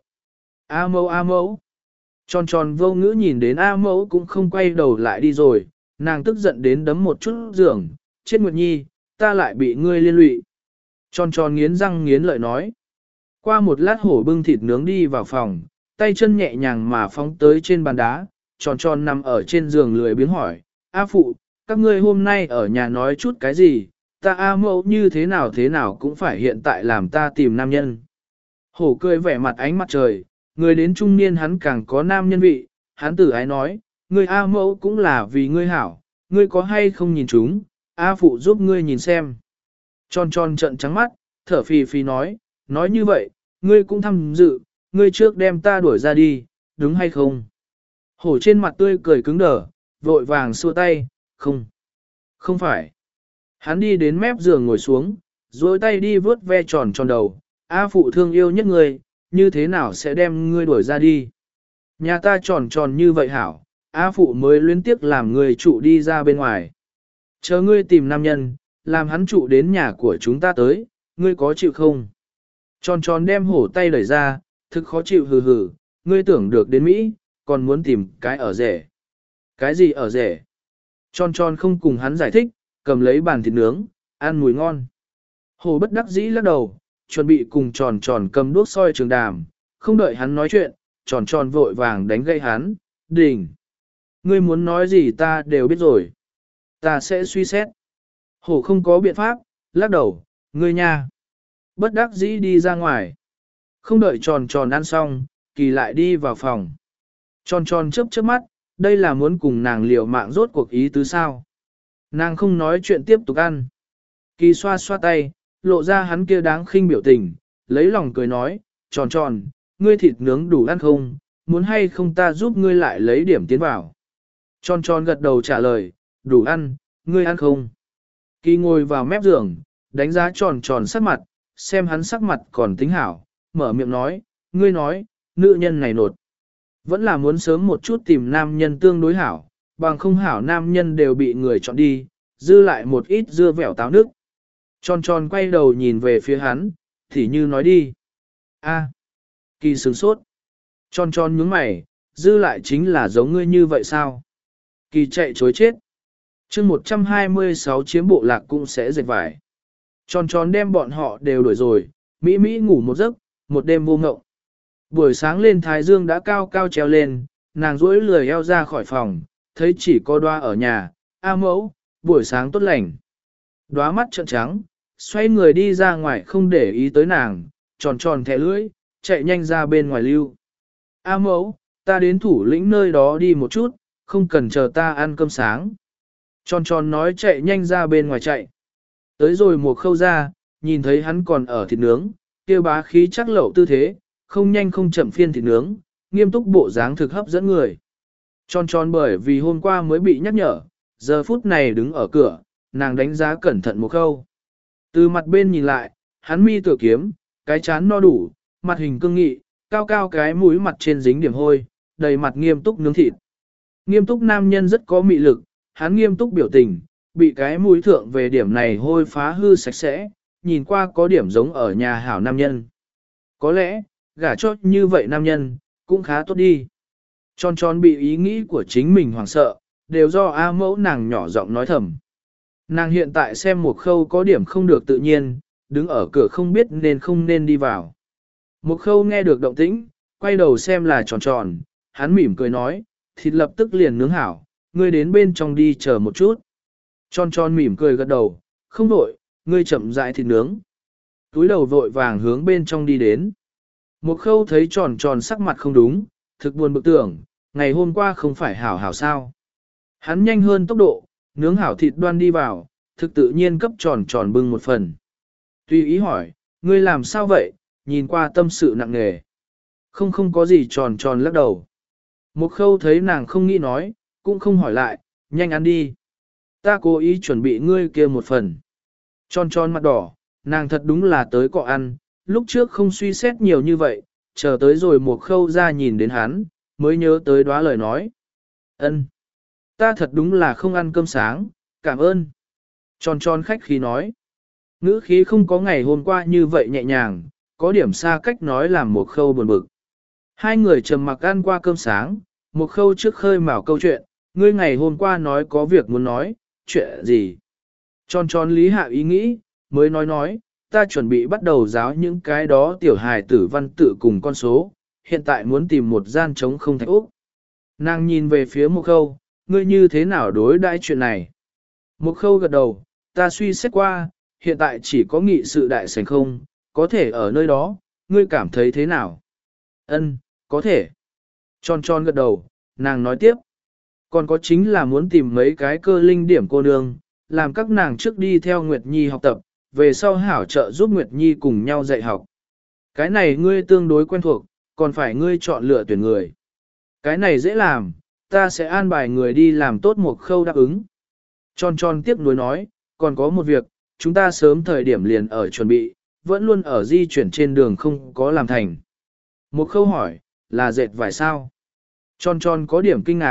A mẫu A mẫu. Tròn tròn vô ngữ nhìn đến A mẫu cũng không quay đầu lại đi rồi, nàng tức giận đến đấm một chút giường, chết Nguyệt Nhi, ta lại bị ngươi liên lụy. Tròn tròn nghiến răng nghiến lợi nói. Qua một lát hổ bưng thịt nướng đi vào phòng, tay chân nhẹ nhàng mà phóng tới trên bàn đá, tròn tròn nằm ở trên giường lười biếng hỏi, A phụ, các ngươi hôm nay ở nhà nói chút cái gì, ta A mẫu như thế nào thế nào cũng phải hiện tại làm ta tìm nam nhân. Hổ cười vẻ mặt ánh mặt trời, người đến trung niên hắn càng có nam nhân vị, hắn tử ái nói, ngươi A mẫu cũng là vì ngươi hảo, ngươi có hay không nhìn chúng, A phụ giúp ngươi nhìn xem. Tròn tròn trận trắng mắt, thở phì phì nói, nói như vậy, ngươi cũng tham dự, ngươi trước đem ta đuổi ra đi, đúng hay không? Hổ trên mặt tươi cười cứng đờ, vội vàng xua tay, không, không phải. Hắn đi đến mép giường ngồi xuống, duỗi tay đi vớt ve tròn tròn đầu, A phụ thương yêu nhất ngươi, như thế nào sẽ đem ngươi đuổi ra đi? Nhà ta tròn tròn như vậy hảo, A phụ mới luyến tiếc làm người trụ đi ra bên ngoài. Chờ ngươi tìm nam nhân, làm hắn trụ đến nhà của chúng ta tới, ngươi có chịu không? Tròn tròn đem hổ tay đẩy ra, thực khó chịu hừ hừ, ngươi tưởng được đến Mỹ, còn muốn tìm cái ở rể. Cái gì ở rể? Tròn tròn không cùng hắn giải thích, cầm lấy bàn thịt nướng, ăn mùi ngon. Hổ bất đắc dĩ lắc đầu, chuẩn bị cùng tròn tròn cầm đuốc soi trường đàm, không đợi hắn nói chuyện, tròn tròn vội vàng đánh gây hắn, đỉnh. Ngươi muốn nói gì ta đều biết rồi. Ta sẽ suy xét. Hổ không có biện pháp, lắc đầu, ngươi nha. Bất đắc dĩ đi ra ngoài. Không đợi tròn tròn ăn xong, kỳ lại đi vào phòng. Tròn tròn chớp chớp mắt, đây là muốn cùng nàng liều mạng rốt cuộc ý tứ sao. Nàng không nói chuyện tiếp tục ăn. Kỳ xoa xoa tay, lộ ra hắn kia đáng khinh biểu tình, lấy lòng cười nói, tròn tròn, ngươi thịt nướng đủ ăn không, muốn hay không ta giúp ngươi lại lấy điểm tiến vào. Tròn tròn gật đầu trả lời, đủ ăn, ngươi ăn không. Kỳ ngồi vào mép giường, đánh giá tròn tròn sắc mặt, xem hắn sắc mặt còn tính hảo, mở miệng nói, ngươi nói, nữ nhân này nột. Vẫn là muốn sớm một chút tìm nam nhân tương đối hảo, bằng không hảo nam nhân đều bị người chọn đi, dư lại một ít dưa vẻo táo nước. Tròn tròn quay đầu nhìn về phía hắn, thì như nói đi. A, kỳ sướng sốt. Tròn tròn nhướng mày, dư lại chính là giống ngươi như vậy sao? Kỳ chạy chối chết. chương một trăm hai mươi sáu chiếm bộ lạc cũng sẽ dệt vải. Tròn tròn đem bọn họ đều đuổi rồi, Mỹ Mỹ ngủ một giấc, một đêm vô ngộng. Buổi sáng lên thái dương đã cao cao treo lên, nàng duỗi lười eo ra khỏi phòng, thấy chỉ có Đoá ở nhà, A mẫu, buổi sáng tốt lành. Đoá mắt trợn trắng, xoay người đi ra ngoài không để ý tới nàng, tròn tròn thẻ lưỡi, chạy nhanh ra bên ngoài lưu. A mẫu, ta đến thủ lĩnh nơi đó đi một chút, không cần chờ ta ăn cơm sáng. Tròn tròn nói chạy nhanh ra bên ngoài chạy. Tới rồi một khâu ra, nhìn thấy hắn còn ở thịt nướng, kia bá khí chắc lậu tư thế, không nhanh không chậm phiên thịt nướng, nghiêm túc bộ dáng thực hấp dẫn người. Tròn tròn bởi vì hôm qua mới bị nhắc nhở, giờ phút này đứng ở cửa, nàng đánh giá cẩn thận một khâu. Từ mặt bên nhìn lại, hắn mi tựa kiếm, cái chán no đủ, mặt hình cương nghị, cao cao cái mũi mặt trên dính điểm hôi, đầy mặt nghiêm túc nướng thịt. Nghiêm túc nam nhân rất có mị lực, hắn nghiêm túc biểu tình, bị cái mũi thượng về điểm này hôi phá hư sạch sẽ, nhìn qua có điểm giống ở nhà hảo nam nhân. Có lẽ, gả cho như vậy nam nhân, cũng khá tốt đi. Tròn tròn bị ý nghĩ của chính mình hoảng sợ, đều do A mẫu nàng nhỏ giọng nói thầm. Nàng hiện tại xem một khâu có điểm không được tự nhiên, đứng ở cửa không biết nên không nên đi vào. Một khâu nghe được động tĩnh, quay đầu xem là tròn tròn, hắn mỉm cười nói, thịt lập tức liền nướng hảo, ngươi đến bên trong đi chờ một chút. Tròn tròn mỉm cười gật đầu, không vội, ngươi chậm rãi thịt nướng. Túi đầu vội vàng hướng bên trong đi đến. Một khâu thấy tròn tròn sắc mặt không đúng, thực buồn bực tưởng, ngày hôm qua không phải hảo hảo sao. Hắn nhanh hơn tốc độ, nướng hảo thịt đoan đi vào, thực tự nhiên cấp tròn tròn bưng một phần. Tuy ý hỏi, ngươi làm sao vậy, nhìn qua tâm sự nặng nề. Không không có gì tròn tròn lắc đầu. Một khâu thấy nàng không nghĩ nói, cũng không hỏi lại, nhanh ăn đi. Ta cố ý chuẩn bị ngươi kia một phần. Tròn tròn mặt đỏ, nàng thật đúng là tới cọ ăn, lúc trước không suy xét nhiều như vậy, chờ tới rồi một khâu ra nhìn đến hắn, mới nhớ tới Đoá lời nói. Ân, ta thật đúng là không ăn cơm sáng, cảm ơn. Tròn tròn khách khí nói. Ngữ khí không có ngày hôm qua như vậy nhẹ nhàng, có điểm xa cách nói làm một khâu buồn bực. Hai người trầm mặc ăn qua cơm sáng, một khâu trước khơi mào câu chuyện, ngươi ngày hôm qua nói có việc muốn nói, chuyện gì? Tròn tròn lý hạ ý nghĩ, mới nói nói, ta chuẩn bị bắt đầu giáo những cái đó tiểu hài tử văn tự cùng con số, hiện tại muốn tìm một gian trống không thạch úc. Nàng nhìn về phía một khâu, ngươi như thế nào đối đãi chuyện này? Một khâu gật đầu, ta suy xét qua, hiện tại chỉ có nghị sự đại sảnh không, có thể ở nơi đó, ngươi cảm thấy thế nào? Ân, có thể. Tròn tròn gật đầu, nàng nói tiếp. Còn có chính là muốn tìm mấy cái cơ linh điểm cô nương, làm các nàng trước đi theo Nguyệt Nhi học tập, về sau hảo trợ giúp Nguyệt Nhi cùng nhau dạy học. Cái này ngươi tương đối quen thuộc, còn phải ngươi chọn lựa tuyển người. Cái này dễ làm, ta sẽ an bài người đi làm tốt một khâu đáp ứng. Tròn tròn tiếp nối nói, còn có một việc, chúng ta sớm thời điểm liền ở chuẩn bị, vẫn luôn ở di chuyển trên đường không có làm thành. Một khâu hỏi, là dệt vải sao? Tròn tròn có điểm kinh ngạc,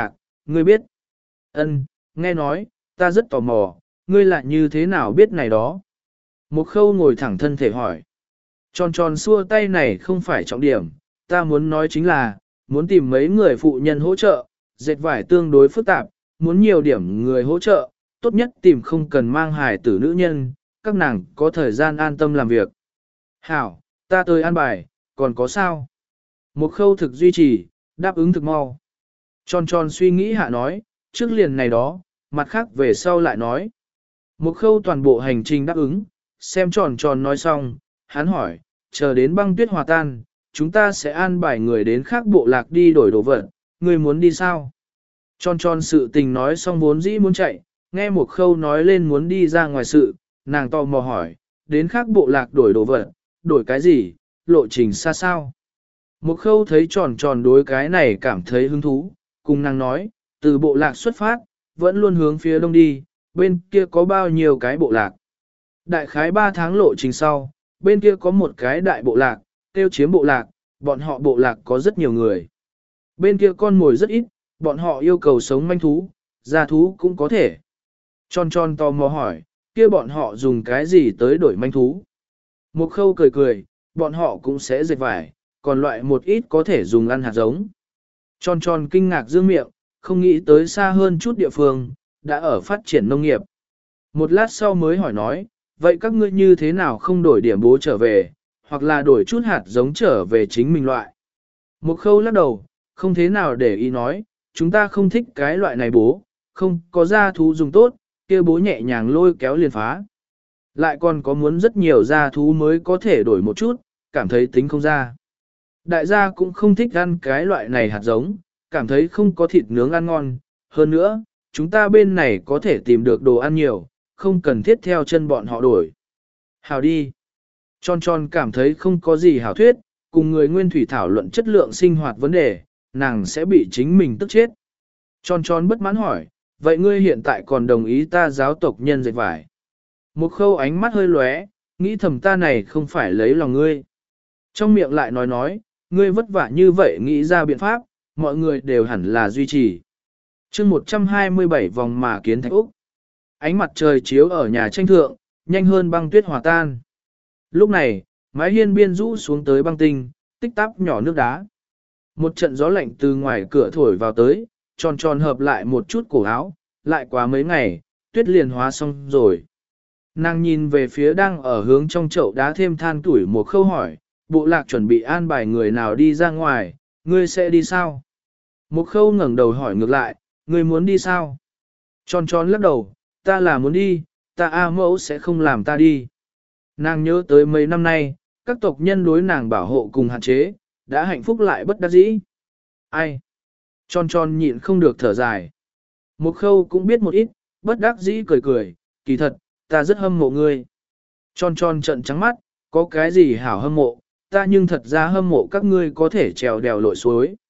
ngươi biết. Ân, nghe nói, ta rất tò mò, ngươi lại như thế nào biết này đó. Một khâu ngồi thẳng thân thể hỏi. Tròn tròn xua tay này không phải trọng điểm, ta muốn nói chính là, muốn tìm mấy người phụ nhân hỗ trợ, dệt vải tương đối phức tạp, muốn nhiều điểm người hỗ trợ, tốt nhất tìm không cần mang hài tử nữ nhân, các nàng có thời gian an tâm làm việc. Hảo, ta tới an bài, còn có sao? Một khâu thực duy trì, đáp ứng thực mau. Tròn tròn suy nghĩ hạ nói, trước liền này đó, mặt khác về sau lại nói. Một khâu toàn bộ hành trình đáp ứng, xem tròn tròn nói xong, hắn hỏi, chờ đến băng tuyết hòa tan, chúng ta sẽ an bài người đến khác bộ lạc đi đổi đồ vật, người muốn đi sao? Tròn tròn sự tình nói xong vốn dĩ muốn chạy, nghe một khâu nói lên muốn đi ra ngoài sự, nàng tò mò hỏi, đến khác bộ lạc đổi đồ vật, đổi cái gì, lộ trình xa sao? Một khâu thấy tròn tròn đối cái này cảm thấy hứng thú, cùng nàng nói, từ bộ lạc xuất phát, vẫn luôn hướng phía đông đi, bên kia có bao nhiêu cái bộ lạc. Đại khái ba tháng lộ trình sau, bên kia có một cái đại bộ lạc, tiêu chiếm bộ lạc, bọn họ bộ lạc có rất nhiều người. Bên kia con mồi rất ít, bọn họ yêu cầu sống manh thú, gia thú cũng có thể. Tròn tròn tò mò hỏi, kia bọn họ dùng cái gì tới đổi manh thú? Một khâu cười cười, bọn họ cũng sẽ dệt vải, còn loại một ít có thể dùng ăn hạt giống. Tròn tròn kinh ngạc dương miệng, không nghĩ tới xa hơn chút địa phương, đã ở phát triển nông nghiệp. Một lát sau mới hỏi nói, vậy các ngươi như thế nào không đổi điểm bố trở về, hoặc là đổi chút hạt giống trở về chính mình loại. Một khâu lắc đầu, không thế nào để ý nói, chúng ta không thích cái loại này bố, không có gia thú dùng tốt, kia bố nhẹ nhàng lôi kéo liền phá. Lại còn có muốn rất nhiều gia thú mới có thể đổi một chút, cảm thấy tính không ra. Đại gia cũng không thích ăn cái loại này hạt giống, cảm thấy không có thịt nướng ăn ngon. Hơn nữa, chúng ta bên này có thể tìm được đồ ăn nhiều, không cần thiết theo chân bọn họ đổi. Hào đi. Tròn tròn cảm thấy không có gì hảo thuyết, cùng người nguyên thủy thảo luận chất lượng sinh hoạt vấn đề, nàng sẽ bị chính mình tức chết. Tròn tròn bất mãn hỏi, vậy ngươi hiện tại còn đồng ý ta giáo tộc nhân dệt vải? Một khâu ánh mắt hơi lóe, nghĩ thầm ta này không phải lấy lòng ngươi. Trong miệng lại nói nói, ngươi vất vả như vậy nghĩ ra biện pháp, mọi người đều hẳn là duy trì. chương một trăm hai mươi bảy vòng mà kiến thạch Úc. Ánh mặt trời chiếu ở nhà tranh thượng, nhanh hơn băng tuyết hòa tan. Lúc này, mái hiên biên rũ xuống tới băng tinh, tích tắp nhỏ nước đá. Một trận gió lạnh từ ngoài cửa thổi vào tới, tròn tròn hợp lại một chút cổ áo, lại quá mấy ngày, tuyết liền hóa xong rồi. Nàng nhìn về phía đang ở hướng trong chậu đá thêm than tuổi một khâu hỏi, bộ lạc chuẩn bị an bài người nào đi ra ngoài, ngươi sẽ đi sao? Một khâu ngẩng đầu hỏi ngược lại, ngươi muốn đi sao? Tròn tròn lắc đầu, ta là muốn đi, ta A mẫu sẽ không làm ta đi. Nàng nhớ tới mấy năm nay, các tộc nhân đối nàng bảo hộ cùng hạn chế, đã hạnh phúc lại bất đắc dĩ. Ai? Tròn tròn nhịn không được thở dài. Một khâu cũng biết một ít, bất đắc dĩ cười cười, kỳ thật, ta rất hâm mộ ngươi. Tròn tròn trận trắng mắt, có cái gì hảo hâm mộ, ta nhưng thật ra hâm mộ các ngươi có thể trèo đèo lội suối.